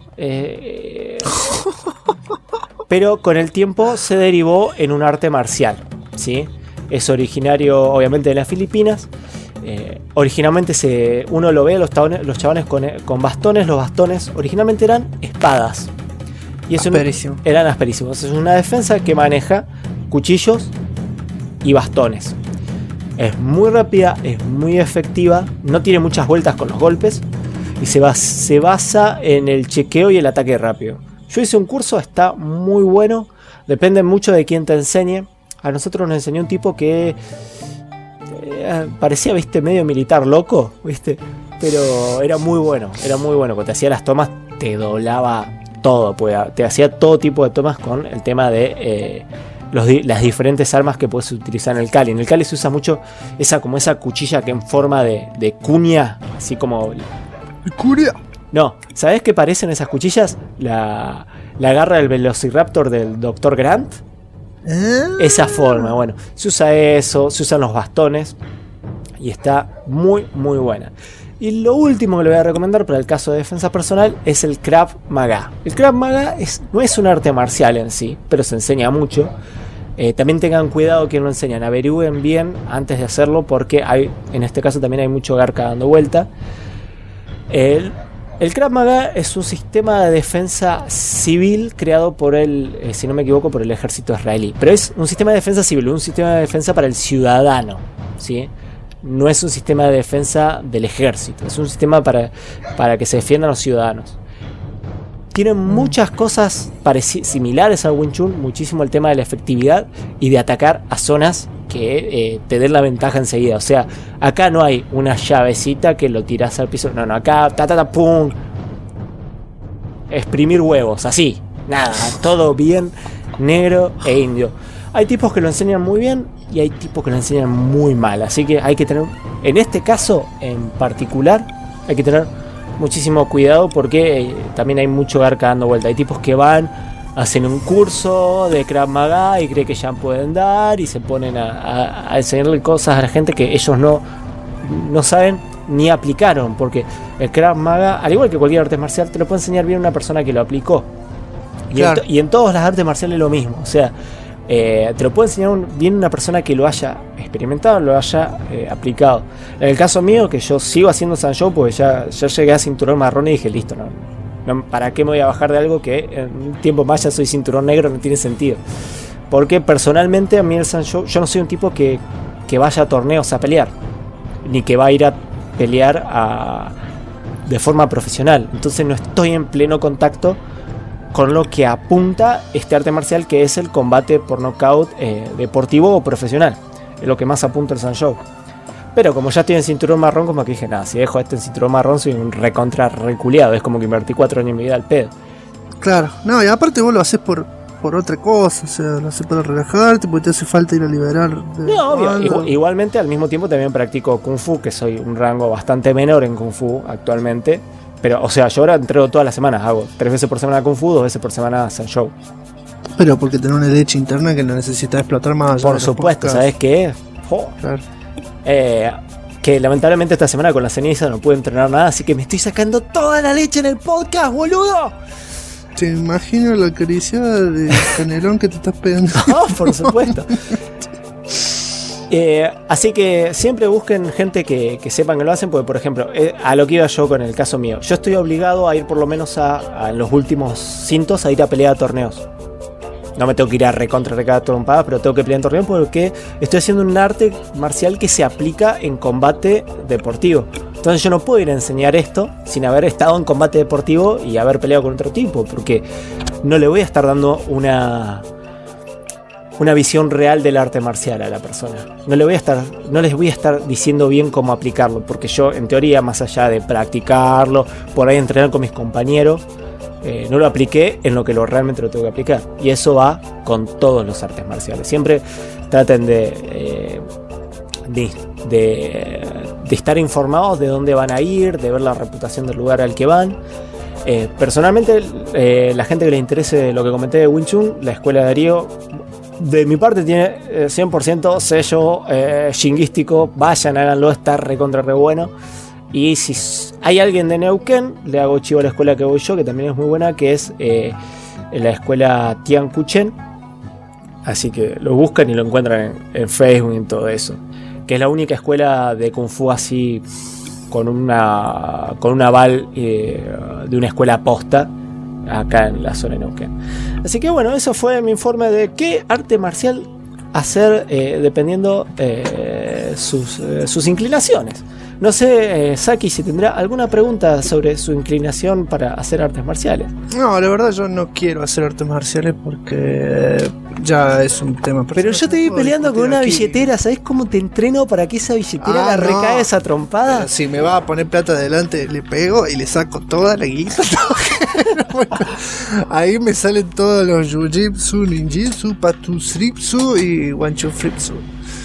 Pero con el tiempo se derivó en un arte marcial, ¿sí? Es originario, obviamente, de las Filipinas. Originalmente uno lo ve, los chabones con bastones. Los bastones originalmente eran espadas. Y eran asperísimos. Es una defensa que maneja cuchillos y bastones. Es muy rápida, es muy efectiva, no tiene muchas vueltas con los golpes y se basa en el chequeo y el ataque rápido. Yo hice un curso, está muy bueno, depende mucho de quién te enseñe. A nosotros nos enseñó un tipo que parecía, viste, medio militar loco, viste, pero era muy bueno. Cuando te hacía las tomas te doblaba todo, pues, te hacía todo tipo de tomas con el tema de las diferentes armas que puedes utilizar en el Kali. En el Kali se usa mucho esa cuchilla que en forma de cuña, así como... ¿Curia? No, ¿sabés qué parecen esas cuchillas? La garra del Velociraptor del Dr. Grant. Esa forma, bueno, se usa eso, se usan los bastones y está muy buena. Y lo último que le voy a recomendar para el caso de defensa personal es el Krav Maga. El Krav Maga no es un arte marcial en sí, pero se enseña mucho. También tengan cuidado que lo enseñan, averigüen bien antes de hacerlo porque en este caso también hay mucho garca dando vuelta. El Krav Maga es un sistema de defensa civil creado por si no me equivoco, por el ejército israelí. Pero es un sistema de defensa civil, un sistema de defensa para el ciudadano, ¿sí? No es un sistema de defensa del ejército, es un sistema para que se defiendan los ciudadanos. Tienen muchas cosas similares al Wing Chun, muchísimo el tema de la efectividad y de atacar a zonas que te den la ventaja enseguida. O sea, acá no hay una llavecita que lo tirás al piso. No, acá pum, exprimir huevos, así, nada, todo bien negro e indio. Hay tipos que lo enseñan muy bien y hay tipos que lo enseñan muy mal, así que hay que tener, en este caso en particular, hay que tener muchísimo cuidado porque también hay mucho garca dando vuelta. Hay tipos que van, hacen un curso de Krav Maga y creen que ya pueden dar y se ponen a enseñarle cosas a la gente que ellos no saben ni aplicaron, porque el Krav Maga, al igual que cualquier arte marcial, te lo puede enseñar bien una persona que lo aplicó. Claro. Y en todas las artes marciales es lo mismo. O sea, te lo puede enseñar bien una persona que lo haya experimentado, lo haya aplicado. En el caso mío, que yo sigo haciendo Sanshou, pues ya llegué a cinturón marrón y dije, listo, no, ¿para qué me voy a bajar de algo que en un tiempo más ya soy cinturón negro? No tiene sentido. Porque personalmente a mí el Sanshou, yo no soy un tipo que vaya a torneos a pelear, ni que va a ir a pelear de forma profesional. Entonces no estoy en pleno contacto con lo que apunta este arte marcial, que es el combate por nocaut deportivo o profesional. Es lo que más apunta el Sanshou. Pero como ya estoy en cinturón marrón, como que dije, nada, si dejo en cinturón marrón soy un recontra reculeado. Es como que invertí 4 años en mi vida al pedo. Claro, no, y aparte vos lo haces por otra cosa, o sea, lo haces para relajarte, porque te hace falta ir a liberar. No, obvio. Igualmente, al mismo tiempo también practico Kung Fu, que soy un rango bastante menor en Kung Fu actualmente. Pero, o sea, yo ahora entreno todas las semanas, hago 3 veces por semana Kung Fu, 2 veces por semana Sanshou. Pero porque tenés una leche interna que no necesita explotar más allá. Por supuesto, ¿sabes qué? Claro. Que lamentablemente esta semana con la ceniza no pude entrenar nada, así que me estoy sacando toda la leche en el podcast, boludo. Te imagino la acariciada de canelón que te estás pegando. No, por supuesto. Así que siempre busquen gente que sepan que lo hacen, porque por ejemplo, a lo que iba yo con el caso mío, yo estoy obligado a ir por lo menos en los últimos cintos a ir a pelear a torneos. No me tengo que ir a recontra trompadas, pero tengo que pelear en torneos porque estoy haciendo un arte marcial que se aplica en combate deportivo. Entonces yo no puedo ir a enseñar esto sin haber estado en combate deportivo y haber peleado con otro tipo, porque no le voy a estar dando una visión real del arte marcial a la persona. No les voy a estar diciendo bien cómo aplicarlo, porque yo en teoría, más allá de practicarlo, por ahí entrenar con mis compañeros, no lo apliqué en lo que realmente lo tengo que aplicar. Y eso va con todos los artes marciales. Siempre traten de estar informados de dónde van a ir, de ver la reputación del lugar al que van. Personalmente, la gente que le interese lo que comenté de Wing Chun, la escuela de Darío, de mi parte tiene 100% sello shinguístico. Vayan, háganlo, está recontra re bueno. Y si hay alguien de Neuquén, le hago chivo a la escuela que voy yo, que también es muy buena, que es la escuela Tian Kuchen. Así que lo buscan y lo encuentran en Facebook y en todo eso. Que es la única escuela de Kung Fu así con un aval de una escuela posta acá en la zona de Neuquén. Así que bueno, eso fue mi informe de qué arte marcial hacer dependiendo sus inclinaciones. No sé, Saki, si tendrá alguna pregunta sobre su inclinación para hacer artes marciales. No, la verdad yo no quiero hacer artes marciales porque ya es un tema personal. Pero yo te vi peleando con una billetera. ¿Sabés cómo te entreno para que esa billetera la recae esa trompada? Pero si me va a poner plata adelante, le pego y le saco toda la guita. Ahí me salen todos los Jujitsu, Ninjitsu, Patusripsu y Wanchufripsu.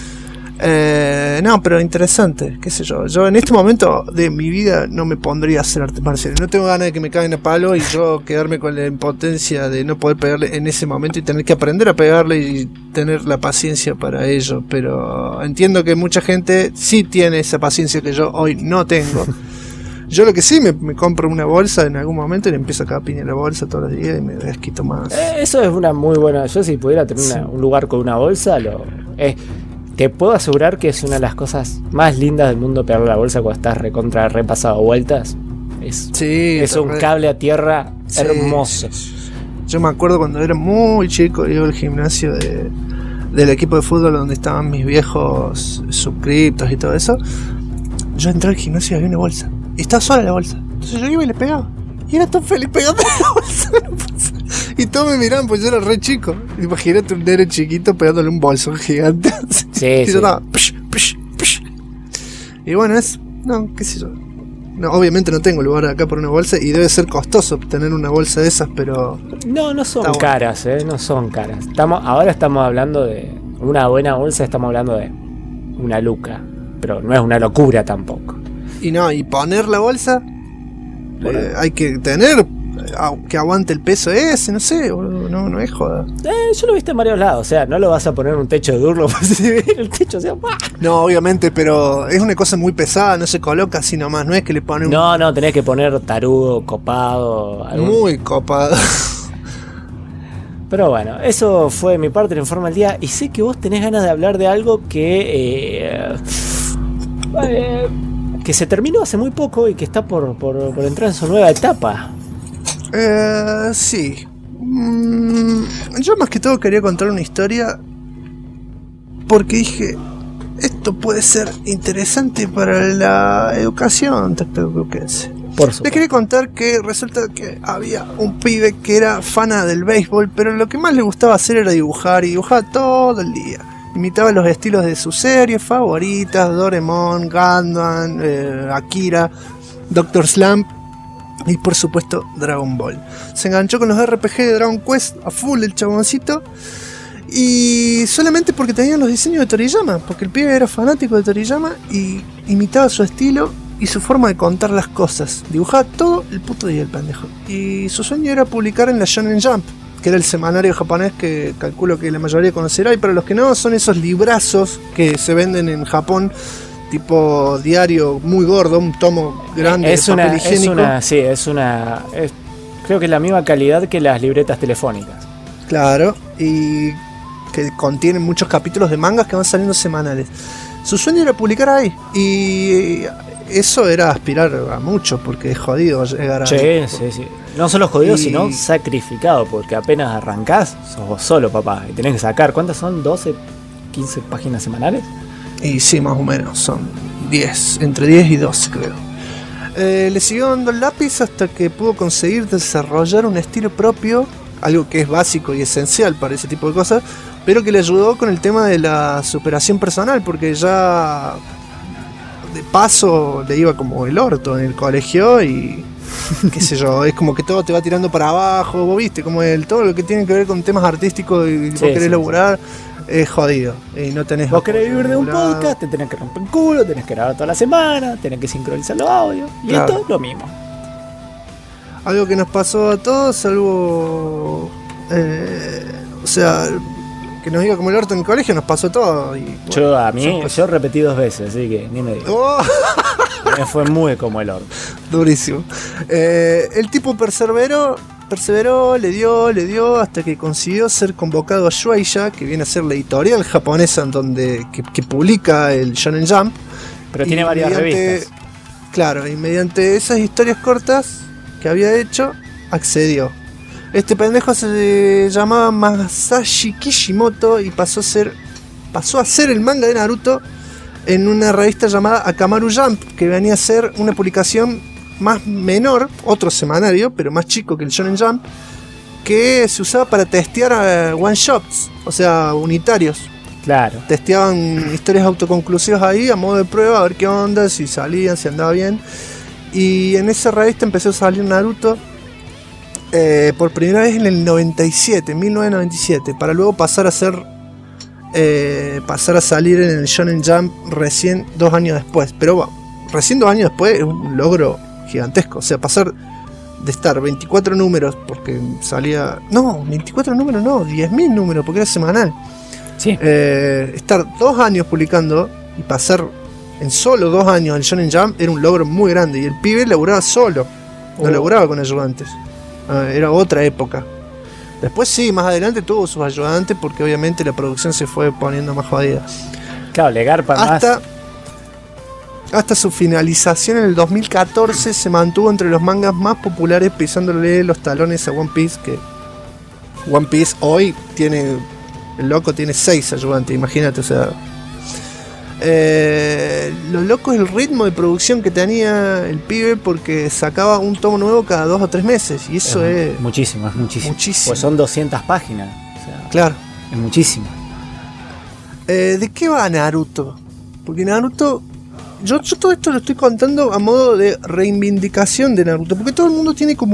No, pero interesante, qué sé yo. Yo en este momento de mi vida no me pondría a hacer artes marciales. No tengo ganas de que me caguen a palo y yo quedarme con la impotencia de no poder pegarle en ese momento y tener que aprender a pegarle y tener la paciencia para ello. Pero entiendo que mucha gente sí tiene esa paciencia que yo hoy no tengo. Yo lo que sí me compro una bolsa en algún momento y le empiezo a cagar piña en la bolsa todos los días y me desquito más. Eso es una muy buena. Yo si pudiera tener un lugar con una bolsa, te puedo asegurar que es una de las cosas más lindas del mundo pegarle la bolsa cuando estás repasado vueltas. Es un cable a tierra hermoso. Yo me acuerdo cuando era muy chico, iba al gimnasio del equipo de fútbol donde estaban mis viejos suscriptos y todo eso. Yo entré al gimnasio y había una bolsa. Y estaba sola la bolsa. Entonces yo iba y le pegaba. Y era tan feliz pegando la bolsa. Y todos me miraban, pues yo era re chico. Imagínate un nene chiquito pegándole un bolsón gigante. Sí, y sí. yo estaba, psh. Y bueno, no, qué sé yo. No, obviamente no tengo lugar acá para una bolsa y debe ser costoso tener una bolsa de esas, pero... No son caras, no son caras. Ahora estamos hablando de una buena bolsa, estamos hablando de una luca. Pero no es una locura tampoco. Y poner la bolsa, hay que tener que aguante el peso ese, no sé, no es joda. Yo lo viste en varios lados, o sea, no lo vas a poner en un techo de Durlo para subir el techo, o sea, ¡buah! No, obviamente, pero es una cosa muy pesada, no se coloca así nomás, no es que le ponen No, tenés que poner tarugo, copado, muy copado. Pero bueno, eso fue mi parte del informe del día. Y sé que vos tenés ganas de hablar de algo que se terminó hace muy poco y que está por entrar en su nueva etapa. Sí. Yo más que todo quería contar una historia porque dije, esto puede ser interesante para la educación textoeduquense. Les quería contar que resulta que había un pibe que era fana del béisbol, pero lo que más le gustaba hacer era dibujar, y dibujaba todo el día. Imitaba los estilos de sus series favoritas, Doraemon, Gundam, Akira, Dr. Slump y por supuesto Dragon Ball. Se enganchó con los RPG de Dragon Quest a full el chaboncito, y solamente porque tenían los diseños de Toriyama, porque el pibe era fanático de Toriyama y imitaba su estilo y su forma de contar las cosas. Dibujaba todo el puto día el pendejo. Y su sueño era publicar en la Shonen Jump, que era el semanario japonés que calculo que la mayoría conocerá, y para los que no, son esos librazos que se venden en Japón, tipo diario muy gordo, un tomo grande de papel higiénico. Creo que es la misma calidad que las libretas telefónicas. Claro, y que contienen muchos capítulos de mangas que van saliendo semanales. Su sueño era publicar ahí, y eso era aspirar a mucho, porque es jodido llegar a... Sí. No solo jodido, sino sacrificado, porque apenas arrancás, sos vos solo, papá, y tenés que sacar, ¿cuántas son? ¿12, 15 páginas semanales? Y sí, más o menos, son 10, entre 10 y 12 creo. Le siguió dando el lápiz hasta que pudo conseguir desarrollar un estilo propio, algo que es básico y esencial para ese tipo de cosas, pero que le ayudó con el tema de la superación personal, porque ya de paso le iba como el orto en el colegio y qué sé yo, es como que todo te va tirando para abajo, vos viste, como todo lo que tiene que ver con temas artísticos y vos querés laburar, es jodido, y no tenés... Vos querés vivir de un podcast, te tenés que romper el culo, tenés que grabar toda la semana, tenés que sincronizar los audios, y claro, esto es lo mismo. Algo que nos pasó a todos, algo... o sea... que nos diga como el orto en el colegio, nos pasó todo. Y, bueno, yo repetí 2 veces, así que ni me digas. Oh. Me fue muy como el orto. Durísimo. El tipo perseveró, le dio, hasta que consiguió ser convocado a Shueisha, que viene a ser la editorial japonesa en donde que publica el Shonen Jump. Pero tiene varias revistas. Claro, y mediante esas historias cortas que había hecho, accedió. Este pendejo se llamaba Masashi Kishimoto y pasó a ser el manga de Naruto en una revista llamada Akamaru Jump, que venía a ser una publicación más menor, otro semanario, pero más chico que el Shonen Jump, que se usaba para testear one shots, o sea, unitarios. Claro. Testeaban historias autoconclusivas ahí a modo de prueba, a ver qué onda, si salían, si andaba bien. Y en esa revista empezó a salir Naruto. Por primera vez en el 1997, para luego pasar a salir en el Shonen Jump recién 2 años después. Pero bueno, recién 2 años después es un logro gigantesco. O sea, pasar de estar 24 números, porque salía... No, 24 números no, 10.000 números, porque era semanal. Sí. Estar 2 años publicando y pasar en solo 2 años el Shonen Jump era un logro muy grande. Y el pibe laburaba solo, no laburaba con ayudantes. Era otra época. Después sí, más adelante tuvo sus ayudantes, porque obviamente la producción se fue poniendo más jodida. Claro, le garpa más. Hasta su finalización en el 2014 se mantuvo entre los mangas más populares, pisándole los talones a One Piece, que One Piece hoy tiene... El loco tiene 6 ayudantes, imagínate, o sea... Lo loco es el ritmo de producción que tenía el pibe, porque sacaba un tomo nuevo cada 2 o 3 meses, y eso es muchísimo. Pues son 200 páginas, o sea, claro, es muchísimo. ¿De qué va Naruto? Porque Naruto, yo todo esto lo estoy contando a modo de reivindicación de Naruto, porque todo el mundo tiene como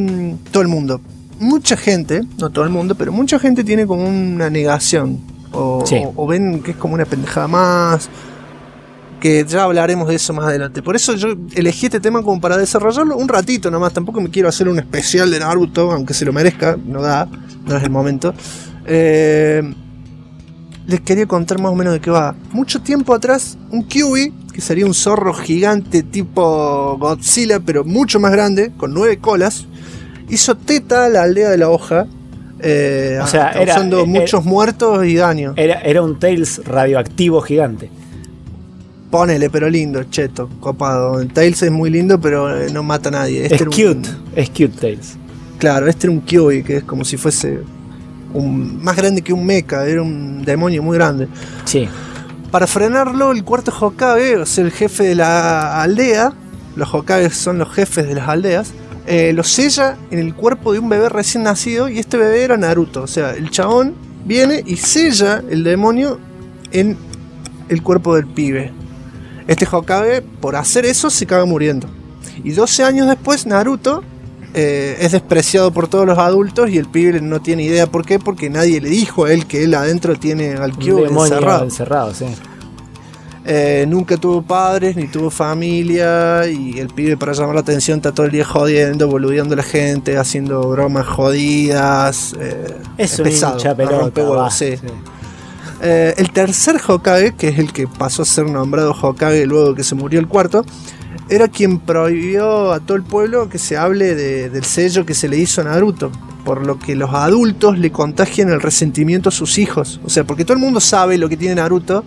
mucha gente, no todo el mundo, pero mucha gente tiene como una negación. O ven que es como una pendejada más. que ya hablaremos de eso más adelante. Por eso yo elegí este tema como para desarrollarlo un ratito nomás. Tampoco me quiero hacer un especial de Naruto, aunque se lo merezca, no es el momento. Les quería contar más o menos de qué va. Mucho tiempo atrás, un Kyuubi, que sería un zorro gigante tipo Godzilla, pero mucho más grande, con 9 colas, hizo teta a la aldea de la hoja, o sea, causando muchos muertos y daño. Era un Tails radioactivo gigante. Ponele, pero lindo, cheto, copado. El Tails es muy lindo, pero no mata a nadie. Es cute Tails. Claro, este era un Kyuubi, que es como si fuese más grande que un mecha, era un demonio muy grande. Sí. Para frenarlo, el cuarto Hokage, o sea, el jefe de la aldea, los Hokages son los jefes de las aldeas, lo sella en el cuerpo de un bebé recién nacido, y este bebé era Naruto. O sea, el chabón viene y sella el demonio en el cuerpo del pibe. Este Hokage, por hacer eso, se caga muriendo. Y 12 años después, Naruto es despreciado por todos los adultos, y el pibe no tiene idea por qué, porque nadie le dijo a él que él adentro tiene al Kyuubi encerrado, sí. Nunca tuvo padres ni tuvo familia, y el pibe, para llamar la atención, está todo el día jodiendo, boludeando a la gente, haciendo bromas jodidas. Es un pesado, hincha pelota, sí. El tercer Hokage, que es el que pasó a ser nombrado Hokage luego que se murió el cuarto, era quien prohibió a todo el pueblo que se hable del sello que se le hizo a Naruto, por lo que los adultos le contagian el resentimiento a sus hijos. O sea, porque todo el mundo sabe lo que tiene Naruto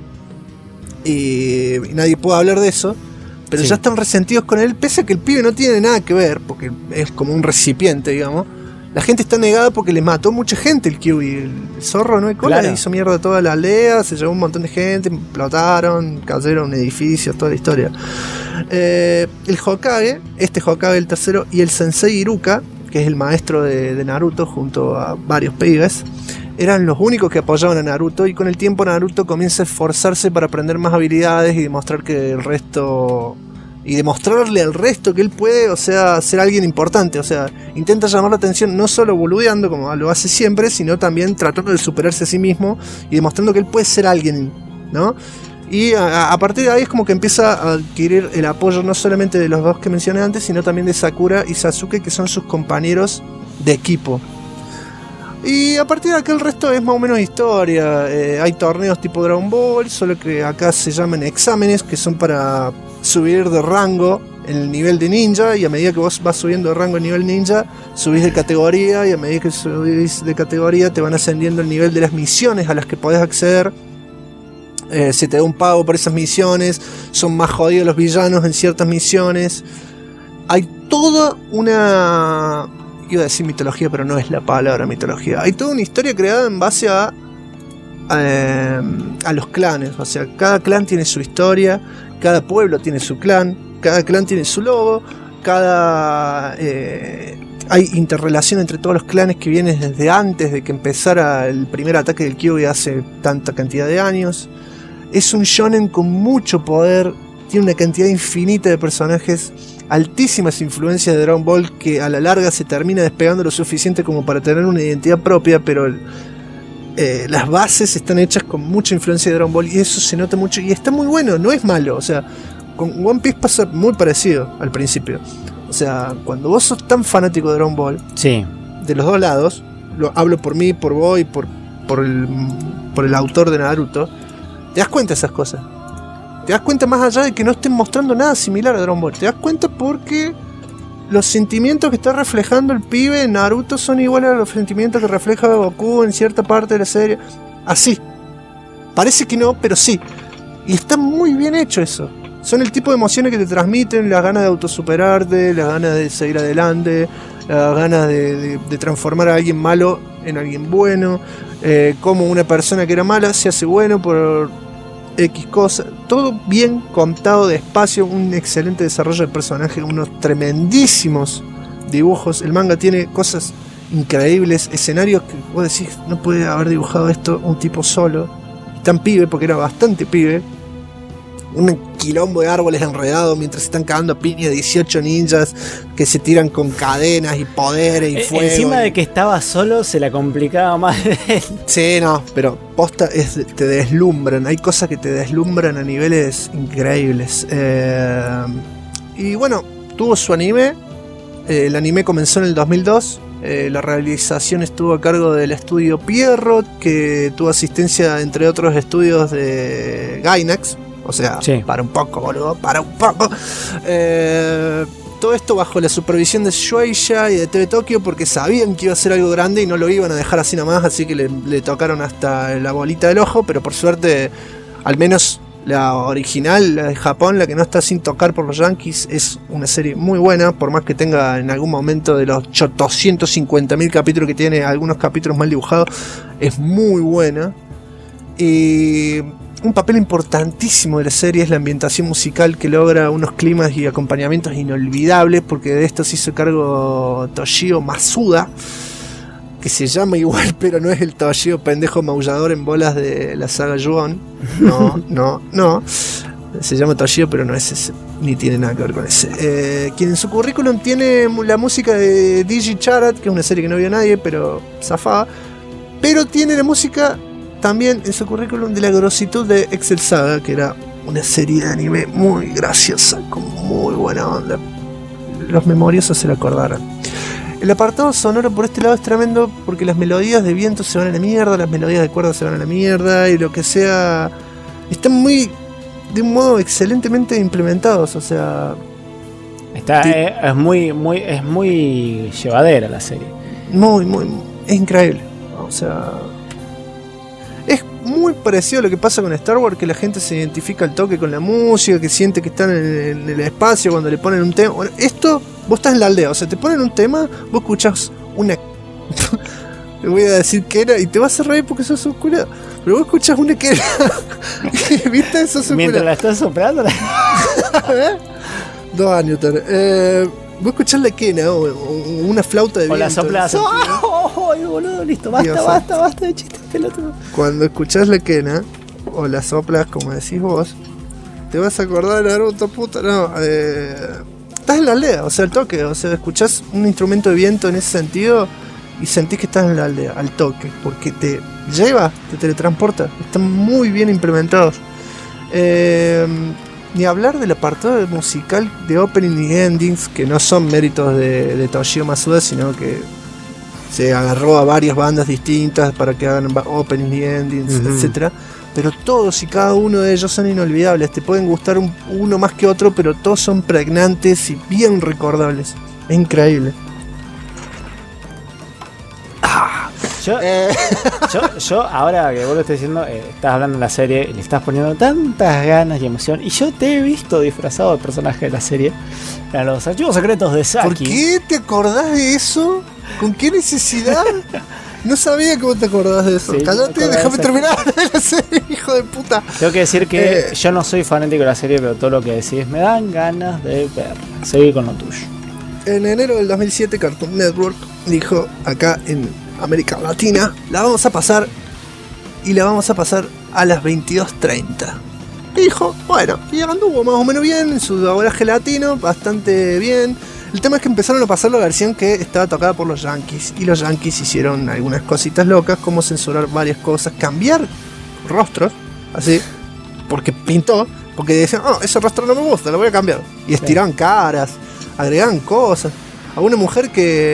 y nadie puede hablar de eso, pero sí, ya están resentidos con él, pese a que el pibe no tiene nada que ver, porque es como un recipiente, digamos. La gente está negada porque le mató mucha gente el Kyuubi. El zorro no hay cola, claro, hizo mierda a toda la aldea, se llevó un montón de gente, explotaron, cayeron edificios, toda la historia. El Hokage, este Hokage el tercero, y el Sensei Iruka, que es el maestro de Naruto, junto a varios pibes, eran los únicos que apoyaban a Naruto, y con el tiempo Naruto comienza a esforzarse para aprender más habilidades y demostrar que el resto... y demostrarle al resto que él puede, o sea, ser alguien importante. O sea, intenta llamar la atención no solo boludeando como lo hace siempre, sino también tratando de superarse a sí mismo y demostrando que él puede ser alguien, ¿no? Y a partir de ahí es como que empieza a adquirir el apoyo no solamente de los dos que mencioné antes, sino también de Sakura y Sasuke, que son sus compañeros de equipo. Y a partir de aquí el resto es más o menos historia. Hay torneos tipo Dragon Ball, solo que acá se llaman exámenes, que son para subir de rango en el nivel de ninja, y a medida que vos vas subiendo de rango en nivel ninja, subís de categoría, y a medida que subís de categoría te van ascendiendo el nivel de las misiones a las que podés acceder. Se te da un pago por esas misiones, son más jodidos los villanos en ciertas misiones. Hay toda una... iba a decir mitología, pero no es la palabra mitología. Hay toda una historia creada en base a los clanes. O sea, cada clan tiene su historia, cada pueblo tiene su clan, cada clan tiene su logo, hay interrelación entre todos los clanes que vienen desde antes de que empezara el primer ataque del Kyuubi hace tanta cantidad de años. Es un shonen con mucho poder, tiene una cantidad infinita de personajes, altísimas influencias de Dragon Ball, que a la larga se termina despegando lo suficiente como para tener una identidad propia, pero las bases están hechas con mucha influencia de Dragon Ball, y eso se nota mucho, y está muy bueno, no es malo. O sea, con One Piece pasa muy parecido al principio. O sea, cuando vos sos tan fanático de Dragon Ball, sí, de los dos lados, hablo por mí, por vos y por el autor de Naruto, te das cuenta de esas cosas. Te das cuenta más allá de que no estén mostrando nada similar a Dragon Ball. Te das cuenta porque los sentimientos que está reflejando el pibe en Naruto son iguales a los sentimientos que refleja Goku en cierta parte de la serie. Así. Parece que no, pero sí. Y está muy bien hecho eso. Son el tipo de emociones que te transmiten, las ganas de autosuperarte, las ganas de seguir adelante, las ganas de transformar a alguien malo en alguien bueno, como una persona que era mala se hace bueno por X cosas. Todo bien contado despacio, un excelente desarrollo de personaje, unos tremendísimos dibujos. El manga tiene cosas increíbles, escenarios que vos decís, no puede haber dibujado esto un tipo solo, tan pibe, porque era bastante pibe. Una quilombo de árboles enredados mientras se están cagando a piña 18 ninjas que se tiran con cadenas y poderes y fuego. Encima de que estaba solo, se la complicaba más. Sí, no, pero posta te deslumbran. Hay cosas que te deslumbran a niveles increíbles. Y bueno, tuvo su anime. El anime comenzó en el 2002. La realización estuvo a cargo del estudio Pierrot, que tuvo asistencia entre otros estudios de Gainax. O sea, sí. Para un poco, boludo, para un poco. Todo esto bajo la supervisión de Shueisha y de TV Tokyo, porque sabían que iba a ser algo grande y no lo iban a dejar así nomás, así que le tocaron hasta la bolita del ojo, pero por suerte, al menos la original, la de Japón, la que no está sin tocar por los yankees, es una serie muy buena, por más que tenga en algún momento de los 250.000 capítulos que tiene, algunos capítulos mal dibujados, es muy buena. Y un papel importantísimo de la serie es la ambientación musical, que logra unos climas y acompañamientos inolvidables, porque de esto se hizo cargo Toshio Masuda, que se llama igual, pero no es el Toshio pendejo maullador en bolas de la saga Ju-On. No. Se llama Toshio, pero no es ese, ni tiene nada que ver con ese. Quien en su currículum tiene la música de Digi Charat, que es una serie que no vio nadie, pero zafada. Pero tiene la música también en su currículum de la grositud de Excel Saga, que era una serie de anime muy graciosa, con muy buena onda. Los memoriosos se la acordarán. El apartado sonoro por este lado es tremendo, porque las melodías de viento se van a la mierda, las melodías de cuerdas se van a la mierda, y lo que sea, están muy, de un modo excelentemente implementados. O sea, es muy llevadera la serie. Es increíble. O sea, es muy parecido a lo que pasa con Star Wars, que la gente se identifica al toque con la música, que siente que están en el espacio cuando le ponen un tema. Bueno, esto, vos estás en la aldea, o sea, te ponen un tema, vos escuchás una... Te voy a decir que era, y te vas a reír porque sos oscura, pero vos escuchás una que era... ¿Viste? Sos oscura. Mientras la estás soplando... 2 años tarde. Vos escuchás la quena o una flauta de viento. O la soplas. ¡Ay, boludo! Listo, basta de chistes pelotudos. Cuando escuchás la quena o la soplas, como decís vos, te vas a acordar de Naruto, puta, no. Estás en la aldea, o sea, al toque. O sea, escuchás un instrumento de viento en ese sentido y sentís que estás en la aldea, al toque, porque te lleva, te teletransporta. Están muy bien implementados. Ni hablar del apartado musical de opening y endings, que no son méritos de Toshio Masuda, sino que se agarró a varias bandas distintas para que hagan opening y endings, etc. Pero todos y cada uno de ellos son inolvidables. Te pueden gustar uno más que otro, pero todos son pregnantes y bien recordables. Es increíble. Yo, ahora que vos lo estás diciendo, estás hablando de la serie y le estás poniendo tantas ganas y emoción. Y yo te he visto disfrazado de personaje de la serie. A los archivos secretos de Saki. ¿Por qué te acordás de eso? ¿Con qué necesidad? No sabía cómo te acordás de eso. Sí, cállate, déjame terminar la serie, hijo de puta. Tengo que decir que yo no soy fanático de la serie, pero todo lo que decís me dan ganas de ver. Seguir con lo tuyo. En enero del 2007, Cartoon Network dijo, acá en América Latina, la vamos a pasar, y la vamos a pasar a las 22:30. Dijo, bueno, y anduvo más o menos bien en su doblaje latino, bastante bien. El tema es que empezaron a pasar la versión que estaba tocada por los Yankees, y los Yankees hicieron algunas cositas locas, como censurar varias cosas, cambiar rostros, así, porque pintó, porque decían, oh, ese rostro no me gusta, lo voy a cambiar. Y estiraban caras, agregaban cosas. A una mujer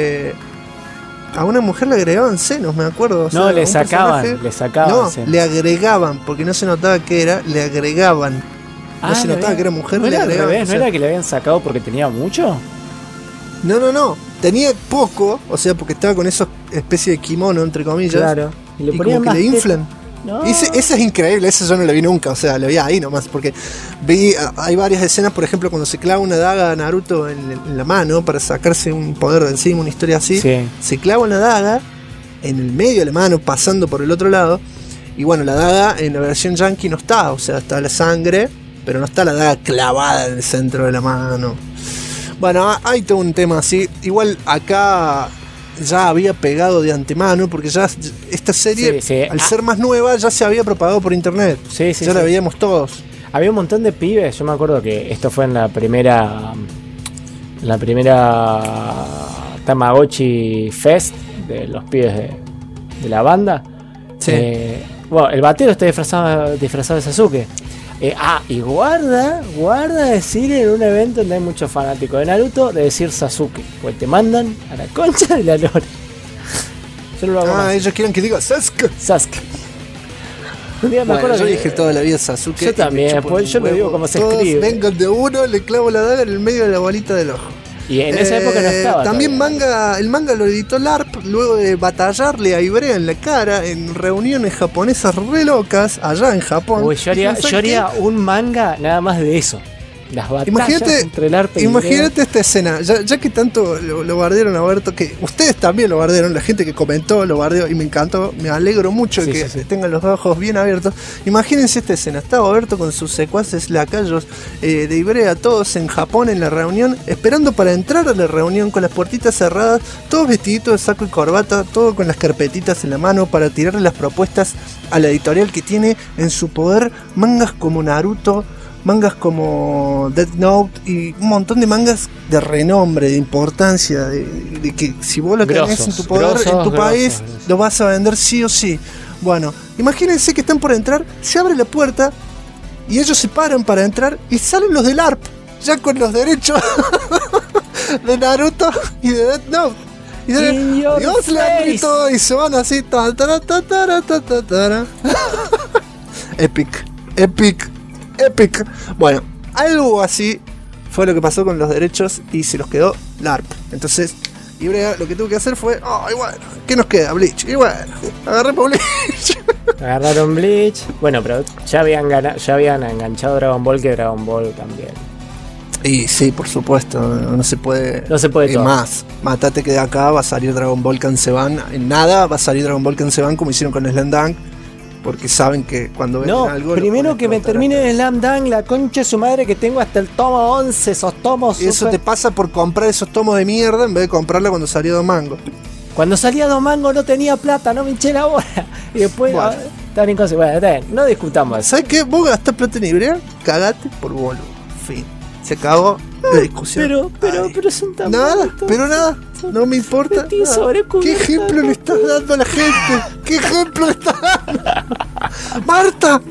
le agregaban senos, me acuerdo. O sea, no, le sacaban no, senos. le agregaban, porque no se notaba que era, le agregaban. No se notaba que era mujer, ¿No le era agregaban. al revés? ¿No era que le habían sacado porque tenía mucho? No. Tenía poco, o sea, porque estaba con esa especie de kimono, entre comillas. Claro. Y como que le inflan. No. Esa es increíble, esa yo no la vi nunca, o sea, la vi ahí nomás, porque hay varias escenas, por ejemplo, cuando se clava una daga a Naruto en la mano para sacarse un poder de encima, una historia así, sí. Se clava una daga en el medio de la mano, pasando por el otro lado, y bueno, la daga en la versión yankee no está, o sea, está la sangre, pero no está la daga clavada en el centro de la mano. Bueno, hay todo un tema así, igual acá ya había pegado de antemano, porque ya esta serie, al ser más nueva, ya se había propagado por internet. Sí, ya la veíamos todos. Había un montón de pibes, yo me acuerdo que esto fue en la primera Tamagotchi Fest de los pibes de la banda. Sí. Bueno, el batero está disfrazado de Sasuke. Y guarda decir en un evento donde hay muchos fanáticos de Naruto, de decir Sasuke, pues te mandan a la concha de la lora. Yo no lo hago más. Ellos quieren que diga Sasuke. Un día me acuerdo Yo que dije toda la vida Sasuke. yo también, pues yo lo digo como se todos escribe. vengan de uno, le clavo la daga en el medio de la bolita del ojo. Y en esa época no estaba. También todavía. el manga lo editó LARP luego de batallarle a Ibrea en la cara en reuniones japonesas re locas allá en Japón. Uy, yo haría un manga nada más de eso. Las batallas entre el ARP y Imagínate esta escena, ya que tanto lo bardearon a Berto, que ustedes también lo bardearon, la gente que comentó lo bardeó y me encantó, me alegro mucho de que tengan los ojos bien abiertos. Imagínense esta escena, estaba Berto con sus secuaces lacayos de Ibrea, todos en Japón en la reunión, esperando para entrar a la reunión con las puertitas cerradas, todos vestiditos de saco y corbata, todo con las carpetitas en la mano para tirarle las propuestas a la editorial que tiene en su poder mangas como Naruto, mangas como Death Note y un montón de mangas de renombre, de importancia, de que si vos lo tenés en tu poder, en tu país, lo vas a vender sí o sí. Bueno, imagínense que están por entrar, se abre la puerta y ellos se paran para entrar y salen los del ARP, ya con los derechos de Naruto y de Death Note. Y Dios le grito y se van así. Epic. Bueno, algo así fue lo que pasó con los derechos y se los quedó LARP. Entonces, Ibrea lo que tuvo que hacer fue, y bueno, ¿qué nos queda? Bleach. Y bueno, agarramos Bleach. Agarraron Bleach. Bueno, pero ya habían enganchado Dragon Ball, que Dragon Ball también. Y sí, por supuesto, no se puede todo. Más, matate que de acá va a salir Dragon Ball Kanseban. En nada va a salir Dragon Ball Kanseban como hicieron con Slam Dunk. Porque saben que cuando ven algo... primero que me termine el Slam Dunk, la concha de su madre, que tengo hasta el tomo 11, esos tomos... Y eso te pasa por comprar esos tomos de mierda en vez de comprarla cuando salió Domango. Cuando salía Domango no tenía plata, no me hinché la bola. Y después... Bueno. Está bien, está bien, no discutamos eso. ¿Sabes qué? Vos gastás plata en Ibrea, cagate por boludo. Fin. Se acabó la discusión. Pero son tan nada, bonitos. pero nada, no me importa. ¿Qué ejemplo le estás dando a la gente? ¿Qué ejemplo le estás dando? ¡Marta!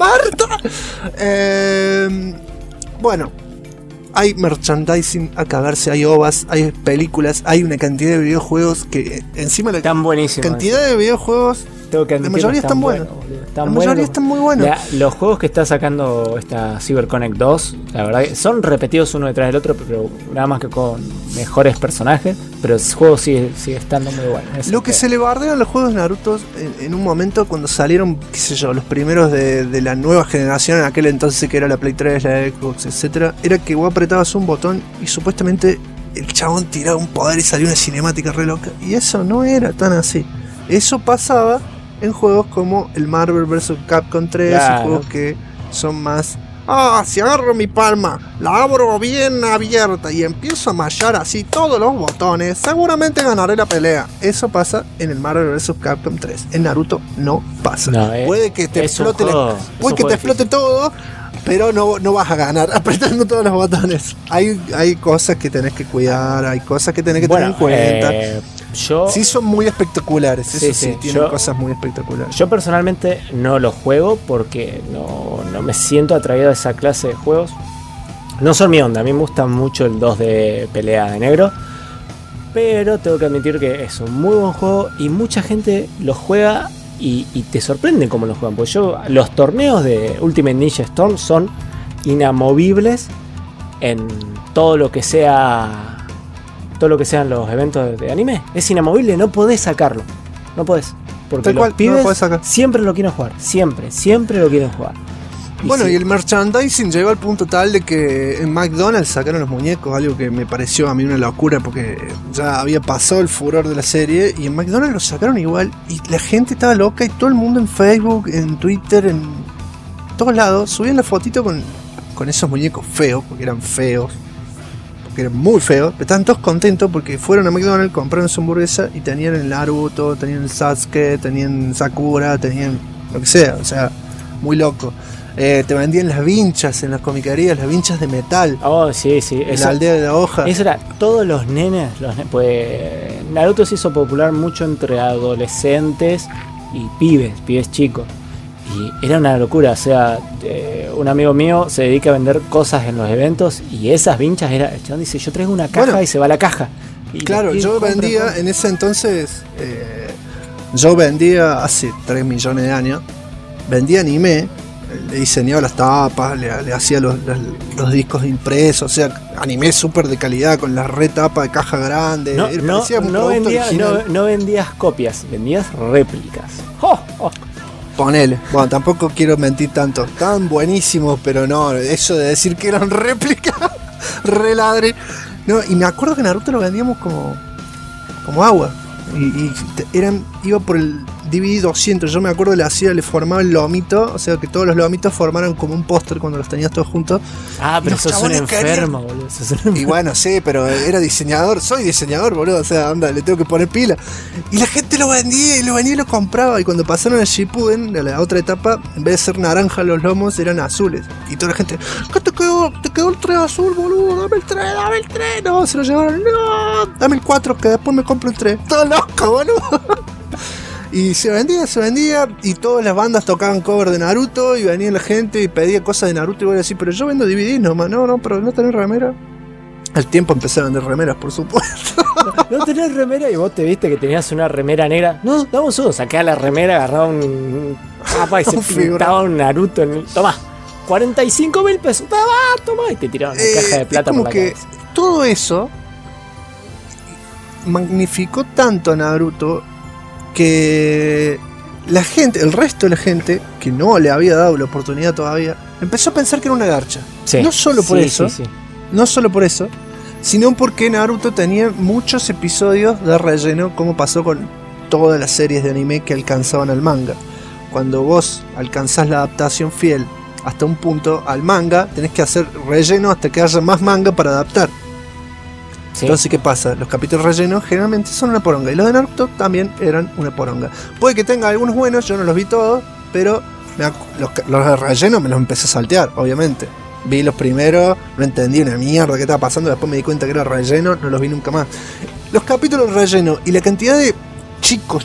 Bueno, hay merchandising a cagarse, hay ovas, hay películas, hay una cantidad de videojuegos que encima la tan buenísimos. Cantidad de videojuegos, la mayoría están buenos. La mayoría están muy buenos. Los juegos que está sacando esta CyberConnect 2, la verdad que son repetidos uno detrás del otro, pero nada más que con mejores personajes, pero el juego sigue estando muy bueno. Lo que se le bardean a los juegos de Naruto en un momento cuando salieron, qué sé yo, los primeros de la nueva generación, en aquel entonces que era la Play 3, la Xbox, etcétera, era que vos apretabas un botón y supuestamente el chabón tiraba un poder y salía una cinemática re loca, y eso no era tan así. Eso pasaba en juegos como el Marvel vs. Capcom 3, claro. Juegos que son más... si agarro mi palma, la abro bien abierta y empiezo a mallar así todos los botones, seguramente ganaré la pelea. Eso pasa en el Marvel vs. Capcom 3. En Naruto no pasa. Puede que te explote todo, pero no vas a ganar apretando todos los botones. Hay cosas que tenés que cuidar, hay cosas que tenés que tener en cuenta. Sí son muy espectaculares, tienen cosas muy espectaculares. Yo personalmente no los juego porque no me siento atraído a esa clase de juegos. No son mi onda, a mí me gusta mucho el 2 de pelea de negro, pero tengo que admitir que es un muy buen juego y mucha gente lo juega y te sorprende cómo lo juegan. Pues los torneos de Ultimate Ninja Storm son inamovibles en todo lo que sean los eventos de anime. Es inamovible, no podés sacarlo. No podés. Porque los pibes siempre lo quieren jugar. Siempre lo quieren jugar. Y el merchandising llegó al punto tal de que en McDonald's sacaron los muñecos, algo que me pareció a mí una locura porque ya había pasado el furor de la serie, y en McDonald's los sacaron igual y la gente estaba loca y todo el mundo en Facebook, en Twitter, en todos lados subían la fotito con esos muñecos feos, porque eran feos. Que eran muy feos, pero estaban todos contentos porque fueron a McDonald's, compraron su hamburguesa y tenían el Naruto, tenían el Sasuke, tenían Sakura, tenían lo que sea, o sea, muy loco. Te vendían las vinchas en las comiquerías, las vinchas de metal. Oh, sí, sí. En la aldea de la hoja. Eso era todos los nenes. Pues Naruto se hizo popular mucho entre adolescentes y pibes chicos. Y era una locura. O sea, un amigo mío se dedica a vender cosas en los eventos y esas vinchas era. El chabón dice: yo traigo una caja y se va a la caja. Y claro, yo vendía en ese entonces. Yo vendía hace 3 millones de años. Vendía anime. Le diseñaba las tapas, le hacía los discos impresos, o sea, anime súper de calidad con la retapa de caja grande. No vendías copias, vendías réplicas. ¡Oh, oh! Ponele, bueno, tampoco quiero mentir tanto, estaban buenísimos, pero no, eso de decir que eran réplicas, reladre. No, y me acuerdo que Naruto lo vendíamos como agua. Iba por el DVD 200, yo me acuerdo le formaba el lomito, o sea que todos los lomitos formaran como un póster cuando los tenías todos juntos. Ah, pero sos un enfermo, boludo. Y bueno, sí, pero era diseñador, soy diseñador, boludo, o sea, anda, le tengo que poner pila. Y la gente lo vendía y lo compraba, y cuando pasaron a Shippuden, a la otra etapa, en vez de ser naranja los lomos, eran azules. Y toda la gente, ¿qué te quedó el 3 azul, boludo? Dame el 3. No, se lo llevaron, no, dame el 4 que después me compro el 3. Todo loco, boludo. Y se vendía, y todas las bandas tocaban cover de Naruto, y venía la gente y pedía cosas de Naruto, y voy a decir, pero yo vendo DVD nomás, no, pero no tenés remera. Al tiempo empecé a vender remeras, por supuesto. No tenés remera y vos te viste que tenías una remera negra. No, damos uno, saqué la remera, agarraba un capa y se pintaba un Naruto en el... Tomá, 45.000 pesos, toma, y te tiraban una caja de plata por la cabeza. Todo eso magnificó tanto a Naruto que la gente, el resto de la gente que no le había dado la oportunidad todavía, empezó a pensar que era una garcha. Sí, no solo por eso, sí. no solo por eso, sino porque Naruto tenía muchos episodios de relleno, como pasó con todas las series de anime que alcanzaban al manga. Cuando vos alcanzás la adaptación fiel hasta un punto al manga, tenés que hacer relleno hasta que haya más manga para adaptar. Sí. Entonces, ¿qué pasa? Los capítulos rellenos generalmente son una poronga, y los de Naruto también eran una poronga. Puede que tenga algunos buenos, yo no los vi todos, pero los de relleno me los empecé a saltear, obviamente. Vi los primeros, no entendí una mierda qué estaba pasando, después me di cuenta que era relleno, no los vi nunca más. Los capítulos relleno y la cantidad de chicos,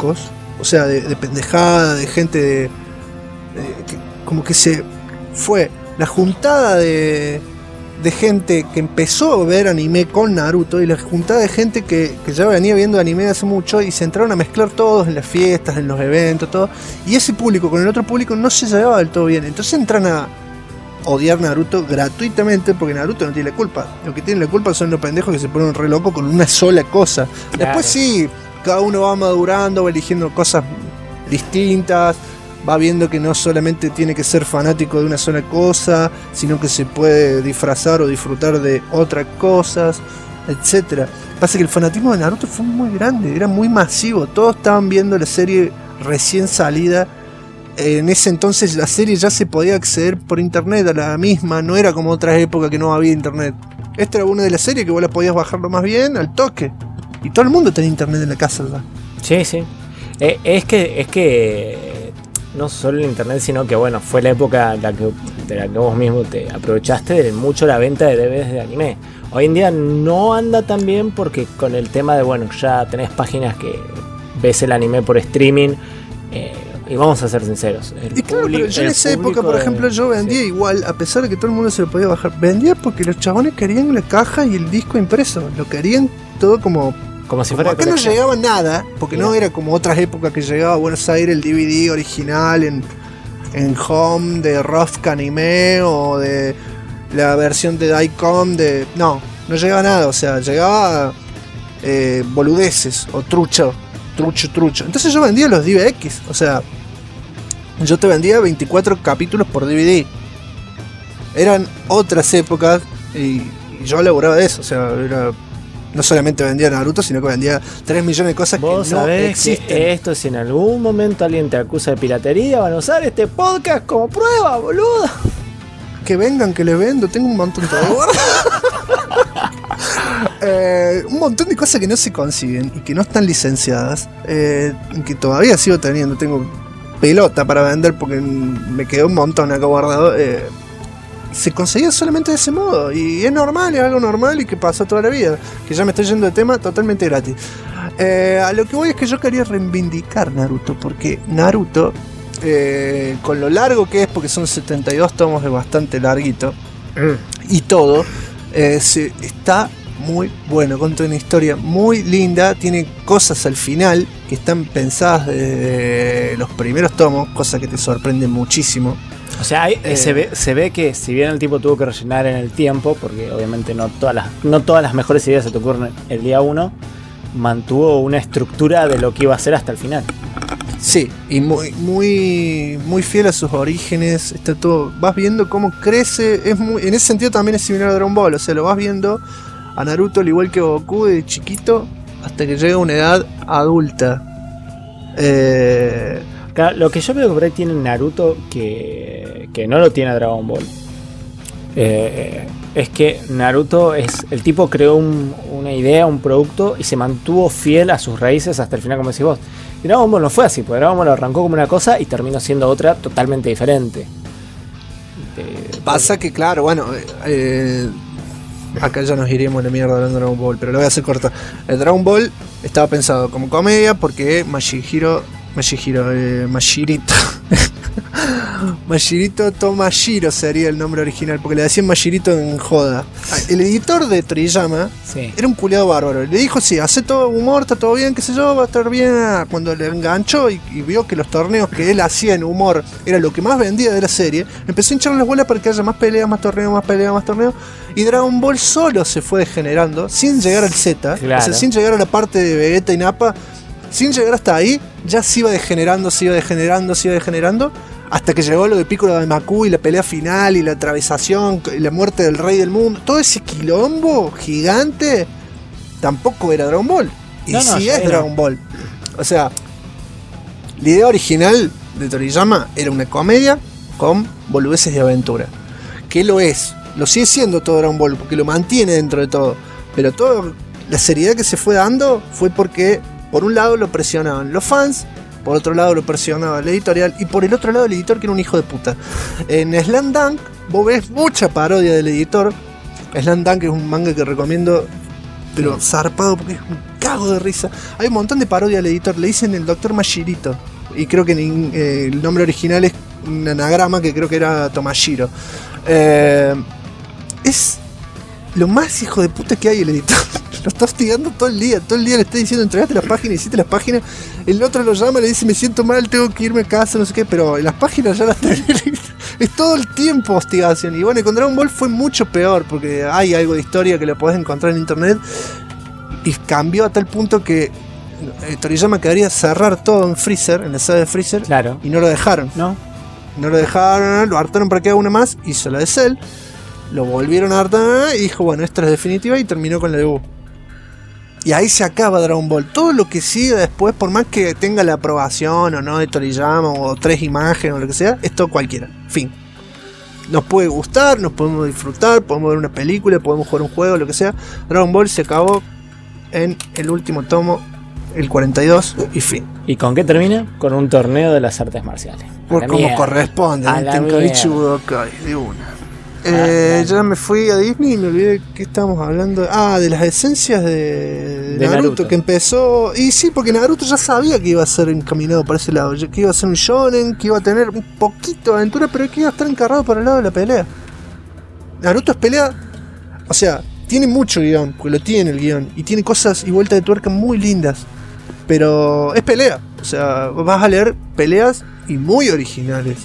o sea, de pendejada, de gente como que se fue la juntada de gente que empezó a ver anime con Naruto, y la juntada de gente que ya venía viendo anime hace mucho, y se entraron a mezclar todos en las fiestas, en los eventos, todo, y ese público con el otro público no se llevaba del todo bien. Entonces entran a odiar Naruto gratuitamente, porque Naruto no tiene la culpa. Lo que tiene la culpa son los pendejos que se ponen re locos con una sola cosa. Claro. Después sí, cada uno va madurando, va eligiendo cosas distintas, va viendo que no solamente tiene que ser fanático de una sola cosa, sino que se puede disfrazar o disfrutar de otras cosas, etcétera. Pasa que el fanatismo de Naruto fue muy grande, era muy masivo, todos estaban viendo la serie recién salida. En ese entonces la serie ya se podía acceder por internet a la misma, no era como otras épocas que no había internet. Esta era una de las series que vos la podías bajarlo más bien al toque, y todo el mundo tenía internet en la casa, ¿verdad? Sí. Es que no solo el internet, sino que bueno, fue la época de la que vos mismo te aprovechaste de mucho la venta de DVDs de anime. Hoy en día no anda tan bien porque con el tema de, bueno, ya tenés páginas que ves el anime por streaming, y vamos a ser sinceros. Y claro, pero yo en esa época, por ejemplo, yo vendía igual, a pesar de que todo el mundo se lo podía bajar, vendía porque los chabones querían la caja y el disco impreso, lo querían todo como si fuera. Acá no llegaba nada, porque no era como otras épocas que llegaba a Buenos Aires el DVD original en home de Rough Anime o de la versión de Dicom de... No llegaba nada, o sea, llegaba boludeces o trucho. Entonces yo vendía los DivX, o sea, yo te vendía 24 capítulos por DVD. Eran otras épocas y yo laburaba de eso, o sea, no solamente vendía Naruto, sino que vendía 3 millones de cosas que no existen. Que esto, si en algún momento alguien te acusa de piratería, van a usar este podcast como prueba, boludo. Que vengan, que les vendo, tengo un montón de un montón de cosas que no se consiguen y que no están licenciadas, que todavía sigo teniendo. Tengo pelota para vender porque me quedó un montón acá guardado. Se conseguía solamente de ese modo. Y es normal, es algo normal y que pasa toda la vida. Que ya me estoy yendo de tema, totalmente gratis. A lo que voy es que yo quería reivindicar Naruto. Porque Naruto, con lo largo que es, porque son 72 tomos, es bastante larguito. Y todo, está muy bueno. Cuenta una historia muy linda. Tiene cosas al final que están pensadas desde los primeros tomos. Cosas que te sorprenden muchísimo. O sea, se ve que si bien el tipo tuvo que rellenar en el tiempo, porque obviamente no todas las mejores ideas se te ocurren el día 1, mantuvo una estructura de lo que iba a ser hasta el final. Sí, y muy fiel a sus orígenes. Está todo, vas viendo cómo crece. En ese sentido también es similar a Dragon Ball. O sea, lo vas viendo a Naruto al igual que Goku de chiquito hasta que llega a una edad adulta. Claro, lo que yo veo que por ahí tiene Naruto que no lo tiene Dragon Ball, es que Naruto el tipo creó una idea, un producto, y se mantuvo fiel a sus raíces hasta el final, como decís vos. Y Dragon Ball no fue así, porque Dragon Ball arrancó como una cosa y terminó siendo otra totalmente diferente. Pasa que, claro, bueno, acá ya nos iríamos a la mierda hablando de Dragon Ball, pero lo voy a hacer corto. El Dragon Ball estaba pensado como comedia porque Mashirito Tomashiro sería el nombre original, porque le decían Mashirito en joda. El editor de Toriyama era un culiado bárbaro. Le dijo, sí, hace todo humor, está todo bien, qué sé yo, va a estar bien. Cuando le enganchó y vio que los torneos que él hacía en humor era lo que más vendía de la serie, empezó a hinchar las bolas para que haya más peleas, más torneos. Y Dragon Ball solo se fue degenerando, sin llegar al Z, claro. O sea, sin llegar a la parte de Vegeta y Nappa. Sin llegar hasta ahí, ya se iba degenerando, hasta que llegó lo de Piccolo de Maku y la pelea final y la atravesación y la muerte del rey del mundo. Todo ese quilombo gigante tampoco era Dragon Ball. Y sí es Dragon Ball. O sea, la idea original de Toriyama era una comedia con boludeces de aventura. Que lo es, lo sigue siendo todo Dragon Ball, porque lo mantiene dentro de todo. Pero toda la seriedad que se fue dando fue porque por un lado lo presionaban los fans, por otro lado lo presionaba la editorial, y por el otro lado el editor, que era un hijo de puta. En Slam Dunk vos ves mucha parodia del editor. Slam Dunk es un manga que recomiendo, pero zarpado, porque es un cago de risa. Hay un montón de parodia del editor, le dicen el Dr. Mashirito, y creo que el nombre original es un anagrama que creo que era Tomashiro. Es lo más hijo de puta que hay el editor. Lo está hostigando todo el día le está diciendo, entregaste las páginas, hiciste las páginas. El otro lo llama, le dice, me siento mal, tengo que irme a casa, no sé qué, pero las páginas ya las tenés. Es todo el tiempo hostigación. Y bueno, con Dragon Ball fue mucho peor, porque hay algo de historia que lo podés encontrar en internet, y cambió a tal punto que Toriyama quería cerrar todo en Freezer, en la saga de Freezer, claro. Y no lo dejaron. No lo dejaron, lo hartaron para que haga una más, hizo la de Cell, lo volvieron a hartar y dijo, bueno, esta es definitiva, y terminó con la de Buu. Y ahí se acaba Dragon Ball. Todo lo que sigue después, por más que tenga la aprobación o no de Toriyama, o 3 imágenes o lo que sea, es todo cualquiera. Fin. Nos puede gustar, nos podemos disfrutar, podemos ver una película, podemos jugar un juego, lo que sea. Dragon Ball se acabó en el último tomo, el 42, y fin. ¿Y con qué termina? Con un torneo de las artes marciales. Por como corresponde, en Tenkaichi Budokai, de una. Ya me fui a Disney y me olvidé de qué estábamos hablando. De las esencias de Naruto, que empezó. Y sí, porque Naruto ya sabía que iba a ser encaminado para ese lado, que iba a ser un shonen, que iba a tener un poquito de aventura, pero que iba a estar encargado para el lado de la pelea. Naruto es pelea, o sea, tiene mucho guión, porque lo tiene el guión, y tiene cosas y vueltas de tuerca muy lindas, pero es pelea. O sea, vas a leer peleas y muy originales,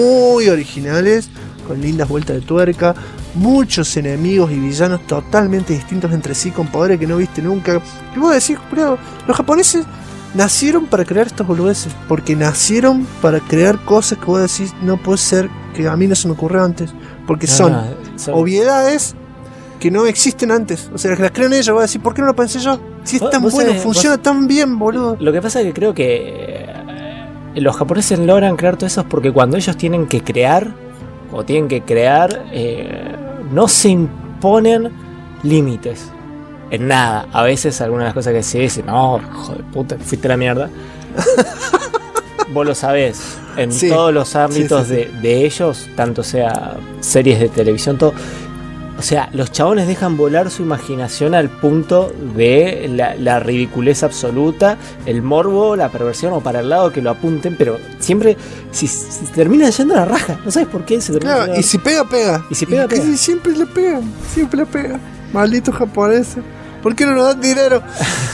con lindas vueltas de tuerca, muchos enemigos y villanos totalmente distintos entre sí, con poderes que no viste nunca. Y vos decís, pero los japoneses nacieron para crear estos boludeces, porque nacieron para crear cosas que vos decís, no puede ser que a mí no se me ocurrió antes, porque son obviedades que no existen antes. O sea, que las crean ellos, vos decís, ¿por qué no lo pensé yo? Si es tan bueno, funciona tan bien, boludo. Lo que pasa es que creo que los japoneses logran crear todo eso porque cuando ellos tienen que crear, no se imponen límites en nada. A veces algunas de las cosas que se dicen, no, hijo de puta, fuiste a la mierda. Vos lo sabés. en Sí. todos los ámbitos Sí. de ellos, tanto sea series de televisión, todo. O sea, los chabones dejan volar su imaginación al punto de la ridiculez absoluta, el morbo, la perversión o para el lado que lo apunten, pero siempre si termina yendo a la raja. No sabes por qué se termina Claro, yendo a la y si pega, pega. Y si pega, pega. casi siempre le pegan. Siempre le pegan. Malditos japoneses. ¿Por qué no nos dan dinero?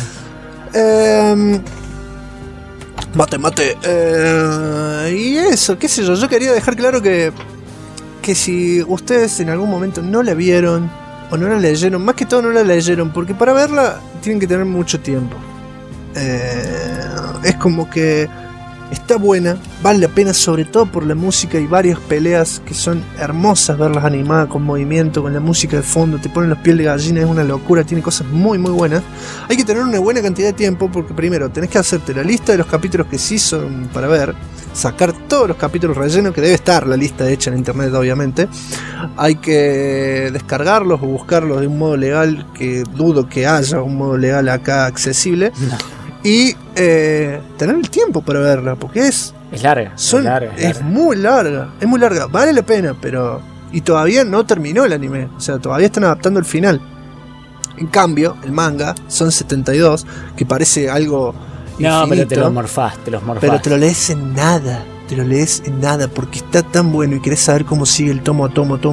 Mate. Y eso, qué sé yo. Yo quería dejar claro que si ustedes en algún momento no la vieron o no la leyeron, más que todo no la leyeron, porque para verla tienen que tener mucho tiempo. Es como que está buena, vale la pena, sobre todo por la música y varias peleas que son hermosas, verlas animadas con movimiento, con la música de fondo, te ponen los piel de gallina, es una locura, tiene cosas muy muy buenas. Hay que tener una buena cantidad de tiempo porque primero tenés que hacerte la lista de los capítulos que sí son para ver, sacar todos los capítulos rellenos, que debe estar la lista hecha en internet obviamente. Hay que descargarlos o buscarlos de un modo legal, que dudo que haya un modo legal acá accesible. No. Y tener el tiempo para verla, porque es larga, es larga. muy larga, vale la pena, pero y todavía no terminó el anime, o sea, todavía están adaptando el final. En cambio, el manga son 72, que parece algo No, infinito, pero te los morfás. pero te lo lees en nada. Porque está tan bueno y querés saber cómo sigue el tomo a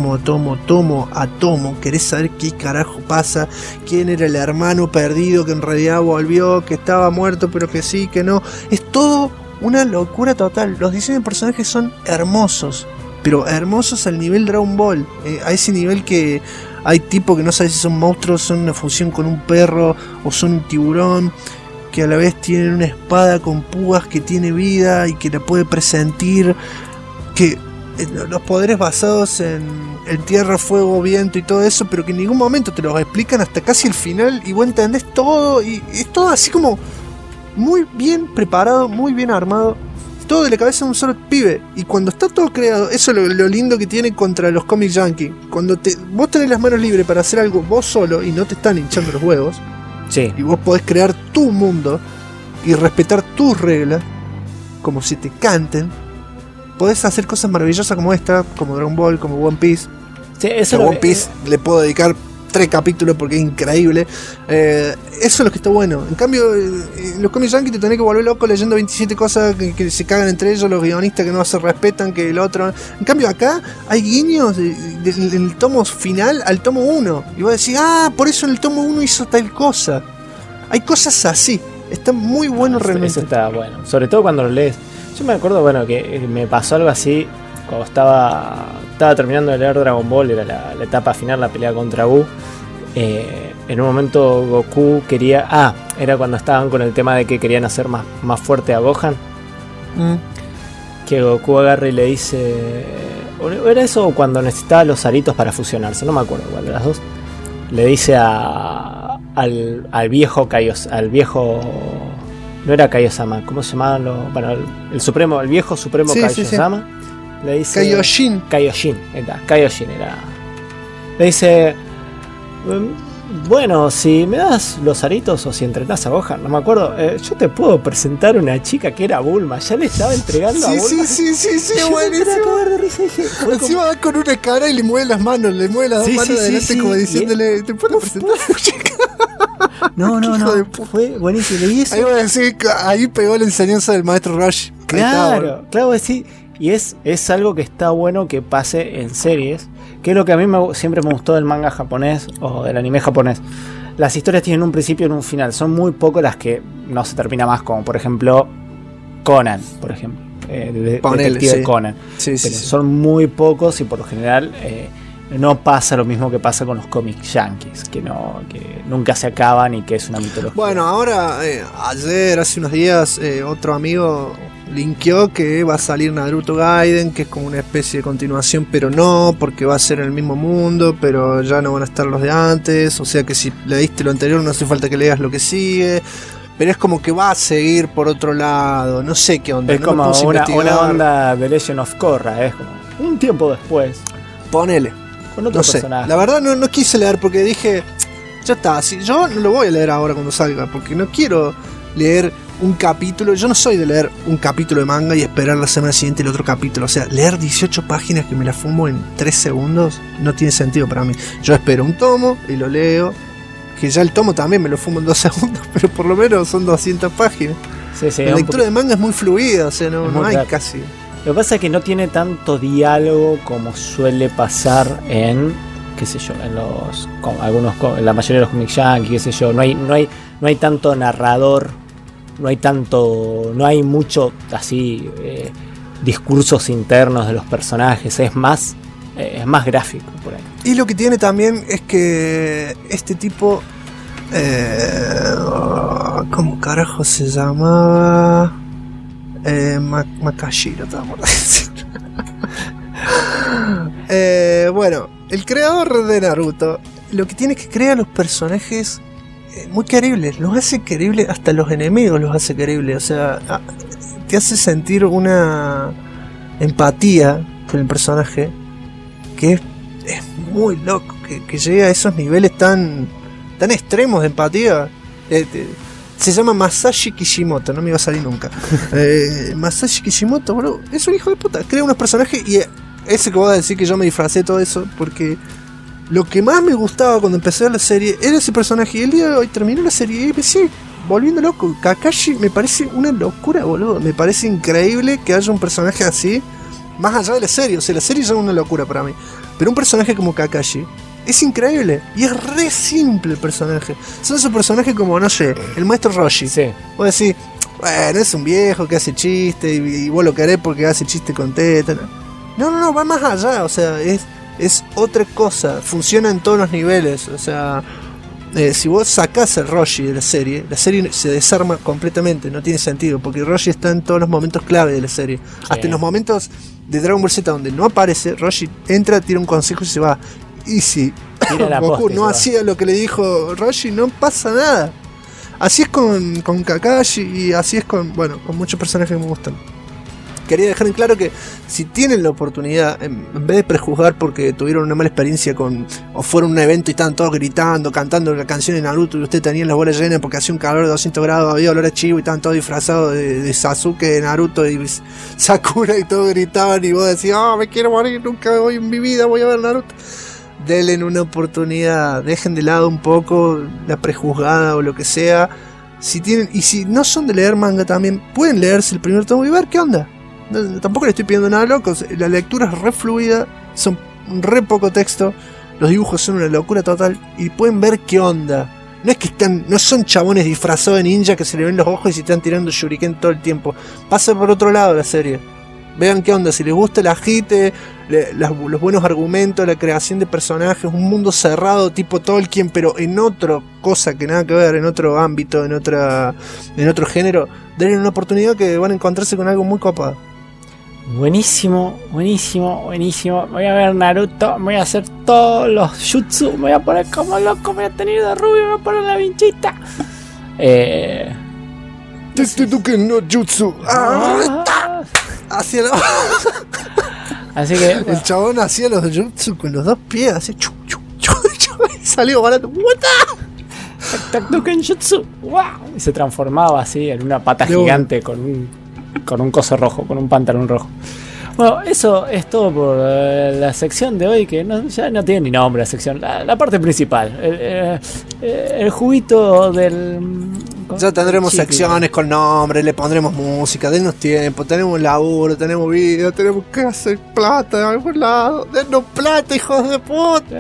tomo. Querés saber qué carajo pasa, quién era el hermano perdido que en realidad volvió, que estaba muerto pero que sí, que no. Es todo una locura total. Los diseños de personajes son hermosos, pero hermosos al nivel Dragon Ball. A ese nivel que hay tipos que no sabes si son monstruos, son una fusión con un perro o son un tiburón, que a la vez tienen una espada con púas que tiene vida y que la puede presentir, que los poderes basados en tierra, fuego, viento y todo eso, pero que en ningún momento te los explican hasta casi el final y vos entendés todo, y es todo así como muy bien preparado, muy bien armado, todo de la cabeza de un solo pibe. Y cuando está todo creado, eso es lo lindo que tiene contra los cómics yankee. Cuando vos tenés las manos libres para hacer algo vos solo y no te están hinchando los huevos, Sí. y vos podés crear tu mundo y respetar tus reglas como si te canten, podés hacer cosas maravillosas como esta, como Dragon Ball, como One Piece. Sí, eso A lo One Piece le puedo dedicar 3 capítulos porque es increíble. Eso es lo que está bueno. En cambio, los cómics yankee te tenés que volver loco leyendo 27 cosas que se cagan entre ellos, los guionistas que no se respetan, que el otro. En cambio, acá hay guiños del tomo final al tomo 1. Y vos decís, por eso en el tomo 1 hizo tal cosa. Hay cosas así. Está muy bueno realmente. Eso está bueno. Sobre todo cuando lo lees. Yo me acuerdo, que me pasó algo así cuando estaba terminando de leer Dragon Ball, era la etapa final, la pelea contra Buu. En un momento Goku quería... era cuando estaban con el tema de que querían hacer más fuerte a Gohan. Que Goku agarra y le dice... ¿Era eso o cuando necesitaba los aritos para fusionarse? No me acuerdo cuál de las dos. Le dice al viejo al viejo... No era Kaiosama, ¿cómo se llamaban los...? Bueno, el viejo supremo Kaiosama. Sí. Le dice... Kaioshin era. Le dice... Bueno, si me das los aritos o si entrenás a Gohan, no me acuerdo, yo te puedo presentar una chica que era Bulma. Ya le estaba entregando a Bulma. Sí, buenísimo. Encima va con una cara y le mueve las manos, le mueve las dos manos adelante como diciéndole, ¿te puedo presentar a una chica? No, fue buenísimo. ¿Y eso? Ahí voy a decir, ahí pegó la enseñanza del maestro Rush. Claro, sí. Y es algo que está bueno que pase en series, que es lo que a mí siempre me gustó del manga japonés o del anime japonés. Las historias tienen un principio y un final. Son muy pocas las que no se termina más, como por ejemplo Conan, por ejemplo. Detective Conan. Sí. Son muy pocos y por lo general no pasa lo mismo que pasa con los cómics yankees, que nunca se acaban y que es una mitología. Bueno, ahora, hace unos días, otro amigo linkeó que va a salir Naruto Gaiden, que es como una especie de continuación, pero no, porque va a ser en el mismo mundo, pero ya no van a estar los de antes, o sea que si leíste lo anterior no hace falta que leas lo que sigue, pero es como que va a seguir por otro lado, no sé qué onda. Es no como una onda de Legend of Korra, es como un tiempo después. Ponele. Con otro personaje. La verdad no quise leer porque dije, ya está, si yo no lo voy a leer ahora cuando salga, porque no quiero leer un capítulo. Yo no soy de leer un capítulo de manga y esperar la semana siguiente el otro capítulo. O sea, leer 18 páginas que me la fumo en 3 segundos no tiene sentido para mí. Yo espero un tomo y lo leo. Que ya el tomo también me lo fumo en 2 segundos, pero por lo menos son 200 páginas. Sí, La lectura de manga es muy fluida, o sea, no hay claro. casi. Lo que pasa es que no tiene tanto diálogo como suele pasar en, qué sé yo, en los la mayoría de los comics yankee, qué sé yo. No hay tanto narrador, no hay mucho así discursos internos de los personajes. Es más gráfico por ahí. Y lo que tiene también es que este tipo, ¿cómo carajo se llamaba? Makashiro, te vamos a decir. Bueno, el creador de Naruto, lo que tiene es que crea los personajes muy queribles, los hace queribles, hasta los enemigos los hace queribles, o sea, te hace sentir una empatía con el personaje que es muy loco, que llega a esos niveles tan extremos de empatía. Se llama Masashi Kishimoto, no me iba a salir nunca. Masashi Kishimoto, bro, es un hijo de puta. Crea unos personajes y ese que voy a decir que yo me disfracé todo eso, porque lo que más me gustaba cuando empecé la serie era ese personaje. Y el día de hoy terminó la serie y me sigue volviendo loco. Kakashi me parece una locura, boludo. Me parece increíble que haya un personaje así, más allá de la serie. O sea, la serie ya es una locura para mí. Pero un personaje como Kakashi es increíble. Y es re simple el personaje. Son esos personajes como, no sé, el maestro Roshi. Sí. Vos decís, bueno, es un viejo que hace chiste y vos lo querés porque hace chiste con teta. No, va más allá. O sea, es otra cosa. Funciona en todos los niveles. O sea, si vos sacás el Roshi de la serie se desarma completamente. No tiene sentido, porque Roshi está en todos los momentos clave de la serie. Sí. Hasta en los momentos de Dragon Ball Z donde no aparece, Roshi entra, tira un consejo y se va. Y si Goku no hacía lo que le dijo Roshi, no pasa nada. Así es con Kakashi y así es con muchos personajes que me gustan. Quería dejar en claro que si tienen la oportunidad, en vez de prejuzgar porque tuvieron una mala experiencia o fueron a un evento y estaban todos gritando, cantando la canción de Naruto y usted tenía las bolas llenas porque hacía un calor de 200 grados, había olor a chivo y estaban todos disfrazados de Sasuke, de Naruto y Sakura y todos gritaban y vos decías, me quiero morir, nunca voy en mi vida voy a ver Naruto. Denle una oportunidad, dejen de lado un poco la prejuzgada o lo que sea. Si tienen, y si no son de leer manga también, pueden leerse el primer tomo y ver qué onda. No, tampoco le estoy pidiendo nada loco. La lectura es re fluida, son re poco texto, los dibujos son una locura total y pueden ver qué onda. No es que no son chabones disfrazados de ninja que se le ven los ojos y se están tirando shuriken todo el tiempo. Pasa por otro lado la serie. Vean qué onda, si les gusta el agite, los buenos argumentos, la creación de personajes, un mundo cerrado tipo Tolkien, pero en otra cosa que nada que ver, en otro ámbito, en otro género, denle una oportunidad que van a encontrarse con algo muy copado. Buenísimo. Voy a ver Naruto, voy a hacer todos los jutsu, me voy a poner como loco, me voy a tener de rubio, me voy a poner la vinchita. Tetsuke no Jutsu. Hacia Así que el chabón hacía los jutsu con los dos pies, así y salió barato. Taktuken Jutsu, wow, y se transformaba así en una pata gigante con un coso rojo, con un pantalón rojo. Bueno, eso es todo por la sección de hoy, que ya no tiene ni nombre la sección, la parte principal, el juguito del... Ya tendremos secciones con nombres, le pondremos música, denos tiempo, tenemos laburo, tenemos video, tenemos que hacer plata de algún lado, denos plata, hijos de puta.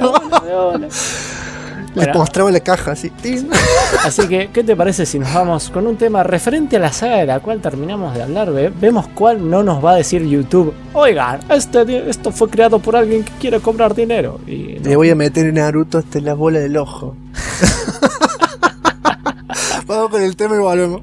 Les mostraba la caja así. Así que, ¿qué te parece si nos vamos con un tema referente a la saga de la cual terminamos de hablar? Vemos cuál no nos va a decir YouTube. Oigan, esto fue creado por alguien que quiere cobrar dinero. Y no. Le voy a meter en Naruto hasta la bola del ojo. Vamos con el tema y volvemos.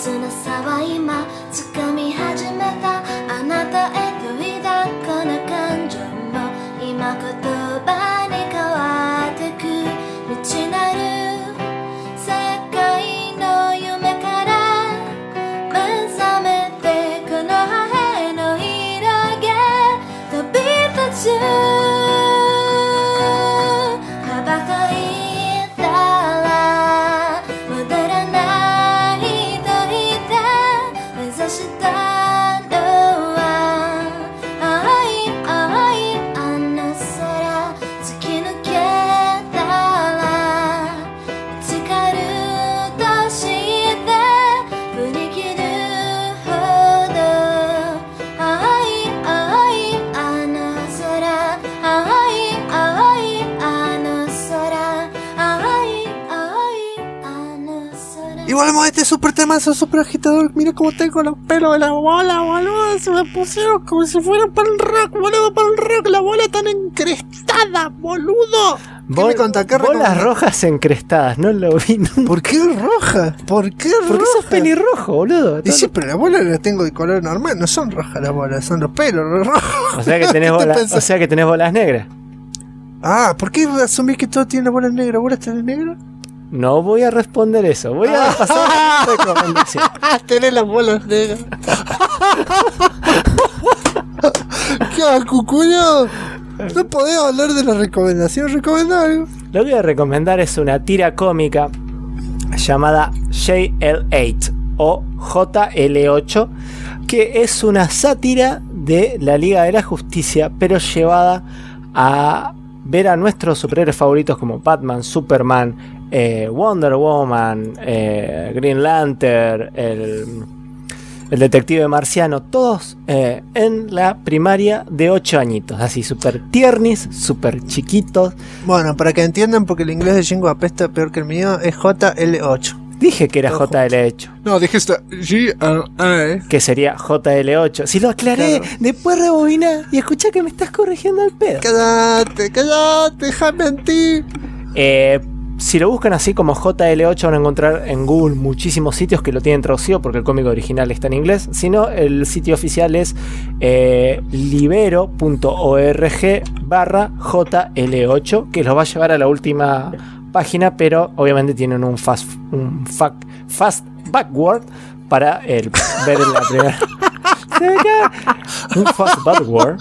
切なさは今掴み始めたあなたへと抱くな感情も今言葉に変わってく未知なる世界の夢から目覚めてこの羽の広げ飛び立つ羽ばたいたら戻らないと言って目指したのは青い青いあの空突き抜けたら誓るとして振り切るほど青い青いあの空青い青いあの空青い青いあの空 Y volvemos a este super temazo, super agitador. Mira cómo tengo los pelos de la bola, boludo. Se me pusieron como si fueran para el rock, boludo, para el rock. La bola tan encrestada, boludo. ¿Qué me contás? ¿Qué Bolas recomendás? rojas encrestadas, no lo vi nunca. ¿Por qué roja? ¿Por qué roja? Porque sos pelirrojo, boludo. Y sí, pero la bola la tengo de color normal. No son rojas las bolas, son los pelos rojos. O sea que tenés ¿Qué te bolas, pensás? o sea que tenés bolas negras. Ah, ¿por qué asumís que todos tienen las bolas negras? ¿Bolas tenés negras? No voy a responder eso. Voy a pasar a la recomendación. Tenés las bolas negras. ¿Qué asco, culo? No podés hablar de la recomendación. Recomendá algo. Lo que voy a recomendar es una tira cómica llamada JL8 o JL8, que es una sátira de la Liga de la Justicia, pero llevada a ver a nuestros superhéroes favoritos como Batman, Superman, Wonder Woman, Green Lantern, el detective marciano, todos en la primaria de 8 añitos, así súper tiernis, súper chiquitos. Bueno, para que entiendan, porque el inglés de Jingo apesta peor que el mío, es JL8. Dije que era Ojo. JL8, No, dijiste GLA. que sería JL8. Si lo aclaré, Claro. después rebobina y escuchá que me estás corrigiendo al pedo. Cállate, déjame mentir. Si lo buscan así como JL8 van a encontrar en Google muchísimos sitios que lo tienen traducido porque el cómic original está en inglés. Si no, el sitio oficial es libero.org/JL8, que los va a llevar a la última página, pero obviamente tienen un fast backward para ver la primera. ¿Se ve acá? Un fast backward.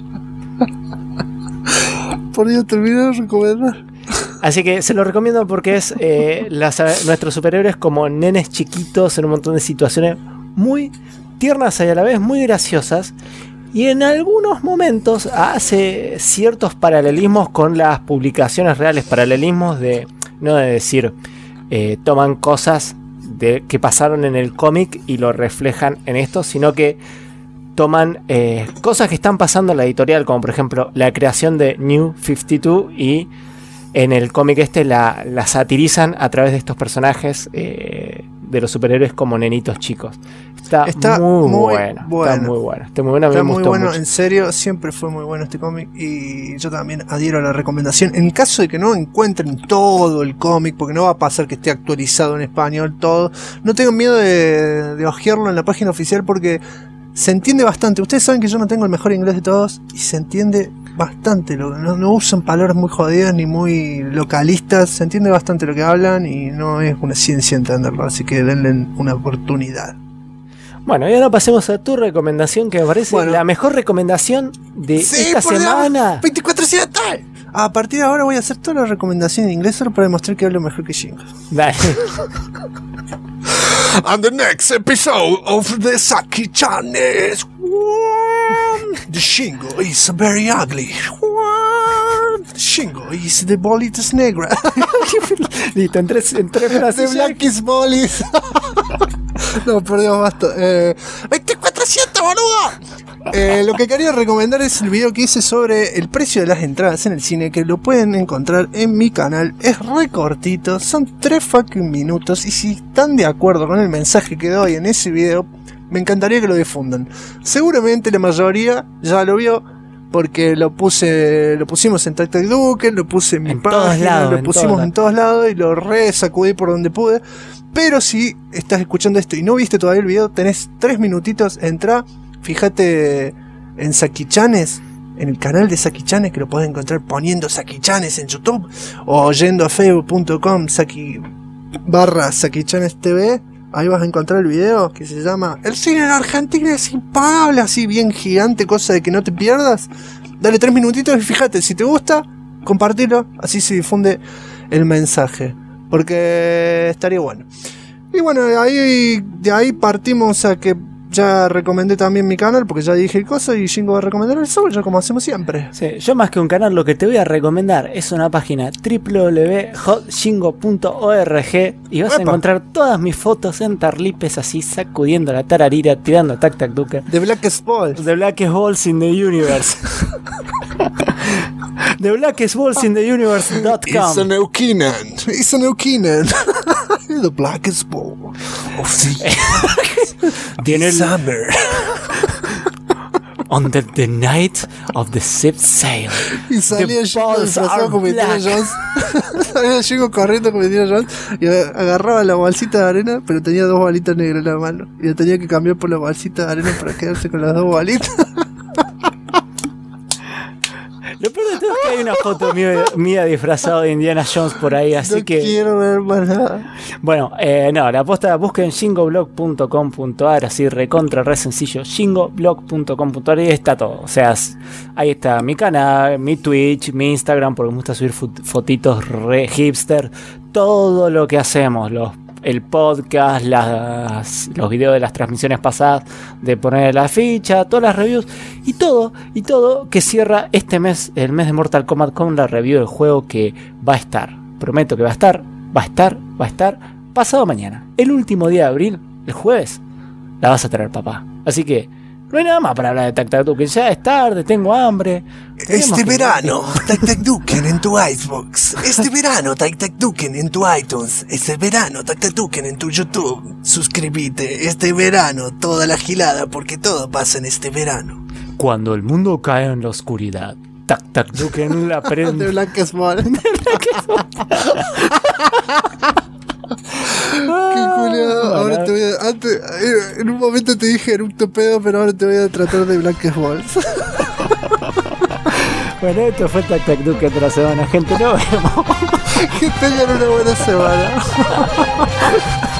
Por Dios, terminé de recomendar. Así que se lo recomiendo porque es nuestros superhéroes como nenes chiquitos en un montón de situaciones muy tiernas y a la vez muy graciosas. Y en algunos momentos hace ciertos paralelismos con las publicaciones reales. Paralelismos de, no de decir, toman cosas que pasaron en el cómic y lo reflejan en esto, sino que toman cosas que están pasando en la editorial, como por ejemplo la creación de New 52, y en el cómic la satirizan a través de estos personajes de los superhéroes como nenitos chicos. Está muy bueno. Está muy bueno. Está muy bueno, a mí Está me muy gustó bueno, mucho. en serio, siempre fue muy bueno este cómic y yo también adhiero a la recomendación. En caso de que no encuentren todo el cómic, porque no va a pasar que esté actualizado en español todo, no tengan miedo de hojearlo en la página oficial porque se entiende bastante. Ustedes saben que yo no tengo el mejor inglés de todos y se entiende bastante. No usan palabras muy jodidas ni muy localistas. Se entiende bastante lo que hablan y no es una ciencia entenderlo, así que denle una oportunidad. Bueno, y ahora pasemos a tu recomendación, que me parece Bueno. la mejor recomendación de esta por Dios, semana. 24/7. A partir de ahora voy a hacer toda la recomendación en inglés solo para demostrar que hablo mejor que Shingo. Dale. And the next episode of the Saki-chan is The Shingo is very ugly. The Shingo is the bolitas negra. Listo, en tres The frases. ya. black is bolis. No, por Dios, basta. 24/7, boludo. Lo que quería recomendar es el video que hice sobre el precio de las entradas en el cine, que lo pueden encontrar en mi canal. Es re cortito, son 3 fucking minutos. Y si están de acuerdo con el mensaje que doy en ese video, me encantaría que lo difundan. Seguramente la mayoría ya lo vio, porque lo pusimos en Tac Tac Duken, lo puse en mi página, lo pusimos en todos lados y lo sacudí por donde pude. Pero si estás escuchando esto y no viste todavía el video, tenés 3 minutitos, entra, fíjate en Saki-chanes, en el canal de Saki-chanes, que lo podés encontrar poniendo Saki-chanes en YouTube, o yendo a facebook.com /Saki-chanes TV. Ahí vas a encontrar el video que se llama El cine en Argentina es impagable, así bien gigante, cosa de que no te pierdas. Dale 3 minutitos y fíjate, si te gusta, compartilo, así se difunde el mensaje, porque estaría bueno. Y bueno, de ahí partimos a que ya recomendé también mi canal, porque ya dije el coso, y Jingo va a recomendar el Soul, ya como hacemos siempre. Sí, yo más que un canal, lo que te voy a recomendar es una página www.hotjingo.org y vas a encontrar todas mis fotos en tarlipes así, sacudiendo la tararira, tirando Tac Tac Duken. The Blackest Balls. The Blackest Balls in the Universe. The Blackest Balls in the Universe.com. It's a Neuquinan. It's a Neuquinan. The Blackest Ball of Tiene summer. On the night of the ship sail. Y salía The Jingo balls disfrazado are como Indiana black. Jones. Salía Jingo corriendo como Indiana Jones y agarraba la bolsita de arena, pero tenía 2 balitas negras en la mano. Y la tenía que cambiar por la bolsita de arena para quedarse con las 2 balitas. Lo peor de todo es que hay una foto mía disfrazado de Indiana Jones por ahí, así No que... quiero ver más nada. Bueno, no, la posta, busquen jingoblog.com.ar, así recontra, re sencillo, jingoblog.com.ar, y está todo. O sea, ahí está mi canal, mi Twitch, mi Instagram, porque me gusta subir fotitos re hipster, todo lo que hacemos, el podcast, los videos de las transmisiones pasadas, de poner la ficha, todas las reviews y todo que cierra este mes, el mes de Mortal Kombat, con la review del juego que va a estar. Prometo que va a estar pasado mañana, el último día de abril, el jueves, la vas a traer, papá. Así que no hay nada más para hablar de Tac Tac Duken, ya es tarde, tengo hambre. Este verano, Tac Tac Duken en tu Xbox. Este verano, Tac Tac Duken en tu iTunes. Este verano, Tac Tac Duken en tu YouTube. Suscríbete. Este verano, toda la gilada, porque todo pasa en este verano. Cuando el mundo cae en la oscuridad, Tac Tac Duken la prende. De Blackest Ball. Qué culiado. Ahora te voy a... en un momento te dije eructo pedo, pero ahora te voy a tratar de Blackest Balls. Bueno, esto fue Tac Tac Duken de la semana, gente. Nos vemos. Que tengan una buena semana.